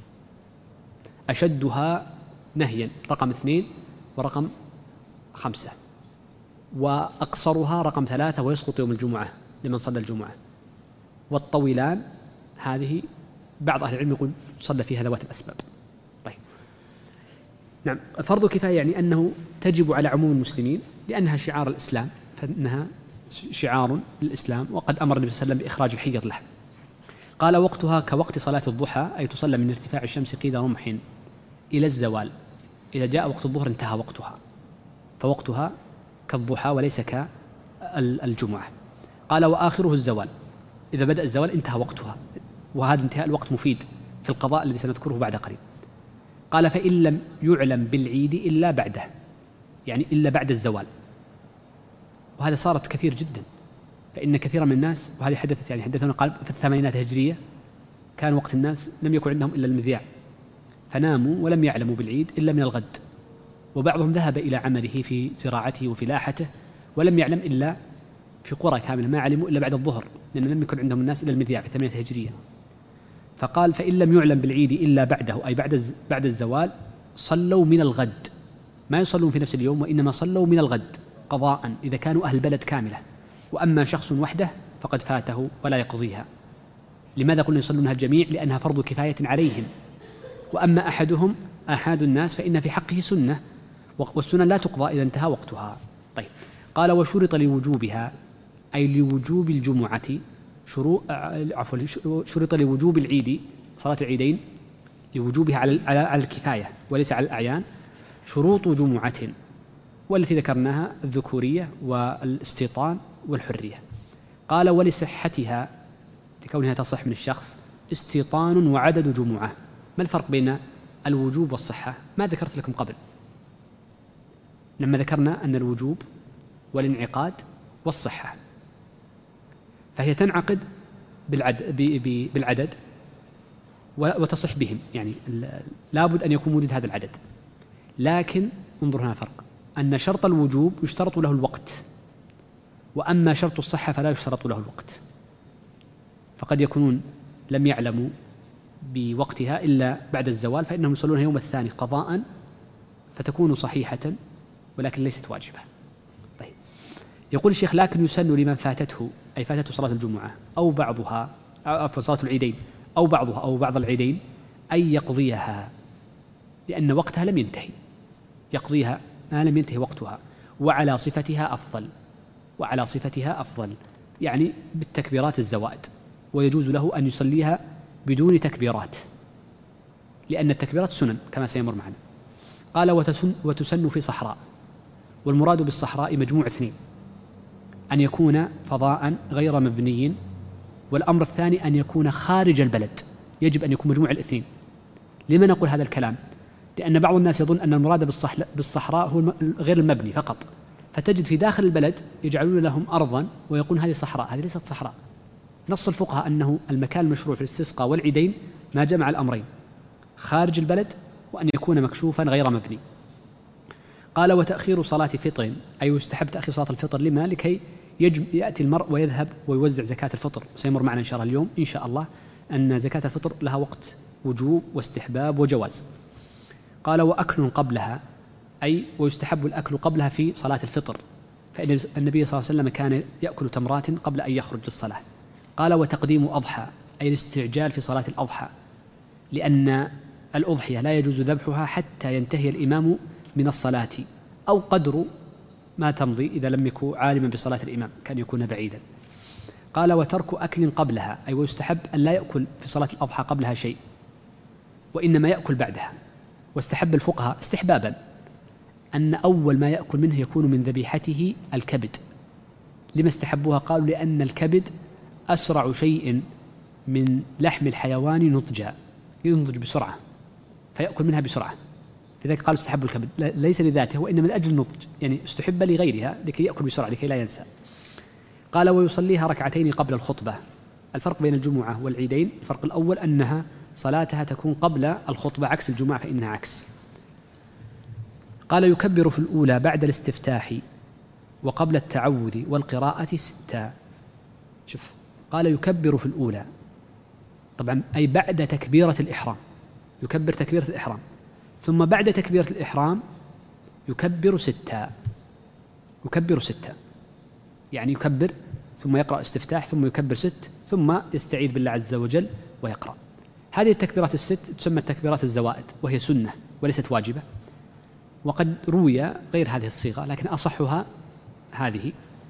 أشدها نهيا رقم اثنين ورقم خمسة، وأقصرها رقم ثلاثة ويسقط يوم الجمعة لمن صلى الجمعة، والطويلان هذه بعض أهل العلم يقول صلى فيها ذوات الأسباب. طيب نعم، فرض كفاية يعني أنه تجب على عموم المسلمين لأنها شعار الإسلام، فإنها شعار للإسلام، وقد أمر النبي صلى الله عليه وسلم بإخراج الحيض له. قال وقتها كوقت صلاة الضحى أي تصلى من ارتفاع الشمس قيد رمح إلى الزوال، إذا جاء وقت الظهر انتهى وقتها، فوقتها كالضحى وليس كالجمعة. قال وآخره الزوال، إذا بدأ الزوال انتهى وقتها، وهذا انتهاء الوقت مفيد في القضاء الذي سنذكره بعد قليل. قال فإن لم يعلم بالعيد إلا بعده، يعني إلا بعد الزوال، وهذا صارت كثير جدا، فإن كثيرا من الناس، وهذه حدثت يعني حدثنا قال في الثمانينات الهجرية كان وقت الناس لم يكن عندهم إلا المذياع، فناموا ولم يعلموا بالعيد إلا من الغد، وبعضهم ذهب إلى عمله في زراعته وفلاحته ولم يعلم إلا في قرى كاملة، ما علموا إلا بعد الظهر، لأن لم يكن عندهم الناس إلا المذياع في الثمانينات الهجرية. فقال فإن لم يعلم بالعيد إلا بعده أي بعد بعد الزوال صلوا من الغد، ما يصلون في نفس اليوم، وإنما صلوا من الغد قضاء إذا كانوا أهل بلد كاملة، وأما شخص وحده فقد فاته ولا يقضيها. لماذا قلنا يصلونها الجميع؟ لأنها فرض كفاية عليهم، وأما أحدهم آحاد الناس فإن في حقه سنة، والسنن لا تقضى إذا انتهى وقتها. طيب، قال وشرط لوجوبها أي لوجوب الجمعة شروط، عفوا شرط لوجوب العيد صلاة العيدين لوجوبها على على الكفاية وليس على الأعيان شروط جمعة، والتي ذكرناها الذكورية والاستيطان والحرية. قال ولصحتها لكونها تصح من الشخص استيطان وعدد جمعة. ما الفرق بين الوجوب والصحة؟ ما ذكرت لكم قبل لما ذكرنا أن الوجوب والانعقاد والصحة، فهي تنعقد بالعدد, بالعدد وتصح بهم، يعني لابد أن يكون موجود هذا العدد. لكن انظر هنا فرق، أن شرط الوجوب يشترط له الوقت، وأما شرط الصحة فلا يشترط له الوقت، فقد يكونون لم يعلموا بوقتها إلا بعد الزوال فإنهم يصلون يوم الثاني قضاء فتكون صحيحة ولكن ليست واجبة. طيب، يقول الشيخ لكن يسن لمن فاتته أي فاتته صلاة الجمعة أو بعضها أو صلاة العيدين أو بعضها أو بعض العيدين أن يقضيها لأن وقتها لم ينتهي، يقضيها ما لم ينتهي وقتها، وعلى صفتها أفضل، وعلى صفتها أفضل يعني بالتكبيرات الزوائد، ويجوز له أن يصليها بدون تكبيرات لأن التكبيرات سنن كما سيمر معنا. قال وتسن, وتسن في صحراء، والمراد بالصحراء مجموع اثنين، أن يكون فضاء غير مبني، والأمر الثاني أن يكون خارج البلد، يجب أن يكون مجموع الاثنين. لما نقول هذا الكلام؟ لأن بعض الناس يظن أن المراد بالصحراء هو غير المبني فقط، فتجد في داخل البلد يجعلون لهم أرضا ويقول هذه صحراء، هذه ليست صحراء. نص الفقهاء أنه المكان المشروع في الاستسقاء والعيدين ما جمع الأمرين، خارج البلد وأن يكون مكشوفا غير مبني. قال وتأخير صلاة فطر أي يستحب تأخير صلاة الفطر، لما؟ لكي يأتي المرء ويذهب ويوزع زكاة الفطر، سيمر معنا إن شاء الله اليوم إن شاء الله أن زكاة الفطر لها وقت وجوب واستحباب وجواز. قال وأكل قبلها أي ويستحب الأكل قبلها في صلاة الفطر، فإن النبي صلى الله عليه وسلم كان يأكل تمرات قبل أن يخرج للصلاة. قال وتقديم أضحى أي الاستعجال في صلاة الأضحى، لأن الأضحية لا يجوز ذبحها حتى ينتهي الإمام من الصلاة أو قدر ما تمضي إذا لم يكن عالما بصلاة الإمام، كان يكون بعيدا. قال وترك أكل قبلها أي ويستحب أن لا يأكل في صلاة الأضحى قبلها شيء، وإنما يأكل بعدها. واستحب الفقهاء استحبابا أن أول ما يأكل منه يكون من ذبيحته الكبد. لما استحبوها؟ قالوا لأن الكبد أسرع شيء من لحم الحيوان نضجا، ينضج بسرعة فيأكل منها بسرعة، لذلك قالوا استحب الكبد ليس لذاته وإنما من أجل النضج، يعني استحب لغيرها لكي يأكل بسرعة لكي لا ينسى. قال ويصليها ركعتين قبل الخطبة. الفرق بين الجمعة والعيدين، الفرق الأول أنها صلاتها تكون قبل الخطبة عكس الجمعة فإنها عكس. قال يكبر في الأولى بعد الاستفتاح وقبل التعوذ والقراءة ستا. شوف، قال يكبر في الأولى طبعا أي بعد تكبيرة الإحرام، يكبر تكبيرة الإحرام، ثم بعد تكبيرة الإحرام يكبر ستا، يكبر ستا يعني يكبر ثم يقرأ استفتاح ثم يكبر ست ثم يستعيذ بالله عز وجل ويقرأ. هذه التكبيرات الست تسمى التكبيرات الزوائد، وهي سنة وليست واجبة، وقد روي غير هذه الصيغة لكن أصحها هذه.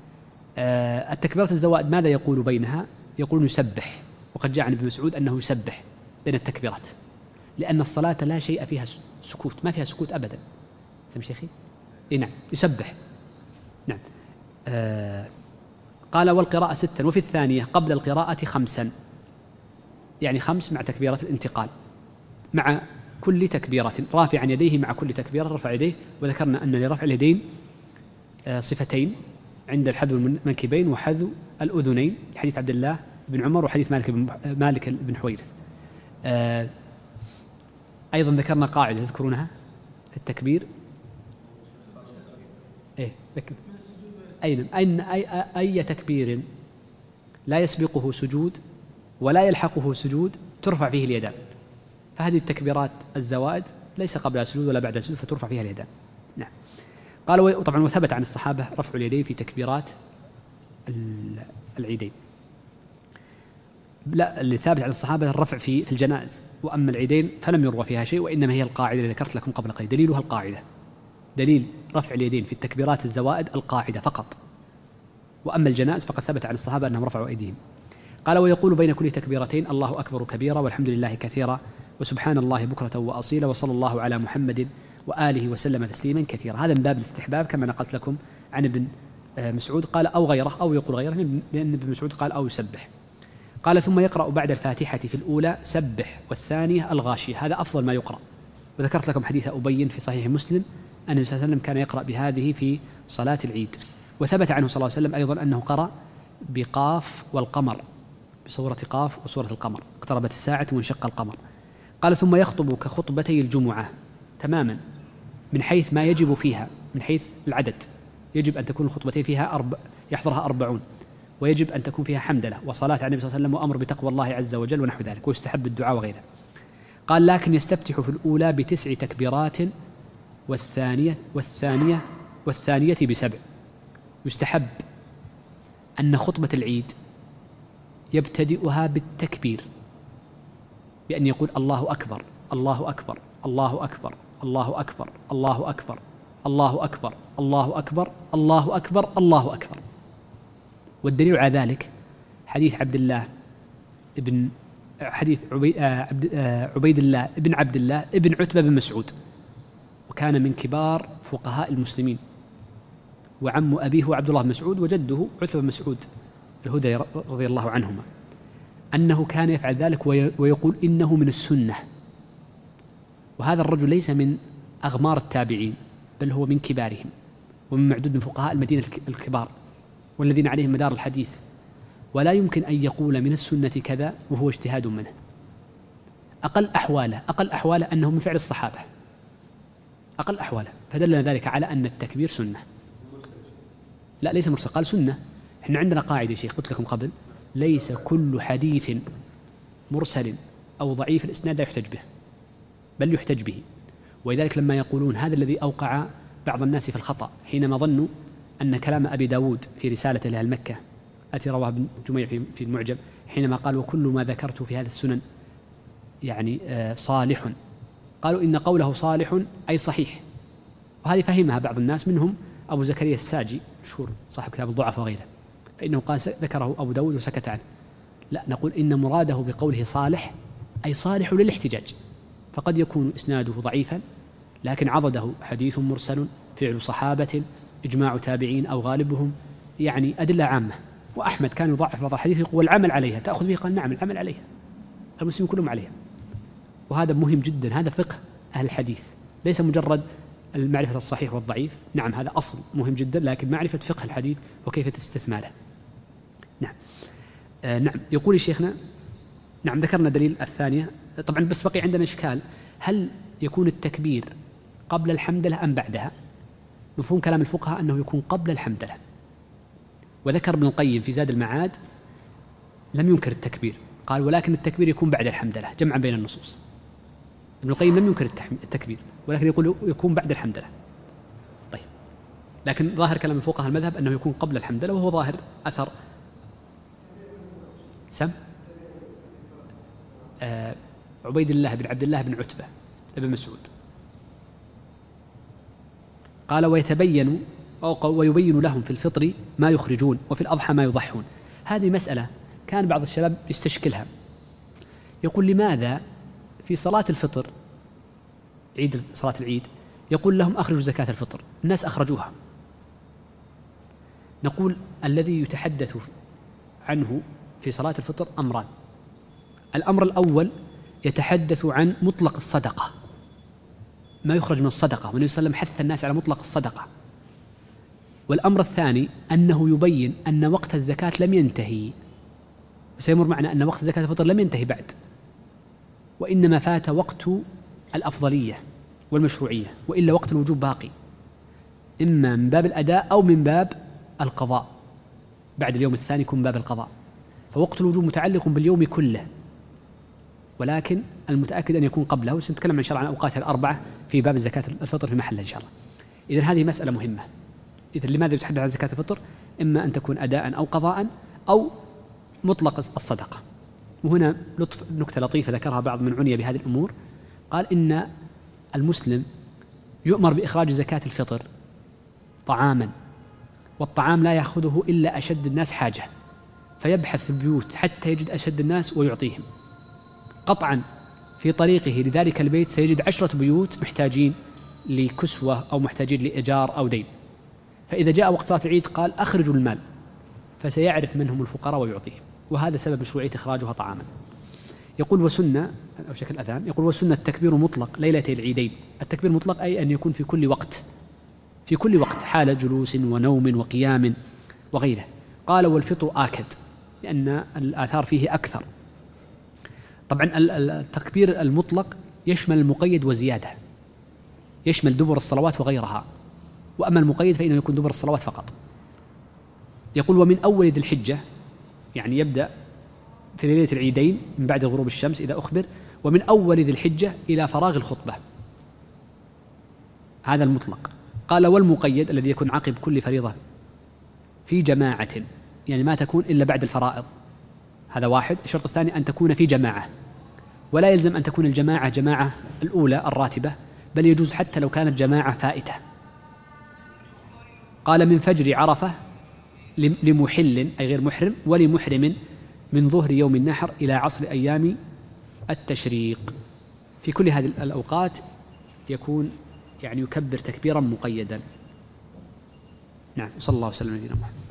آه التكبيرات الزوائد ماذا يقول بينها؟ يقول يسبح، وقد جاء عن ابن مسعود أنه يسبح بين التكبيرات، لأن الصلاة لا شيء فيها سكوت، ما فيها سكوت أبدا. سمع شيخي؟ إيه نعم، يسبح. نعم. آه قال والقراءة ستا، وفي الثانية قبل القراءة خمسا، يعني خمس مع تكبيرة الانتقال، مع كل تكبيرة رافعا يديه، مع كل تكبيرة رفع يديه. وذكرنا أن لرفع اليدين آه صفتين عند الحذو المنكبين وحذو الأذنين، حديث عبد الله بن عمر وحديث مالك بن, مالك بن حويرث. آه أيضا ذكرنا قاعدة تذكرونها في التكبير. إيه ذكر أين أين أي, أي تكبير لا يسبقه سجود ولا يلحقه سجود ترفع فيه اليدان، فهذه التكبيرات الزوائد ليس قبلها سجود ولا بعدها سجود فترفع فيها اليدان. نعم. قال طبعا وثبت عن الصحابة رفع اليدين في تكبيرات العيدين. لا، اللي ثابت عن الصحابة الرفع في في الجنائز، وأما العيدين فلم يروى فيها شيء، وإنما هي القاعدة اللي ذكرت لكم قبل قليل، دليلها القاعدة، دليل رفع اليدين في التكبيرات الزوائد القاعدة فقط، وأما الجنائز فقد ثبت عن الصحابة أنهم رفعوا أيديهم. قال: ويقول بين كل تكبيرتين الله أكبر كبيرا والحمد لله كثيرا وسبحان الله بكرة وأصيلا وصلى الله على محمد وآله وسلم تسليما كثيرا. هذا من باب الاستحباب كما نقلت لكم عن ابن مسعود، قال أو غيره، أو يقول غيره، لأن ابن مسعود قال أو يسبح. قال: ثم يقرأ بعد الفاتحة في الأولى سبح، والثانية الغاشية، هذا أفضل ما يقرأ. وذكرت لكم حديث أبي في صحيح مسلم أن النبي صلى الله عليه وسلم كان يقرأ بهذه في صلاة العيد، وثبت عنه صلى الله عليه وسلم أيضا أنه قرأ بقاف والقمر، بصورة قاف وصورة القمر، اقتربت الساعة وانشق القمر. قال: ثم يخطب كخطبتي الجمعة تماما من حيث ما يجب فيها، من حيث العدد، يجب أن تكون الخطبتين فيها أربع يحضرها أربعون، ويجب أن تكون فيها حمدلة وصلاة على النبي صلى الله عليه وسلم وأمر بتقوى الله عز وجل ونحو ذلك، ويستحب الدعاء وغيره. قال: لكن يستفتح في الأولى بتسع تكبيرات والثانية والثانية والثانية بسبع. يستحب أن خطبة العيد يبتدئها بالتكبير، بأن يقول الله أكبر الله أكبر الله أكبر الله أكبر الله أكبر الله أكبر الله أكبر الله أكبر الله أكبر. والدليل على ذلك حديث عبد الله ابن حديث عبيد الله ابن عبد الله ابن عتبة بن مسعود، وكان من كبار فقهاء المسلمين، وعم أبيه هو عبد الله بن مسعود، وجده عتبة بن مسعود الهذلي رضي الله عنهما، أنه كان يفعل ذلك ويقول إنه من السنة. وهذا الرجل ليس من أغمار التابعين، بل هو من كبارهم، ومن معدود من فقهاء المدينة الكبار والذين عليهم مدار الحديث، ولا يمكن أن يقول من السنة كذا وهو اجتهاد منه. أقل أحواله أقل أحواله أنه من فعل الصحابة، أقل أحواله، فدلنا ذلك على أن التكبير سنة. لا، ليس مرسل، قال سنة. احنا عندنا قاعدة يا شيخ قلت لكم قبل: ليس كل حديث مرسل أو ضعيف الإسناد لا يحتج به، بل يحتج به. ولذلك لما يقولون هذا الذي أوقع بعض الناس في الخطأ حينما ظنوا أن كلام أبي داود في رسالة لأهل مكة التي رواها ابن جميع في المعجم، حينما قال وكل ما ذكرته في هذا السنن يعني صالح، قالوا إن قوله صالح أي صحيح، وهذه فهمها بعض الناس، منهم أبو زكريا الساجي مشهور صاحب كتاب الضعف وغيره، فإنه قال ذكره أبو داود وسكت عنه. لا، نقول إن مراده بقوله صالح أي صالح للاحتجاج، فقد يكون إسناده ضعيفا لكن عضده حديث مرسل، فعل صحابة، إجماع تابعين أو غالبهم، يعني أدلة عامة. وأحمد كان يضعف بعض الحديث يقول العمل عليها، تأخذ به؟ قال نعم العمل عليها، المسلمين كلهم عليها. وهذا مهم جدا، هذا فقه أهل الحديث، ليس مجرد المعرفة الصحيح والضعيف، نعم هذا أصل مهم جدا، لكن معرفة فقه الحديث وكيف استثماله. نعم. آه نعم. يقول شيخنا نعم ذكرنا دليل الثانية. طبعا بس بقي عندنا إشكال، هل يكون التكبير قبل الحمدلة أم بعدها؟ مفهوم كلام الفقهاء أنه يكون قبل الحمدلة، وذكر ابن القيم في زاد المعاد لم ينكر التكبير، قال ولكن التكبير يكون بعد الحمدلة جمعا بين النصوص. ابن القيم لم ينكر التكبير ولكن يقول يكون بعد الحمدلة. طيب، لكن ظاهر كلام الفقهاء المذهب أنه يكون قبل الحمدلة، وهو ظاهر أثر سم آه عبيد الله بن عبد الله بن عتبة بن مسعود. قال ويتبين أو ويبين لهم في الفطر ما يخرجون وفي الأضحى ما يضحون. هذه مسألة كان بعض الشباب يستشكلها، يقول لماذا في صلاة الفطر عيد صلاة العيد يقول لهم أخرجوا زكاة الفطر، الناس أخرجوها. نقول الذي يتحدث عنه في صلاة الفطر أمران. الأمر الأول يتحدث عن مطلق الصدقة، ما يخرج من الصدقة، والنبي صلى الله عليه وسلم حث الناس على مطلق الصدقة. والأمر الثاني أنه يبين أن وقت الزكاة لم ينتهي، وسيمر معنا أن وقت زكاة الفطر لم ينتهي بعد، وإنما فات وقت الأفضلية والمشروعية، وإلا وقت الوجوب باقي، إما من باب الأداء أو من باب القضاء. بعد اليوم الثاني يكون من باب القضاء، فوقت الوجوب متعلق باليوم كله، ولكن المتأكد أن يكون قبله. وسنتكلم إن شاء الله عن أوقاتها الأربعة في باب زكاة الفطر في محله إن شاء الله. إذن هذه مسألة مهمة. إذن لماذا يتحدث عن زكاة الفطر؟ إما أن تكون أداء أو قضاء أو مطلق الصدقة. وهنا لطف نكتة لطيفة ذكرها بعض من عني بهذه الأمور، قال إن المسلم يؤمر بإخراج زكاة الفطر طعاما، والطعام لا يأخذه إلا أشد الناس حاجة، فيبحث في البيوت حتى يجد أشد الناس ويعطيهم. قطعا في طريقه لذلك البيت سيجد عشرة بيوت محتاجين لكسوة أو محتاجين لإيجار أو دين، فإذا جاء وقت صلاة العيد قال أخرجوا المال، فسيعرف من هم الفقراء ويعطيهم، وهذا سبب مشروعية إخراجها طعاما. يقول وسنة أو شكل أذان، يقول وسنة التكبير مطلق ليلتي العيدين. التكبير مطلق أي أن يكون في كل وقت، في كل وقت حال جلوس ونوم وقيام وغيره. قال والفطر آكد لأن الآثار فيه أكثر. طبعا التكبير المطلق يشمل المقيد وزيادة، يشمل دبر الصلوات وغيرها، وأما المقيد فإنه يكون دبر الصلوات فقط. يقول ومن أول ذي الحجة، يعني يبدأ في ليلة العيدين من بعد غروب الشمس إذا أخبر، ومن أول ذي الحجة إلى فراغ الخطبة، هذا المطلق. قال والمقيد الذي يكون عقب كل فريضة في جماعة، يعني ما تكون إلا بعد الفرائض، هذا واحد. الشرط الثاني أن تكون في جماعة، ولا يلزم أن تكون الجماعة جماعة الأولى الراتبة، بل يجوز حتى لو كانت جماعة فائتة. قال من فجر عرفة لمحل أي غير محرم، ولمحرم من ظهر يوم النحر إلى عصر أيام التشريق. في كل هذه الأوقات يكون يعني يكبر تكبيرا مقيدا. نعم، صلى الله وسلم على نبينا محمد.